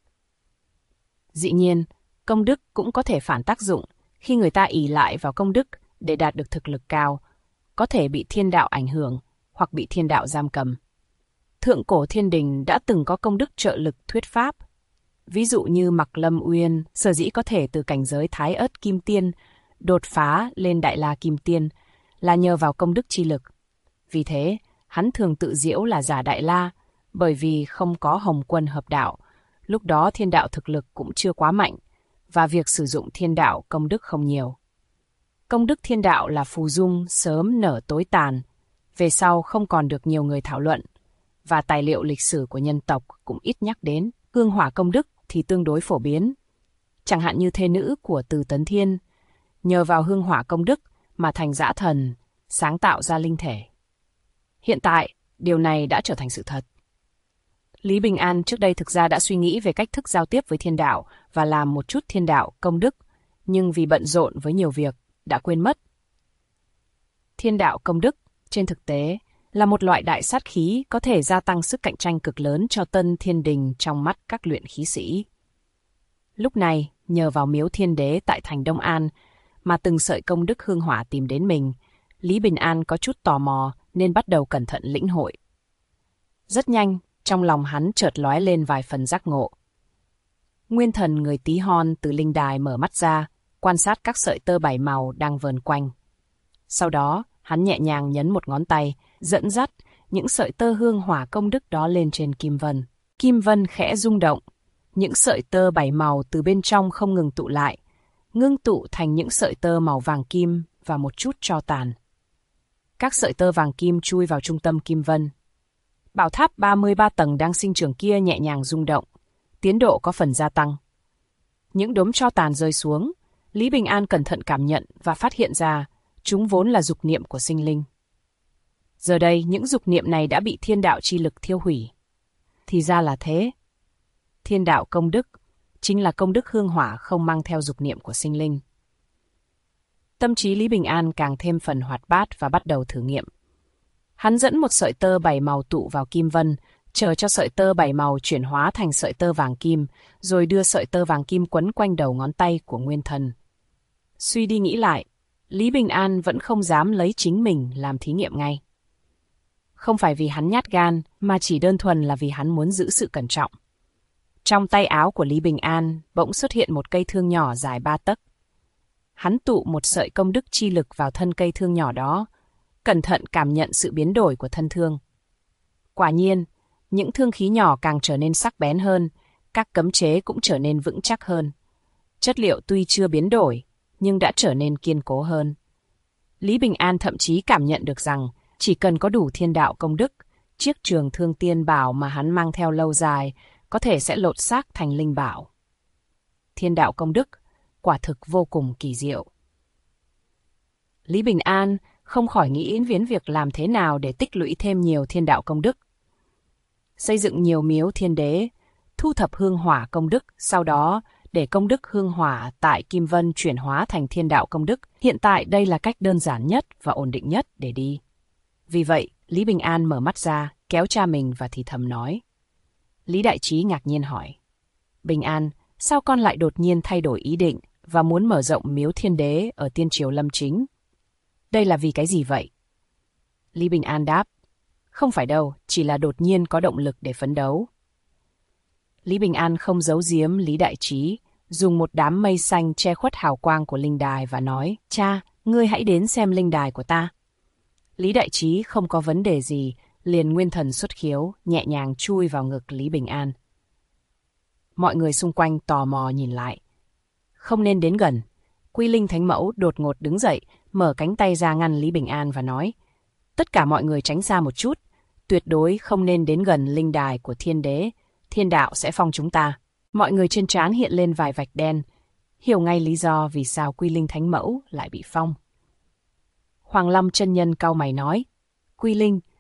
Dĩ nhiên, công đức cũng có thể phản tác dụng khi người ta ỷ lại vào công đức để đạt được thực lực cao, có thể bị thiên đạo ảnh hưởng hoặc bị thiên đạo giam cầm. Thượng cổ thiên đình đã từng có công đức trợ lực thuyết pháp. Ví dụ như Mạc Lâm Uyên sở dĩ có thể từ cảnh giới Thái Ất Kim Tiên đột phá lên Đại La Kim Tiên là nhờ vào công đức chi lực. Vì thế, hắn thường tự giễu là giả Đại La, bởi vì không có Hồng Quân hợp đạo. Lúc đó thiên đạo thực lực cũng chưa quá mạnh, và việc sử dụng thiên đạo công đức không nhiều. Công đức thiên đạo là phù dung sớm nở tối tàn, về sau không còn được nhiều người thảo luận, và tài liệu lịch sử của nhân tộc cũng ít nhắc đến. Hương hỏa công đức thì tương đối phổ biến. Chẳng hạn như thê nữ của Từ Tấn Thiên, nhờ vào hương hỏa công đức mà thành dã thần, sáng tạo ra linh thể. Hiện tại, điều này đã trở thành sự thật. Lý Bình An trước đây thực ra đã suy nghĩ về cách thức giao tiếp với thiên đạo và làm một chút thiên đạo công đức, nhưng vì bận rộn với nhiều việc, đã quên mất. Thiên đạo công đức, trên thực tế, là một loại đại sát khí có thể gia tăng sức cạnh tranh cực lớn cho Tân Thiên Đình trong mắt các luyện khí sĩ. Lúc này, nhờ vào miếu thiên đế tại thành Đông An, mà từng sợi công đức hương hỏa tìm đến mình, Lý Bình An có chút tò mò nên bắt đầu cẩn thận lĩnh hội. Rất nhanh, trong lòng hắn chợt lóe lên vài phần giác ngộ. Nguyên thần người Tí Hon từ linh đài mở mắt ra, quan sát các sợi tơ bảy màu đang vờn quanh. Sau đó, hắn nhẹ nhàng nhấn một ngón tay, dẫn dắt những sợi tơ hương hỏa công đức đó lên trên kim vân. Kim vân khẽ rung động, những sợi tơ bảy màu từ bên trong không ngừng tụ lại, ngưng tụ thành những sợi tơ màu vàng kim và một chút tro tàn. Các sợi tơ vàng kim chui vào trung tâm kim vân. Bảo tháp 33 tầng đang sinh trưởng kia nhẹ nhàng rung động, tiến độ có phần gia tăng. Những đốm tro tàn rơi xuống, Lý Bình An cẩn thận cảm nhận và phát hiện ra chúng vốn là dục niệm của sinh linh. Giờ đây, những dục niệm này đã bị thiên đạo chi lực thiêu hủy. Thì ra là thế. Thiên đạo công đức chính là công đức hương hỏa không mang theo dục niệm của sinh linh. Tâm trí Lý Bình An càng thêm phần hoạt bát và bắt đầu thử nghiệm. Hắn dẫn một sợi tơ bảy màu tụ vào kim vân, chờ cho sợi tơ bảy màu chuyển hóa thành sợi tơ vàng kim, rồi đưa sợi tơ vàng kim quấn quanh đầu ngón tay của nguyên thần. Suy đi nghĩ lại, Lý Bình An vẫn không dám lấy chính mình làm thí nghiệm ngay. Không phải vì hắn nhát gan, mà chỉ đơn thuần là vì hắn muốn giữ sự cẩn trọng. Trong tay áo của Lý Bình An bỗng xuất hiện một cây thương nhỏ dài 3 tấc. Hắn tụ một sợi công đức chi lực vào thân cây thương nhỏ đó, cẩn thận cảm nhận sự biến đổi của thân thương. Quả nhiên, những thương khí nhỏ càng trở nên sắc bén hơn, các cấm chế cũng trở nên vững chắc hơn. Chất liệu tuy chưa biến đổi, nhưng đã trở nên kiên cố hơn. Lý Bình An thậm chí cảm nhận được rằng chỉ cần có đủ thiên đạo công đức, chiếc trường thương tiên bảo mà hắn mang theo lâu dài có thể sẽ lột xác thành linh bảo. Thiên đạo công đức quả thực vô cùng kỳ diệu. Lý Bình An không khỏi nghĩ đến việc làm thế nào để tích lũy thêm nhiều thiên đạo công đức. Xây dựng nhiều miếu thiên đế, thu thập hương hỏa công đức, sau đó để công đức hương hỏa tại Kim Vân chuyển hóa thành thiên đạo công đức. Hiện tại đây là cách đơn giản nhất và ổn định nhất để đi. Vì vậy, Lý Bình An mở mắt ra, kéo cha mình và thì thầm nói. Lý Đại Trí ngạc nhiên hỏi. Bình An, sao con lại đột nhiên thay đổi ý định và muốn mở rộng miếu thiên đế ở Tiên Triều Lâm Chính? Đây là vì cái gì vậy? Lý Bình An đáp. Không phải đâu, chỉ là đột nhiên có động lực để phấn đấu. Lý Bình An không giấu giếm Lý Đại Trí, dùng một đám mây xanh che khuất hào quang của linh đài và nói, cha, ngươi hãy đến xem linh đài của ta. Lý Đại Trí không có vấn đề gì, liền nguyên thần xuất khiếu, nhẹ nhàng chui vào ngực Lý Bình An. Mọi người xung quanh tò mò nhìn lại. Không nên đến gần. Quy Linh Thánh Mẫu đột ngột đứng dậy, mở cánh tay ra ngăn Lý Bình An và nói, tất cả mọi người tránh xa một chút, tuyệt đối không nên đến gần linh đài của thiên đế, thiên đạo sẽ phong chúng ta. Mọi người trên trán hiện lên vài vạch đen, hiểu ngay lý do vì sao Quy Linh Thánh Mẫu lại bị phong. Hoàng Lâm chân nhân cau mày nói, Quy Linh,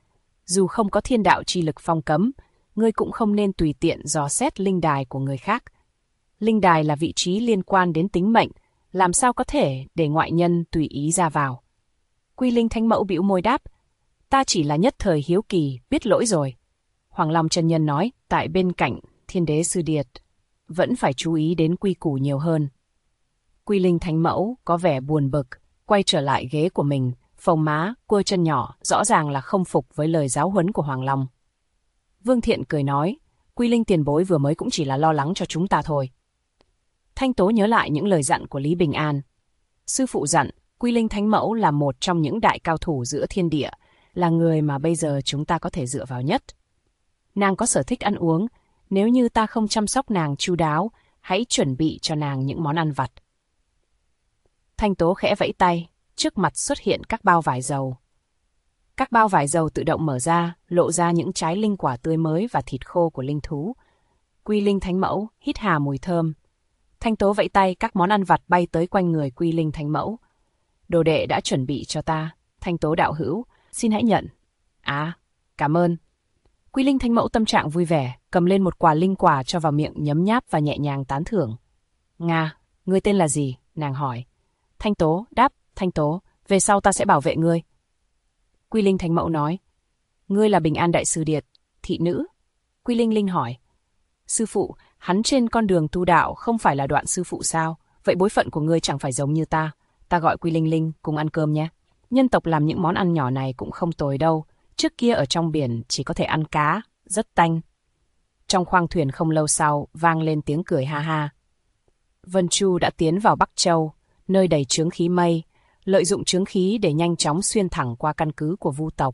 Dù không có thiên đạo chi lực phong cấm, ngươi cũng không nên tùy tiện dò xét linh đài của người khác. Linh đài là vị trí liên quan đến tính mệnh, làm sao có thể để ngoại nhân tùy ý ra vào. Quy Linh Thánh Mẫu bĩu môi đáp, ta chỉ là nhất thời hiếu kỳ, biết lỗi rồi. Hoàng Long chân nhân nói, tại bên cạnh Thiên Đế Sư Điệt, vẫn phải chú ý đến quy củ nhiều hơn. Quy Linh Thánh Mẫu có vẻ buồn bực, quay trở lại ghế của mình, phồng má, cua chân nhỏ, rõ ràng là không phục với lời giáo huấn của Hoàng Long. Vương Thiện cười nói, Quy Linh tiền bối vừa mới cũng chỉ là lo lắng cho chúng ta thôi. Thanh Tố nhớ lại những lời dặn của Lý Bình An. Sư phụ dặn, Quy Linh Thánh Mẫu là một trong những đại cao thủ giữa thiên địa, là người mà bây giờ chúng ta có thể dựa vào nhất. Nàng có sở thích ăn uống, nếu như ta không chăm sóc nàng chu đáo, hãy chuẩn bị cho nàng những món ăn vặt. Thanh Tố khẽ vẫy tay, trước mặt xuất hiện các bao vải dầu. Các bao vải dầu tự động mở ra, lộ ra những trái linh quả tươi mới và thịt khô của linh thú. Quy Linh Thánh Mẫu hít hà mùi thơm. Thanh Tố vẫy tay, các món ăn vặt bay tới quanh người Quy Linh Thánh Mẫu. Đồ đệ đã chuẩn bị cho ta, Thanh Tố đạo hữu, xin hãy nhận. À, cảm ơn. Quy Linh Thánh Mẫu tâm trạng vui vẻ, cầm lên một quả linh quả cho vào miệng nhấm nháp và nhẹ nhàng tán thưởng. Nga, ngươi tên là gì? Nàng hỏi. Thanh Tố đáp, Thanh Tố, về sau ta sẽ bảo vệ ngươi. Quy Linh Thánh Mẫu nói, ngươi là Bình An Đại Sư Điệt, thị nữ. Quy Linh Linh hỏi, sư phụ, hắn trên con đường tu đạo không phải là Đoạn sư phụ sao? Vậy bối phận của ngươi chẳng phải giống như ta. Ta gọi Quy Linh Linh cùng ăn cơm nhé. Nhân tộc làm những món ăn nhỏ này cũng không tồi đâu. Trước kia ở trong biển chỉ có thể ăn cá, rất tanh. Trong khoang thuyền không lâu sau vang lên tiếng cười ha ha. Vân Chu đã tiến vào Bắc Châu, nơi đầy chướng khí mây, lợi dụng chướng khí để nhanh chóng xuyên thẳng qua căn cứ của Vu tộc.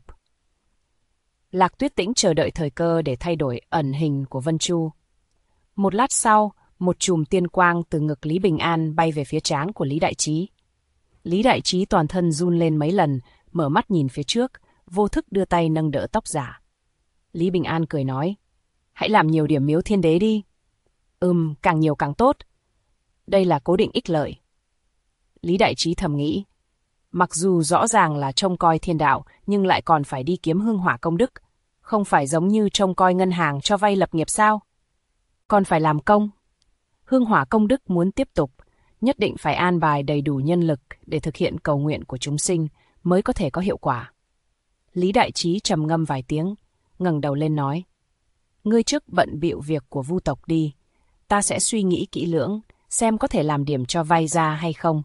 Lạc Tuyết Tĩnh chờ đợi thời cơ để thay đổi ẩn hình của Vân Chu. Một lát sau, một chùm tiên quang từ ngực Lý Bình An bay về phía trán của Lý Đại Trí. Lý Đại Trí toàn thân run lên mấy lần, mở mắt nhìn phía trước, vô thức đưa tay nâng đỡ tóc giả. Lý Bình An cười nói, hãy làm nhiều điểm miếu thiên đế đi. Càng nhiều càng tốt. Đây là cố định ích lợi. Lý Đại Trí thầm nghĩ, mặc dù rõ ràng là trông coi thiên đạo, nhưng lại còn phải đi kiếm hương hỏa công đức. Không phải giống như trông coi ngân hàng cho vay lập nghiệp sao? Còn phải làm công. Hương hỏa công đức muốn tiếp tục, nhất định phải an bài đầy đủ nhân lực để thực hiện cầu nguyện của chúng sinh mới có thể có hiệu quả. Lý Đại Trí trầm ngâm vài tiếng, ngẩng đầu lên nói, ngươi trước bận bịu việc của Vu tộc đi, ta sẽ suy nghĩ kỹ lưỡng, xem có thể làm điểm cho vay ra hay không.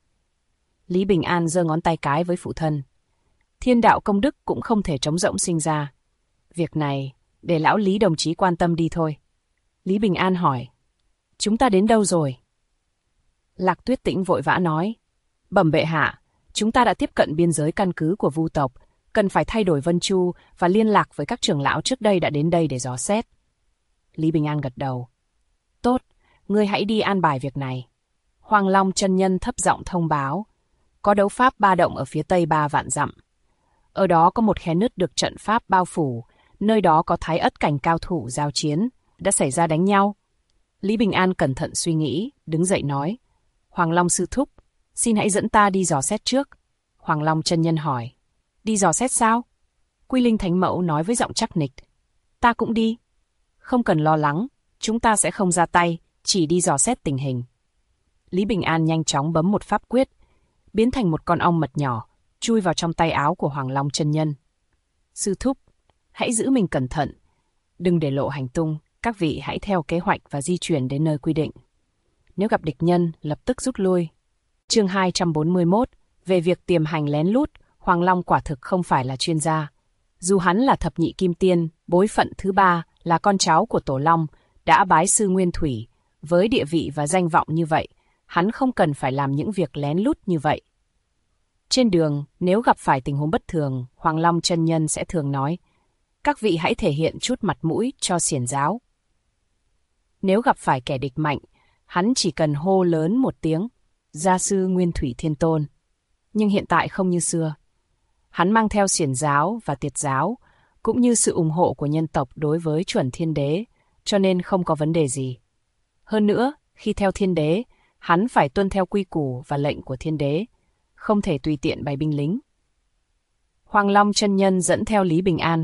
Lý Bình An giơ ngón tay cái với phụ thân. Thiên đạo công đức cũng không thể trống rỗng sinh ra. Việc này, để lão Lý đồng chí quan tâm đi thôi. Lý Bình An hỏi, chúng ta đến đâu rồi? Lạc Tuyết Tĩnh vội vã nói, bẩm bệ hạ, chúng ta đã tiếp cận biên giới căn cứ của Vu tộc, cần phải thay đổi Vân Chu và liên lạc với các trưởng lão trước đây đã đến đây để dò xét. Lý Bình An gật đầu. Tốt, ngươi hãy đi an bài việc này. Hoàng Long chân nhân thấp giọng thông báo, có đấu pháp 3 động ở phía tây 3 vạn dặm. Ở đó có một khe nứt được trận pháp bao phủ, nơi đó có Thái Ất cảnh cao thủ giao chiến, đã xảy ra đánh nhau. Lý Bình An cẩn thận suy nghĩ, đứng dậy nói, Hoàng Long sư thúc, xin hãy dẫn ta đi dò xét trước. Hoàng Long chân nhân hỏi, đi dò xét sao? Quy Linh Thánh Mẫu nói với giọng chắc nịch, ta cũng đi. Không cần lo lắng, chúng ta sẽ không ra tay, chỉ đi dò xét tình hình. Lý Bình An nhanh chóng bấm một pháp quyết, biến thành một con ong mật nhỏ, chui vào trong tay áo của Hoàng Long chân nhân. Sư thúc, hãy giữ mình cẩn thận, đừng để lộ hành tung, các vị hãy theo kế hoạch và di chuyển đến nơi quy định. Nếu gặp địch nhân, lập tức rút lui. Chương 241, về việc tiềm hành lén lút, Hoàng Long quả thực không phải là chuyên gia. Dù hắn là thập nhị kim tiên, bối phận thứ 3, là con cháu của Tổ Long, đã bái sư Nguyên Thủy, với địa vị và danh vọng như vậy, hắn không cần phải làm những việc lén lút như vậy. Trên đường, nếu gặp phải tình huống bất thường, Hoàng Long chân nhân sẽ thường nói, các vị hãy thể hiện chút mặt mũi cho xiển giáo. Nếu gặp phải kẻ địch mạnh, hắn chỉ cần hô lớn một tiếng, gia sư Nguyên Thủy Thiên Tôn. Nhưng hiện tại không như xưa. Hắn mang theo xiển giáo và tiệt giáo, cũng như sự ủng hộ của nhân tộc đối với chuẩn thiên đế, cho nên không có vấn đề gì. Hơn nữa, khi theo thiên đế, hắn phải tuân theo quy củ và lệnh của thiên đế, không thể tùy tiện bày binh lính. Hoàng Long chân nhân dẫn theo Lý Bình An,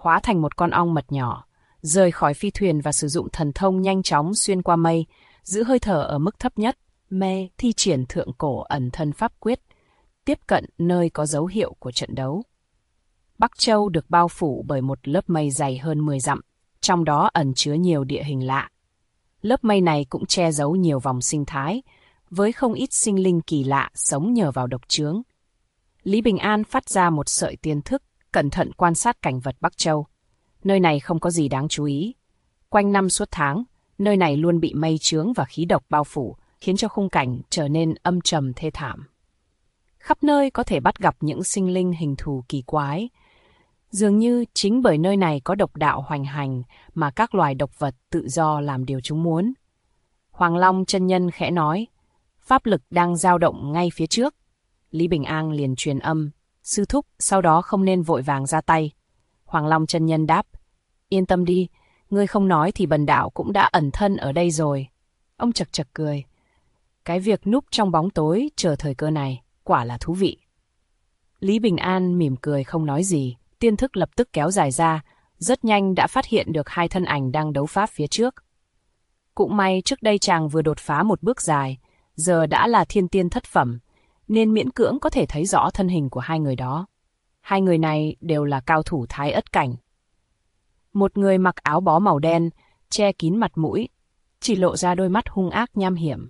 hóa thành một con ong mật nhỏ, rời khỏi phi thuyền và sử dụng thần thông nhanh chóng xuyên qua mây, giữ hơi thở ở mức thấp nhất, mê thi triển thượng cổ ẩn thân pháp quyết, tiếp cận nơi có dấu hiệu của trận đấu. Bắc Châu được bao phủ bởi một lớp mây dày hơn 10 dặm, trong đó ẩn chứa nhiều địa hình lạ. Lớp mây này cũng che giấu nhiều vòng sinh thái, với không ít sinh linh kỳ lạ sống nhờ vào độc chướng. Lý Bình An phát ra một sợi tiên thức, cẩn thận quan sát cảnh vật Bắc Châu. Nơi này không có gì đáng chú ý. Quanh năm suốt tháng, nơi này luôn bị mây chướng và khí độc bao phủ, khiến cho khung cảnh trở nên âm trầm thê thảm. Khắp nơi có thể bắt gặp những sinh linh hình thù kỳ quái. Dường như chính bởi nơi này có độc đạo hoành hành mà các loài độc vật tự do làm điều chúng muốn. Hoàng Long chân nhân khẽ nói, pháp lực đang dao động ngay phía trước. Lý Bình An liền truyền âm, sư thúc, sau đó không nên vội vàng ra tay. Hoàng Long chân nhân đáp, yên tâm đi, ngươi không nói thì bần đạo cũng đã ẩn thân ở đây rồi. Ông chật chật cười. Cái việc núp trong bóng tối chờ thời cơ này, quả là thú vị. Lý Bình An mỉm cười không nói gì, tiên thức lập tức kéo dài ra, rất nhanh đã phát hiện được hai thân ảnh đang đấu pháp phía trước. Cũng may trước đây chàng vừa đột phá một bước dài, giờ đã là thiên tiên thất phẩm, nên miễn cưỡng có thể thấy rõ thân hình của hai người đó. Hai người này đều là cao thủ Thái Ất cảnh. Một người mặc áo bó màu đen, che kín mặt mũi, chỉ lộ ra đôi mắt hung ác nham hiểm.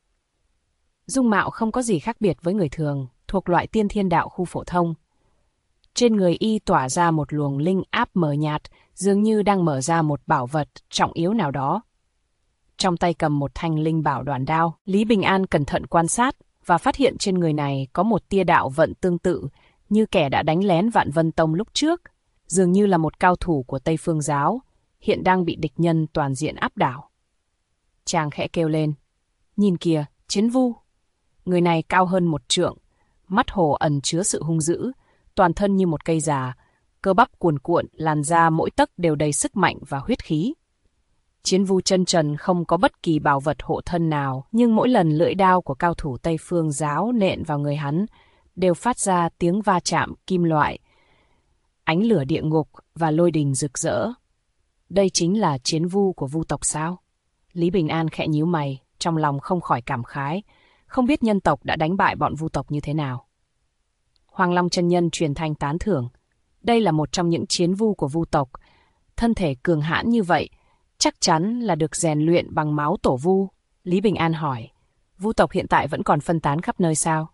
Dung mạo không có gì khác biệt với người thường, thuộc loại tiên thiên đạo khu phổ thông. Trên người y tỏa ra một luồng linh áp mờ nhạt, dường như đang mở ra một bảo vật trọng yếu nào đó. Trong tay cầm một thanh linh bảo đoàn đao, Lý Bình An cẩn thận quan sát và phát hiện trên người này có một tia đạo vận tương tự như kẻ đã đánh lén Vạn Vân Tông lúc trước, dường như là một cao thủ của Tây Phương Giáo, hiện đang bị địch nhân toàn diện áp đảo. Chàng khẽ kêu lên, nhìn kìa, Chiến Vu. Người này cao hơn 1 trượng, mắt hồ ẩn chứa sự hung dữ, toàn thân như một cây già, cơ bắp cuồn cuộn, làn da mỗi tấc đều đầy sức mạnh và huyết khí. Chiến Vu chân trần không có bất kỳ bảo vật hộ thân nào, nhưng mỗi lần lưỡi đao của cao thủ Tây Phương Giáo nện vào người hắn, đều phát ra tiếng va chạm kim loại, ánh lửa địa ngục và lôi đình rực rỡ. Đây chính là Chiến Vu của Vu tộc sao? Lý Bình An khẽ nhíu mày, trong lòng không khỏi cảm khái, không biết nhân tộc đã đánh bại bọn Vu tộc như thế nào. Hoàng Long chân nhân truyền thanh tán thưởng, đây là một trong những Chiến Vu của Vu tộc, thân thể cường hãn như vậy, chắc chắn là được rèn luyện bằng máu tổ Vu. Lý Bình An hỏi, Vu tộc hiện tại vẫn còn phân tán khắp nơi sao?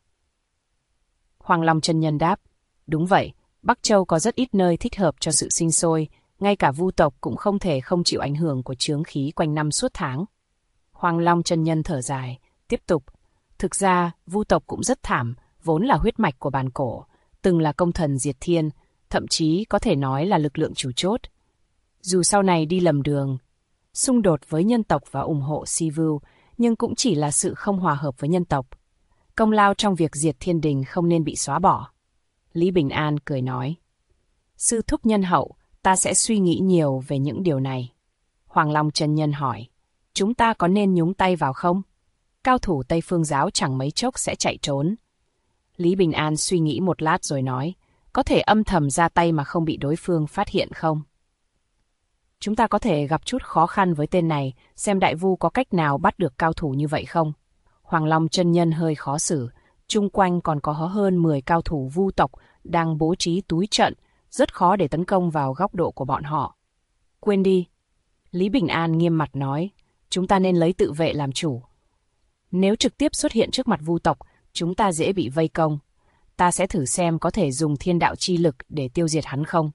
Hoàng Long chân nhân đáp, đúng vậy, Bắc Châu có rất ít nơi thích hợp cho sự sinh sôi, ngay cả Vu tộc cũng không thể không chịu ảnh hưởng của chướng khí quanh năm suốt tháng. Hoàng Long chân nhân thở dài, tiếp tục, thực ra Vu tộc cũng rất thảm, vốn là huyết mạch của bàn cổ, từng là công thần diệt thiên, thậm chí có thể nói là lực lượng chủ chốt. Dù sau này đi lầm đường, xung đột với nhân tộc và ủng hộ Sivu, nhưng cũng chỉ là sự không hòa hợp với nhân tộc. Công lao trong việc diệt thiên đình không nên bị xóa bỏ. Lý Bình An cười nói, sư thúc nhân hậu, ta sẽ suy nghĩ nhiều về những điều này. Hoàng Long chân nhân hỏi, chúng ta có nên nhúng tay vào không? Cao thủ Tây Phương Giáo chẳng mấy chốc sẽ chạy trốn. Lý Bình An suy nghĩ một lát rồi nói, có thể âm thầm ra tay mà không bị đối phương phát hiện không? Chúng ta có thể gặp chút khó khăn với tên này, xem đại vu có cách nào bắt được cao thủ như vậy không? Hoàng Long chân nhân hơi khó xử, chung quanh còn có hơn 10 cao thủ Vu tộc đang bố trí túi trận, rất khó để tấn công vào góc độ của bọn họ. Quên đi. Lý Bình An nghiêm mặt nói, chúng ta nên lấy tự vệ làm chủ. Nếu trực tiếp xuất hiện trước mặt Vu tộc, chúng ta dễ bị vây công. Ta sẽ thử xem có thể dùng thiên đạo chi lực để tiêu diệt hắn không.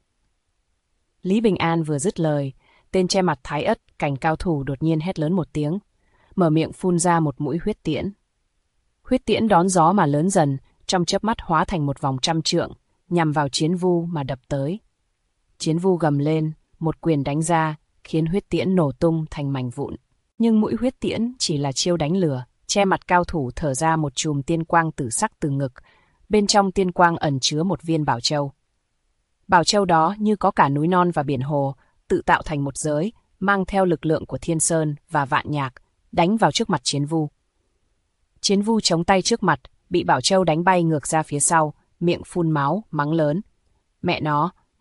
Lý Bình An vừa dứt lời, tên che mặt Thái Ất cảnh cao thủ đột nhiên hét lớn một tiếng, mở miệng phun ra một mũi huyết tiễn. Huyết tiễn đón gió mà lớn dần, trong chớp mắt hóa thành một vòng 100 trượng, nhằm vào Chiến Vu mà đập tới. Chiến Vu gầm lên, một quyền đánh ra, khiến huyết tiễn nổ tung thành mảnh vụn. Nhưng mũi huyết tiễn chỉ là chiêu đánh lừa, che mặt cao thủ thở ra một chùm tiên quang tử sắc từ ngực, bên trong tiên quang ẩn chứa một viên bảo châu. Bảo châu đó như có cả núi non và biển hồ, tự tạo thành một giới, mang theo lực lượng của Thiên Sơn và Vạn Nhạc, đánh vào trước mặt Chiến Vu. Chiến Vu chống tay trước mặt, bị bảo châu đánh bay ngược ra phía sau, miệng phun máu, mắng lớn. Mẹ nó,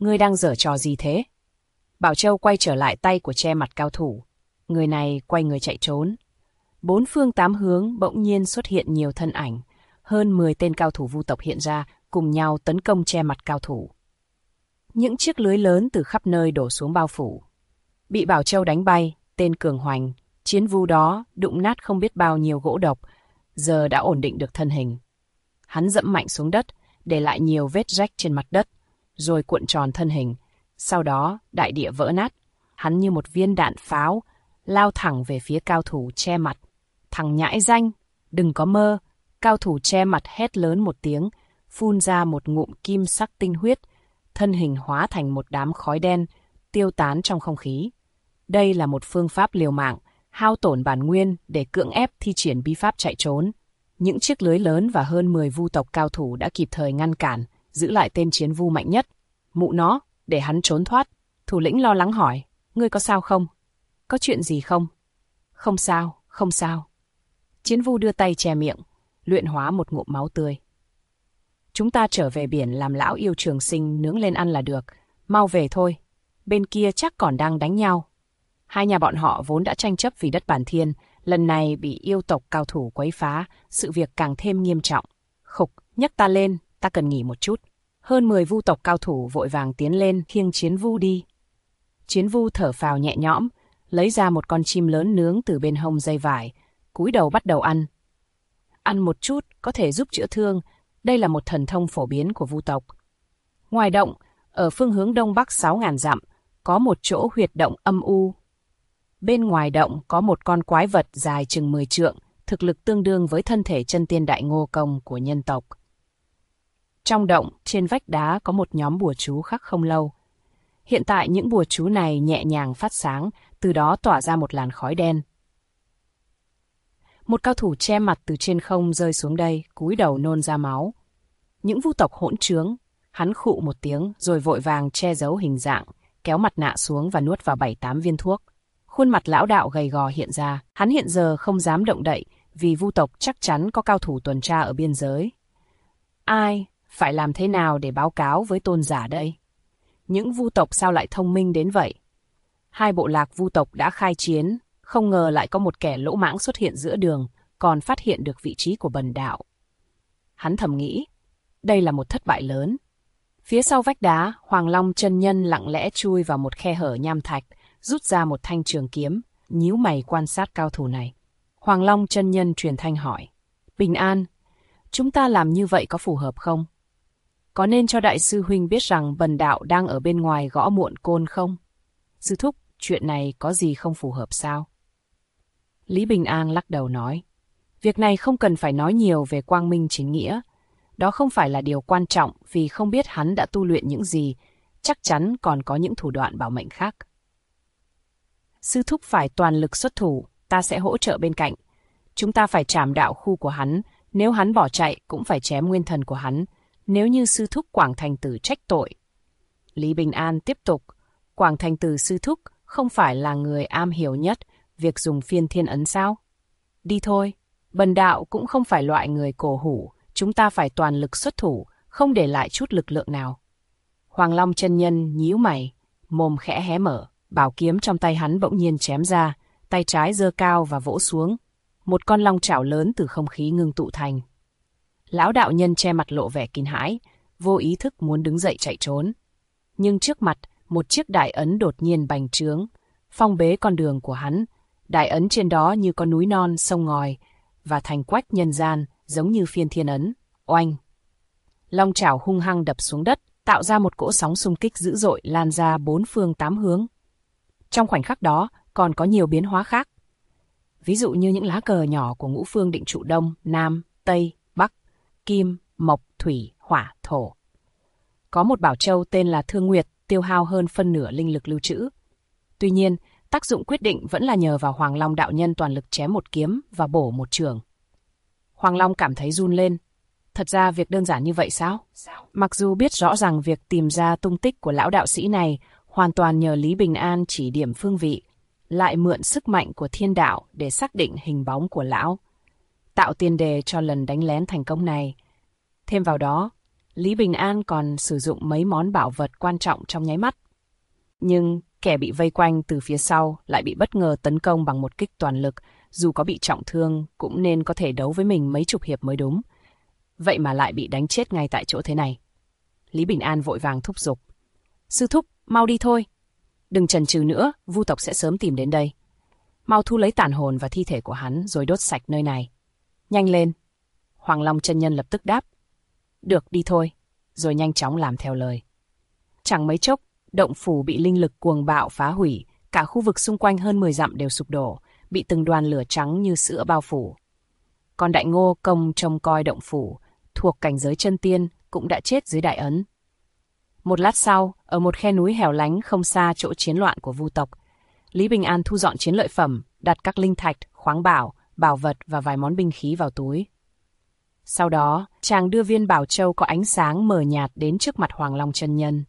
Ngươi đang giở trò gì thế? Bảo Châu quay trở lại tay của che mặt cao thủ. Người này quay người chạy trốn. Bốn phương tám hướng bỗng nhiên xuất hiện nhiều thân ảnh. Hơn 10 tên cao thủ vu tộc hiện ra, cùng nhau tấn công che mặt cao thủ. Những chiếc lưới lớn từ khắp nơi đổ xuống bao phủ. Bị Bảo Châu đánh bay, tên cường hoành, chiến vu đó đụng nát không biết bao nhiêu gỗ độc, giờ đã ổn định được thân hình. Hắn dẫm mạnh xuống đất, để lại nhiều vết rách trên mặt đất, rồi cuộn tròn thân hình. Sau đó, đại địa vỡ nát. Hắn như một viên đạn pháo, lao thẳng về phía cao thủ che mặt. Thằng nhãi danh, đừng có mơ. Cao thủ che mặt hét lớn một tiếng, phun ra một ngụm kim sắc tinh huyết, thân hình hóa thành một đám khói đen, tiêu tán trong không khí. Đây là một phương pháp liều mạng, hao tổn bản nguyên để cưỡng ép thi triển bí pháp chạy trốn. Những chiếc lưới lớn và hơn 10 vu tộc cao thủ đã kịp thời ngăn cản, giữ lại tên chiến vu mạnh nhất. Mụ nó, để hắn trốn thoát. Thủ lĩnh lo lắng hỏi, ngươi có sao không? Có chuyện gì không? Không sao, không sao. Chiến vu đưa tay che miệng, luyện hóa một ngụm máu tươi. Chúng ta trở về biển làm lão yêu trường sinh nướng lên ăn là được, mau về thôi. Bên kia chắc còn đang đánh nhau. Hai nhà bọn họ vốn đã tranh chấp vì đất bản thiên, lần này bị yêu tộc cao thủ quấy phá, sự việc càng thêm nghiêm trọng. Khục, nhấc ta lên, ta cần nghỉ một chút. Hơn 10 vu tộc cao thủ vội vàng tiến lên khiêng chiến vu đi. Chiến vu thở phào nhẹ nhõm, lấy ra một con chim lớn nướng từ bên hông dây vải, cúi đầu bắt đầu ăn. Ăn một chút có thể giúp chữa thương, đây là một thần thông phổ biến của vu tộc. Ngoài động, ở phương hướng đông bắc 6.000 dặm, có một chỗ huyệt động âm u. Bên ngoài động có một con quái vật dài chừng 10 trượng, thực lực tương đương với thân thể chân tiên đại ngô công của nhân tộc. Trong động, trên vách đá có một nhóm bùa chú khắc không lâu. Hiện tại những bùa chú này nhẹ nhàng phát sáng, từ đó tỏa ra một làn khói đen. Một cao thủ che mặt từ trên không rơi xuống đây, cúi đầu nôn ra máu. Những vu tộc hỗn trướng, hắn khụ một tiếng rồi vội vàng che giấu hình dạng, kéo mặt nạ xuống và nuốt vào 7-8 viên thuốc. Khuôn mặt lão đạo gầy gò hiện ra, hắn hiện giờ không dám động đậy, vì vu tộc chắc chắn có cao thủ tuần tra ở biên giới. Ai, phải làm thế nào để báo cáo với tôn giả đây? Những vu tộc sao lại thông minh đến vậy? Hai bộ lạc vu tộc đã khai chiến, không ngờ lại có một kẻ lỗ mãng xuất hiện giữa đường, còn phát hiện được vị trí của bần đạo. Hắn thầm nghĩ, đây là một thất bại lớn. Phía sau vách đá, Hoàng Long chân nhân lặng lẽ chui vào một khe hở nham thạch, rút ra một thanh trường kiếm, nhíu mày quan sát cao thủ này. Hoàng Long chân nhân truyền thanh hỏi, Bình An, chúng ta làm như vậy có phù hợp không? Có nên cho đại sư huynh biết rằng bần đạo đang ở bên ngoài gõ muộn côn không? Sư thúc, chuyện này có gì không phù hợp sao? Lý Bình An lắc đầu nói, việc này không cần phải nói nhiều về quang minh chính nghĩa. Đó không phải là điều quan trọng vì không biết hắn đã tu luyện những gì, chắc chắn còn có những thủ đoạn bảo mệnh khác. Sư thúc phải toàn lực xuất thủ, ta sẽ hỗ trợ bên cạnh. Chúng ta phải trảm đạo khu của hắn, nếu hắn bỏ chạy cũng phải chém nguyên thần của hắn, nếu như sư thúc Quảng Thành Tử trách tội. Lý Bình An tiếp tục, Quảng Thành Tử sư thúc không phải là người am hiểu nhất việc dùng phiên thiên ấn sao? Đi thôi, bần đạo cũng không phải loại người cổ hủ, chúng ta phải toàn lực xuất thủ, không để lại chút lực lượng nào. Hoàng Long chân nhân nhíu mày, mồm khẽ hé mở, bảo kiếm trong tay hắn bỗng nhiên chém ra, tay trái giơ cao và vỗ xuống. Một con long chảo lớn từ không khí ngưng tụ thành. Lão đạo nhân che mặt lộ vẻ kinh hãi, vô ý thức muốn đứng dậy chạy trốn. Nhưng trước mặt, một chiếc đại ấn đột nhiên bành trướng, phong bế con đường của hắn. Đại ấn trên đó như có núi non, sông ngòi, và thành quách nhân gian, giống như phiên thiên ấn. Oanh! Long chảo hung hăng đập xuống đất, tạo ra một cỗ sóng xung kích dữ dội lan ra 4 phương 8 hướng. Trong khoảnh khắc đó, còn có nhiều biến hóa khác. Ví dụ như những lá cờ nhỏ của ngũ phương định trụ Đông, Nam, Tây, Bắc, Kim, Mộc, Thủy, Hỏa, Thổ. Có một bảo châu tên là Thương Nguyệt, tiêu hao hơn phân nửa linh lực lưu trữ. Tuy nhiên, tác dụng quyết định vẫn là nhờ vào Hoàng Long đạo nhân toàn lực chém một kiếm và bổ một chưởng. Hoàng Long cảm thấy run lên. Thật ra việc đơn giản như vậy sao? Mặc dù biết rõ rằng việc tìm ra tung tích của lão đạo sĩ này hoàn toàn nhờ Lý Bình An chỉ điểm phương vị, lại mượn sức mạnh của thiên đạo để xác định hình bóng của lão, tạo tiền đề cho lần đánh lén thành công này. Thêm vào đó, Lý Bình An còn sử dụng mấy món bảo vật quan trọng trong nháy mắt. Nhưng kẻ bị vây quanh từ phía sau lại bị bất ngờ tấn công bằng một kích toàn lực, dù có bị trọng thương cũng nên có thể đấu với mình mấy chục hiệp mới đúng. Vậy mà lại bị đánh chết ngay tại chỗ thế này. Lý Bình An vội vàng thúc giục. Sư thúc, mau đi thôi. Đừng chần chừ nữa, vu tộc sẽ sớm tìm đến đây. Mau thu lấy tàn hồn và thi thể của hắn rồi đốt sạch nơi này. Nhanh lên. Hoàng Long chân nhân lập tức đáp. Được, đi thôi. Rồi nhanh chóng làm theo lời. Chẳng mấy chốc, động phủ bị linh lực cuồng bạo phá hủy, cả khu vực xung quanh hơn 10 dặm đều sụp đổ, bị từng đoàn lửa trắng như sữa bao phủ. Còn Đại Ngô Công trông coi động phủ, thuộc cảnh giới chân tiên, cũng đã chết dưới đại ấn. Một lát sau, ở một khe núi hẻo lánh không xa chỗ chiến loạn của vu tộc, Lý Bình An thu dọn chiến lợi phẩm, đặt các linh thạch, khoáng bảo, bảo vật và vài món binh khí vào túi. Sau đó, chàng đưa viên bảo châu có ánh sáng mờ nhạt đến trước mặt Hoàng Long chân nhân.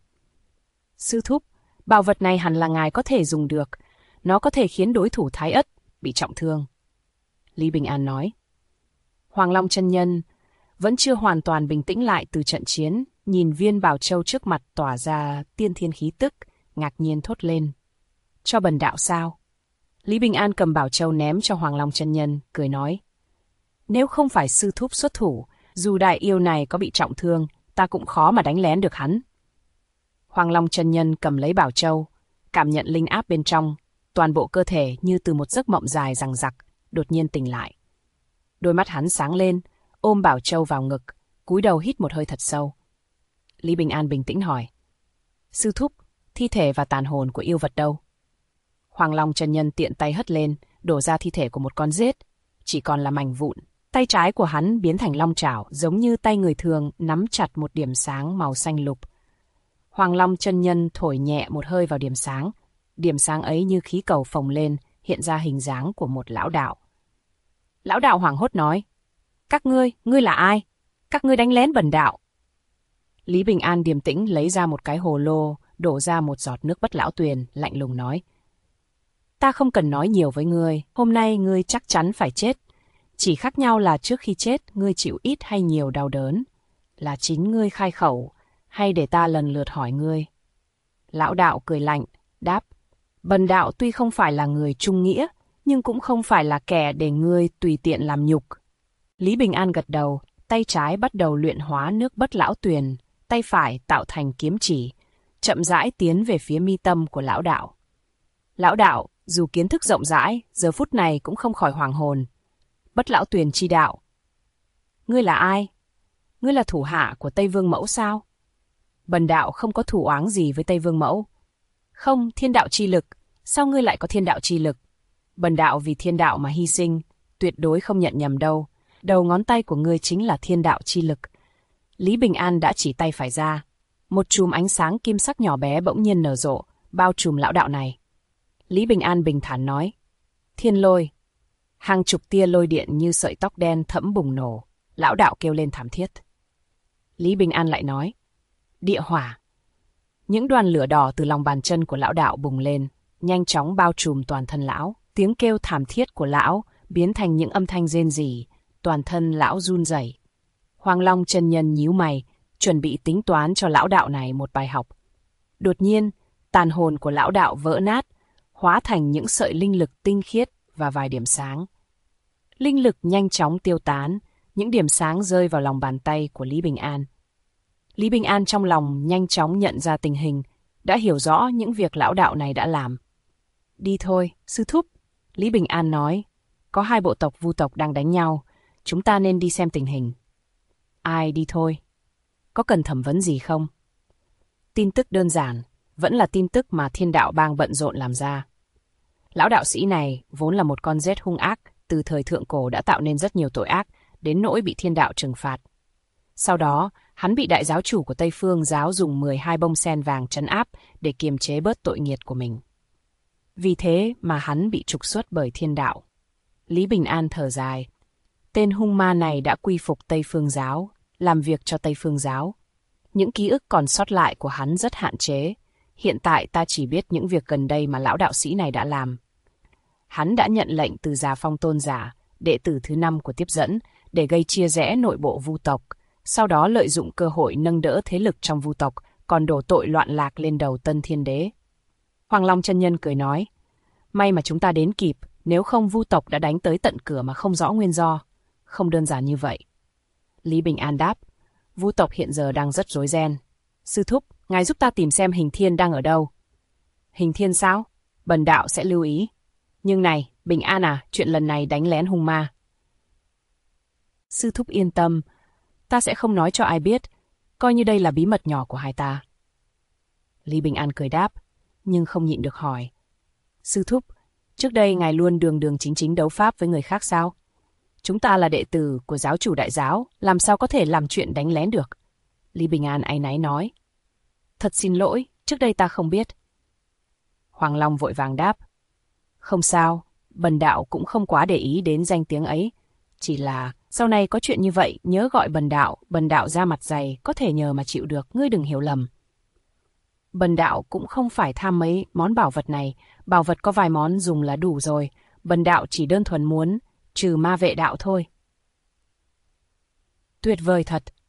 Sư thúc, bảo vật này hẳn là ngài có thể dùng được. Nó có thể khiến đối thủ Thái Ất bị trọng thương. Lý Bình An nói. Hoàng Long chân nhân vẫn chưa hoàn toàn bình tĩnh lại từ trận chiến, nhìn viên bảo châu trước mặt tỏa ra tiên thiên khí tức, ngạc nhiên thốt lên. Cho bần đạo sao? Lý Bình An cầm bảo châu ném cho Hoàng Long chân nhân, cười nói. Nếu không phải sư thúc xuất thủ, dù đại yêu này có bị trọng thương, ta cũng khó mà đánh lén được hắn. Hoàng Long chân nhân cầm lấy bảo châu, cảm nhận linh áp bên trong, toàn bộ cơ thể như từ một giấc mộng dài dằng dặc, đột nhiên tỉnh lại. Đôi mắt hắn sáng lên, ôm bảo châu vào ngực, cúi đầu hít một hơi thật sâu. Lý Bình An bình tĩnh hỏi. Sư thúc, thi thể và tàn hồn của yêu vật đâu? Hoàng Long chân nhân tiện tay hất lên, đổ ra thi thể của một con rết, chỉ còn là mảnh vụn. Tay trái của hắn biến thành long chảo, giống như tay người thường nắm chặt một điểm sáng màu xanh lục. Hoàng Long chân nhân thổi nhẹ một hơi vào điểm sáng ấy như khí cầu phồng lên, hiện ra hình dáng của một lão đạo. Lão đạo hoảng hốt nói, các ngươi là ai? Các ngươi đánh lén bần đạo. Lý Bình An điềm tĩnh lấy ra một cái hồ lô, đổ ra một giọt nước Bất Lão Tuyền, lạnh lùng nói. Ta không cần nói nhiều với ngươi, hôm nay ngươi chắc chắn phải chết. Chỉ khác nhau là trước khi chết, ngươi chịu ít hay nhiều đau đớn. Là chính ngươi khai khẩu, hay để ta lần lượt hỏi ngươi? Lão đạo cười lạnh, đáp. Bần đạo tuy không phải là người trung nghĩa, nhưng cũng không phải là kẻ để ngươi tùy tiện làm nhục. Lý Bình An gật đầu, tay trái bắt đầu luyện hóa nước Bất Lão Tuyền, tay phải tạo thành kiếm chỉ, chậm rãi tiến về phía mi tâm của lão đạo. Lão đạo, dù kiến thức rộng rãi, giờ phút này cũng không khỏi hoàng hồn. Bất Lão Tuyền chi đạo. Ngươi là ai? Ngươi là thủ hạ của Tây Vương Mẫu sao? Bần đạo không có thù oán gì với Tây Vương Mẫu. Không, thiên đạo chi lực. Sao ngươi lại có thiên đạo chi lực? Bần đạo vì thiên đạo mà hy sinh, tuyệt đối không nhận nhầm đâu. Đầu ngón tay của ngươi chính là thiên đạo chi lực. Lý Bình An đã chỉ tay phải ra. Một chùm ánh sáng kim sắc nhỏ bé bỗng nhiên nở rộ, bao trùm lão đạo này. Lý Bình An bình thản nói. Thiên lôi. Hàng chục tia lôi điện như sợi tóc đen thẫm bùng nổ. Lão đạo kêu lên thảm thiết. Lý Bình An lại nói. Địa hỏa. Những đoàn lửa đỏ từ lòng bàn chân của lão đạo bùng lên, nhanh chóng bao trùm toàn thân lão. Tiếng kêu thảm thiết của lão biến thành những âm thanh rên rỉ, toàn thân lão run rẩy. Hoàng Long chân nhân nhíu mày, chuẩn bị tính toán cho lão đạo này một bài học. Đột nhiên, tàn hồn của lão đạo vỡ nát, hóa thành những sợi linh lực tinh khiết và vài điểm sáng. Linh lực nhanh chóng tiêu tán, những điểm sáng rơi vào lòng bàn tay của Lý Bình An. Lý Bình An trong lòng nhanh chóng nhận ra tình hình, đã hiểu rõ những việc lão đạo này đã làm. Đi thôi, sư thúc. Lý Bình An nói, có hai bộ tộc vu tộc đang đánh nhau, chúng ta nên đi xem tình hình. Ai đi thôi? Có cần thẩm vấn gì không? Tin tức đơn giản, vẫn là tin tức mà thiên đạo bang bận rộn làm ra. Lão đạo sĩ này vốn là một con rết hung ác, từ thời thượng cổ đã tạo nên rất nhiều tội ác, đến nỗi bị thiên đạo trừng phạt. Sau đó, hắn bị đại giáo chủ của Tây Phương giáo dùng 12 bông sen vàng trấn áp để kiềm chế bớt tội nghiệt của mình. Vì thế mà hắn bị trục xuất bởi thiên đạo. Lý Bình An thở dài. Tên hung ma này đã quy phục Tây Phương giáo, làm việc cho Tây Phương giáo. Những ký ức còn sót lại của hắn rất hạn chế. Hiện tại ta chỉ biết những việc gần đây mà lão đạo sĩ này đã làm. Hắn đã nhận lệnh từ Già Phong Tôn giả, đệ tử thứ 5 của tiếp dẫn, để gây chia rẽ nội bộ vu tộc, sau đó lợi dụng cơ hội nâng đỡ thế lực trong Vu tộc, còn đổ tội loạn lạc lên đầu Tân Thiên Đế. Hoàng Long chân nhân cười nói, may mà chúng ta đến kịp, nếu không Vu tộc đã đánh tới tận cửa mà không rõ nguyên do. Không đơn giản như vậy. Lý Bình An đáp, Vu tộc hiện giờ đang rất rối ren. Sư thúc, ngài giúp ta tìm xem Hình Thiên đang ở đâu. Hình Thiên sao? Bần đạo sẽ lưu ý. Nhưng này, Bình An à, chuyện lần này đánh lén hung ma. Sư thúc yên tâm, ta sẽ không nói cho ai biết, coi như đây là bí mật nhỏ của hai ta. Lý Bình An cười đáp, nhưng không nhịn được hỏi. Sư thúc, trước đây ngài luôn đường đường chính chính đấu pháp với người khác sao? Chúng ta là đệ tử của giáo chủ đại giáo, làm sao có thể làm chuyện đánh lén được? Lý Bình An áy náy nói. Thật xin lỗi, trước đây ta không biết. Hoàng Long vội vàng đáp. Không sao, bần đạo cũng không quá để ý đến danh tiếng ấy. Chỉ là, sau này có chuyện như vậy, nhớ gọi bần đạo ra mặt dày, có thể nhờ mà chịu được, ngươi đừng hiểu lầm. Bần đạo cũng không phải tham mấy món bảo vật này, bảo vật có vài món dùng là đủ rồi, bần đạo chỉ đơn thuần muốn trừ ma vệ đạo thôi. Tuyệt vời thật,